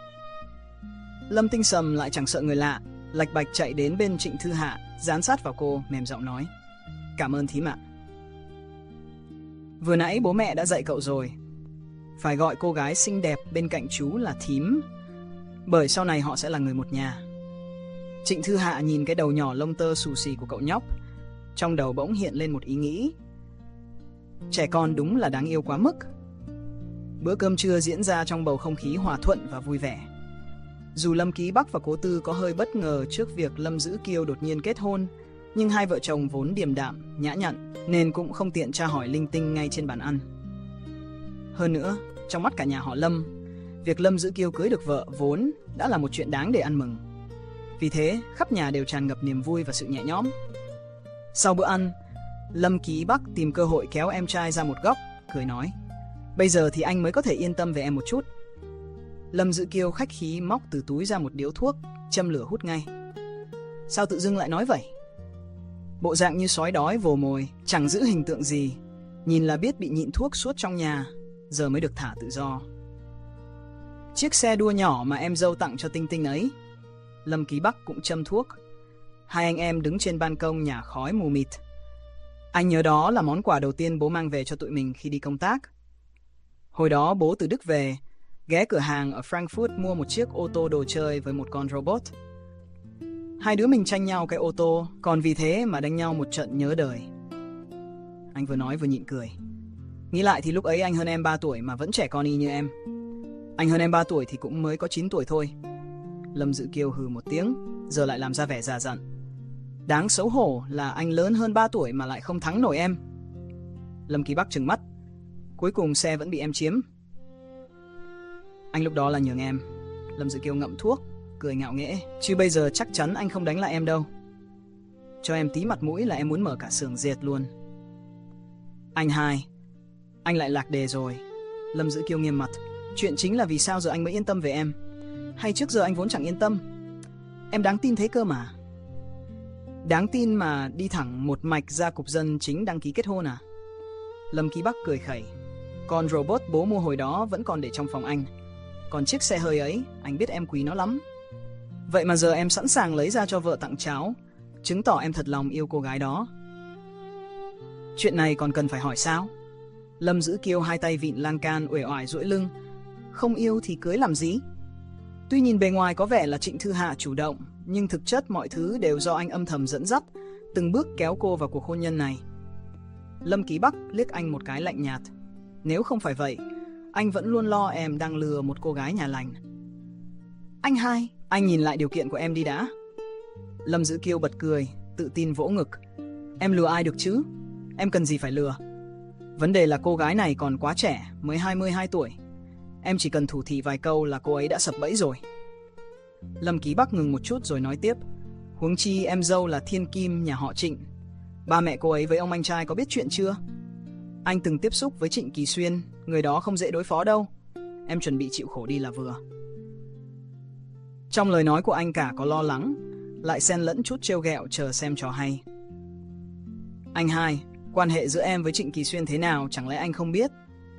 Lâm Tinh Sầm lại chẳng sợ người lạ, lạch bạch chạy đến bên Trịnh Thư Hạ, dán sát vào cô, mềm giọng nói. Cảm ơn thím ạ. Vừa nãy bố mẹ đã dạy cậu rồi, phải gọi cô gái xinh đẹp bên cạnh chú là thím, bởi sau này họ sẽ là người một nhà. Trịnh Thư Hạ nhìn cái đầu nhỏ lông tơ xù xì của cậu nhóc, trong đầu bỗng hiện lên một ý nghĩ. Trẻ con đúng là đáng yêu quá mức. Bữa cơm trưa diễn ra trong bầu không khí hòa thuận và vui vẻ. Dù Lâm Ký Bắc và Cố Tư có hơi bất ngờ trước việc Lâm Dữ Kiêu đột nhiên kết hôn, nhưng hai vợ chồng vốn điềm đạm, nhã nhặn nên cũng không tiện tra hỏi linh tinh ngay trên bàn ăn. Hơn nữa, trong mắt cả nhà họ Lâm, Việc Lâm Dữ Kiêu cưới được vợ vốn đã là một chuyện đáng để ăn mừng. Vì thế, khắp nhà đều tràn ngập niềm vui và sự nhẹ nhõm. Sau bữa ăn, Lâm Ký Bắc tìm cơ hội kéo em trai ra một góc, cười nói: "Bây giờ thì anh mới có thể yên tâm về em một chút." Lâm Dữ Kiêu khách khí móc từ túi ra một điếu thuốc, châm lửa hút ngay. "Sao tự dưng lại nói vậy?" Bộ dạng như sói đói vồ mồi, chẳng giữ hình tượng gì, nhìn là biết bị nhịn thuốc suốt trong nhà, giờ mới được thả tự do. "Chiếc xe đua nhỏ mà em dâu tặng cho Tinh Tinh ấy." Lâm Ký Bắc cũng châm thuốc. Hai anh em đứng trên ban công nhả khói mù mịt. Anh nhớ đó là món quà đầu tiên bố mang về cho tụi mình khi đi công tác. Hồi đó bố từ Đức về, ghé cửa hàng ở Frankfurt mua một chiếc ô tô đồ chơi với một con robot. Hai đứa mình tranh nhau cái ô tô, còn vì thế mà đánh nhau một trận nhớ đời. Anh vừa nói vừa nhịn cười. Nghĩ lại thì lúc ấy anh hơn em ba tuổi mà vẫn trẻ con y như em. Anh hơn em ba tuổi thì cũng mới có chín tuổi thôi. Lâm Dữ Kiêu hừ một tiếng, giờ lại làm ra vẻ già dặn. Đáng xấu hổ là anh lớn hơn ba tuổi mà lại không thắng nổi em. Lâm Ký Bắc trừng mắt. Cuối cùng xe vẫn bị em chiếm. Anh lúc đó là nhường em. Lâm Dữ Kiêu ngậm thuốc, cười ngạo nghễ. Chứ bây giờ chắc chắn anh không đánh lại em đâu. Cho em tí mặt mũi là em muốn mở cả xưởng dệt luôn. Anh hai, anh lại lạc đề rồi. Lâm Dữ Kiêu nghiêm mặt. Chuyện chính là vì sao giờ anh mới yên tâm về em? Hay trước giờ anh vốn chẳng yên tâm? Em đáng tin thế cơ mà. Đáng tin mà đi thẳng một mạch ra cục dân chính đăng ký kết hôn à? Lâm Ký Bắc cười khẩy. Con robot bố mua hồi đó vẫn còn để trong phòng anh. Còn chiếc xe hơi ấy, anh biết em quý nó lắm. Vậy mà giờ em sẵn sàng lấy ra cho vợ tặng cháu, chứng tỏ em thật lòng yêu cô gái đó. Chuyện này còn cần phải hỏi sao? Lâm Dữ Kiêu hai tay vịn lan can uể oải duỗi lưng. Không yêu thì cưới làm gì? Tuy nhìn bề ngoài có vẻ là Trịnh Thư Hạ chủ động, nhưng thực chất mọi thứ đều do anh âm thầm dẫn dắt, từng bước kéo cô vào cuộc hôn nhân này. Lâm Ký Bắc liếc anh một cái lạnh nhạt. Nếu không phải vậy, anh vẫn luôn lo em đang lừa một cô gái nhà lành. Anh hai, anh nhìn lại điều kiện của em đi đã. Lâm Dữ Kiêu bật cười, tự tin vỗ ngực. Em lừa ai được chứ? Em cần gì phải lừa? Vấn đề là cô gái này còn quá trẻ, mới hai mươi hai tuổi. Em chỉ cần thủ thỉ vài câu là cô ấy đã sập bẫy rồi. Lâm Ký Bắc ngừng một chút rồi nói tiếp. Huống chi em dâu là thiên kim nhà họ Trịnh. Ba mẹ cô ấy với ông anh trai có biết chuyện chưa? Anh từng tiếp xúc với Trịnh Kỳ Xuyên, người đó không dễ đối phó đâu. Em chuẩn bị chịu khổ đi là vừa. Trong lời nói của anh cả có lo lắng, lại xen lẫn chút trêu ghẹo chờ xem trò hay. Anh hai, quan hệ giữa em với Trịnh Kỳ Xuyên thế nào chẳng lẽ anh không biết?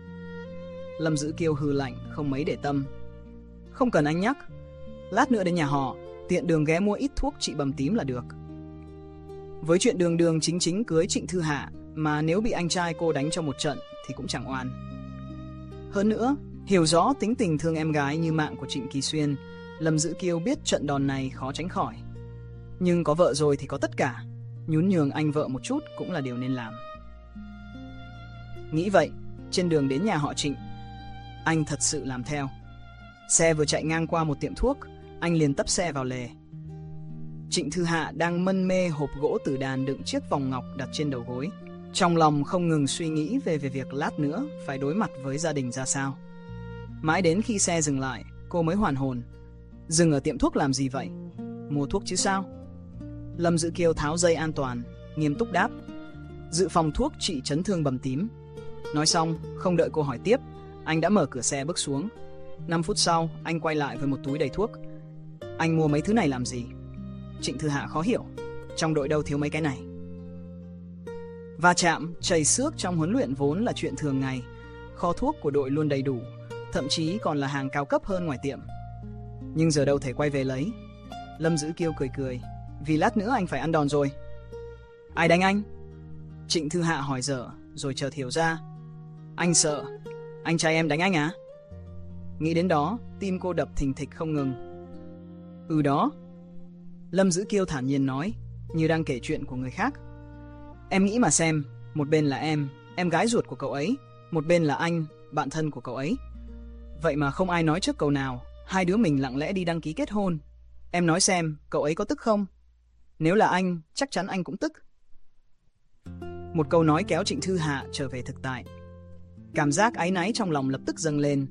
Lâm Dữ Kiêu hừ lạnh, không mấy để tâm. Không cần anh nhắc. Lát nữa đến nhà họ, tiện đường ghé mua ít thuốc trị bầm tím là được. Với chuyện đường đường chính chính cưới Trịnh Thư Hạ, mà nếu bị anh trai cô đánh cho một trận thì cũng chẳng oan. Hơn nữa, hiểu rõ tính tình thương em gái như mạng của Trịnh Kỳ Xuyên, Lâm Dữ Kiêu biết trận đòn này khó tránh khỏi. Nhưng có vợ rồi thì có tất cả, nhún nhường anh vợ một chút cũng là điều nên làm. Nghĩ vậy, trên đường đến nhà họ Trịnh, anh thật sự làm theo. Xe vừa chạy ngang qua một tiệm thuốc, anh liền tấp xe vào lề. Trịnh Thư Hạ đang mân mê hộp gỗ tử đàn đựng chiếc vòng ngọc đặt trên đầu gối. Trong lòng không ngừng suy nghĩ về, về việc lát nữa phải đối mặt với gia đình ra sao. Mãi đến khi xe dừng lại, cô mới hoàn hồn. Dừng ở tiệm thuốc làm gì vậy? Mua thuốc chứ sao? Lâm Dữ Kiêu tháo dây an toàn, nghiêm túc đáp. Dự phòng thuốc trị chấn thương bầm tím. Nói xong, không đợi cô hỏi tiếp, anh đã mở cửa xe bước xuống. Năm phút sau, anh quay lại với một túi đầy thuốc. Anh mua mấy thứ này làm gì? Trịnh Thư Hạ khó hiểu. Trong đội đâu thiếu mấy cái này. Va chạm, chảy xước trong huấn luyện vốn là chuyện thường ngày. Kho thuốc của đội luôn đầy đủ, thậm chí còn là hàng cao cấp hơn ngoài tiệm. Nhưng giờ đâu thể quay về lấy. Lâm Dữ Kiêu cười cười. Vì lát nữa anh phải ăn đòn rồi. Ai đánh anh? Trịnh Thư Hạ hỏi dở, rồi chợt hiểu ra. Anh sợ. Anh trai em đánh anh à? Nghĩ đến đó, tim cô đập thình thịch không ngừng. Ừ đó. Lâm Dữ Kiêu thản nhiên nói, như đang kể chuyện của người khác. Em nghĩ mà xem, một bên là em, em gái ruột của cậu ấy, một bên là anh, bạn thân của cậu ấy. Vậy mà không ai nói trước câu nào, hai đứa mình lặng lẽ đi đăng ký kết hôn. Em nói xem, cậu ấy có tức không? Nếu là anh, chắc chắn anh cũng tức. Một câu nói kéo Trịnh Thư Hạ trở về thực tại. Cảm giác áy náy trong lòng lập tức dâng lên.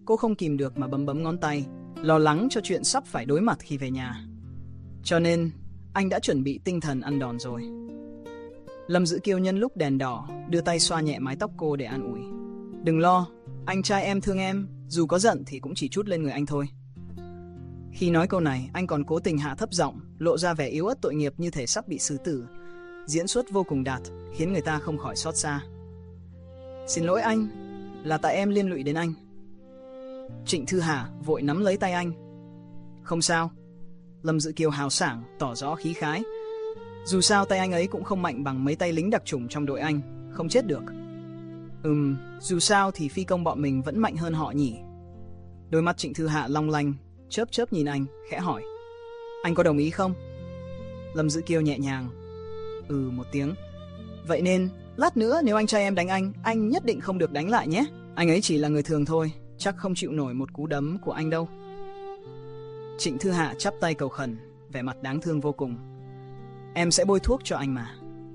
cô không kìm được mà bấm bấm ngón tay, lo lắng cho chuyện sắp phải đối mặt khi về nhà. Cho nên, anh đã chuẩn bị tinh thần ăn đòn rồi. Lâm Dữ Kiêu nhân lúc đèn đỏ, đưa tay xoa nhẹ mái tóc cô để an ủi. Đừng lo, anh trai em thương em, dù có giận thì cũng chỉ trút lên người anh thôi. Khi nói câu này, anh còn cố tình hạ thấp giọng, lộ ra vẻ yếu ớt tội nghiệp như thể sắp bị xử tử. Diễn xuất vô cùng đạt, khiến người ta không khỏi xót xa. Xin lỗi anh, là tại em liên lụy đến anh. Trịnh Thư Hà vội nắm lấy tay anh. Không sao. Lâm Dữ Kiêu hào sảng, tỏ rõ khí khái. Dù sao tay anh ấy cũng không mạnh bằng mấy tay lính đặc chủng trong đội anh, không chết được. Ừm, dù sao thì phi công bọn mình vẫn mạnh hơn họ nhỉ. Đôi mắt Trịnh Thư Hạ long lanh, chớp chớp nhìn anh, khẽ hỏi. Anh có đồng ý không? Lâm Dữ Kiêu nhẹ nhàng. Ừ một tiếng. Vậy nên, lát nữa nếu anh trai em đánh anh, anh nhất định không được đánh lại nhé. Anh ấy chỉ là người thường thôi, chắc không chịu nổi một cú đấm của anh đâu. Trịnh Thư Hạ chắp tay cầu khẩn, vẻ mặt đáng thương vô cùng. Em sẽ bôi thuốc cho anh mà.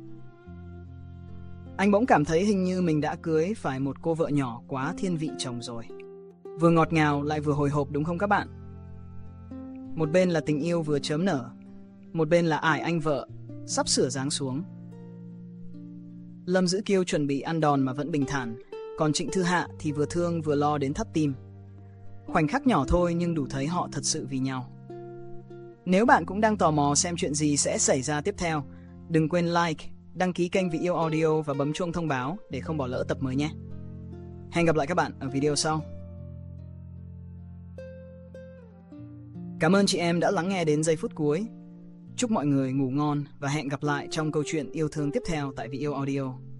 Anh bỗng cảm thấy hình như mình đã cưới phải một cô vợ nhỏ quá thiên vị chồng rồi. Vừa ngọt ngào lại vừa hồi hộp đúng không các bạn? Một bên là tình yêu vừa chớm nở, một bên là ải anh vợ, sắp sửa giáng xuống. Lâm Dữ Kiêu chuẩn bị ăn đòn mà vẫn bình thản, còn Trịnh Thư Hạ thì vừa thương vừa lo đến thắt tim. Khoảnh khắc nhỏ thôi nhưng đủ thấy họ thật sự vì nhau. Nếu bạn cũng đang tò mò xem chuyện gì sẽ xảy ra tiếp theo, đừng quên like, đăng ký kênh Vị Yêu Audio và bấm chuông thông báo để không bỏ lỡ tập mới nhé. Hẹn gặp lại các bạn ở video sau. Cảm ơn chị em đã lắng nghe đến giây phút cuối. Chúc mọi người ngủ ngon và hẹn gặp lại trong câu chuyện yêu thương tiếp theo tại Vị Yêu Audio.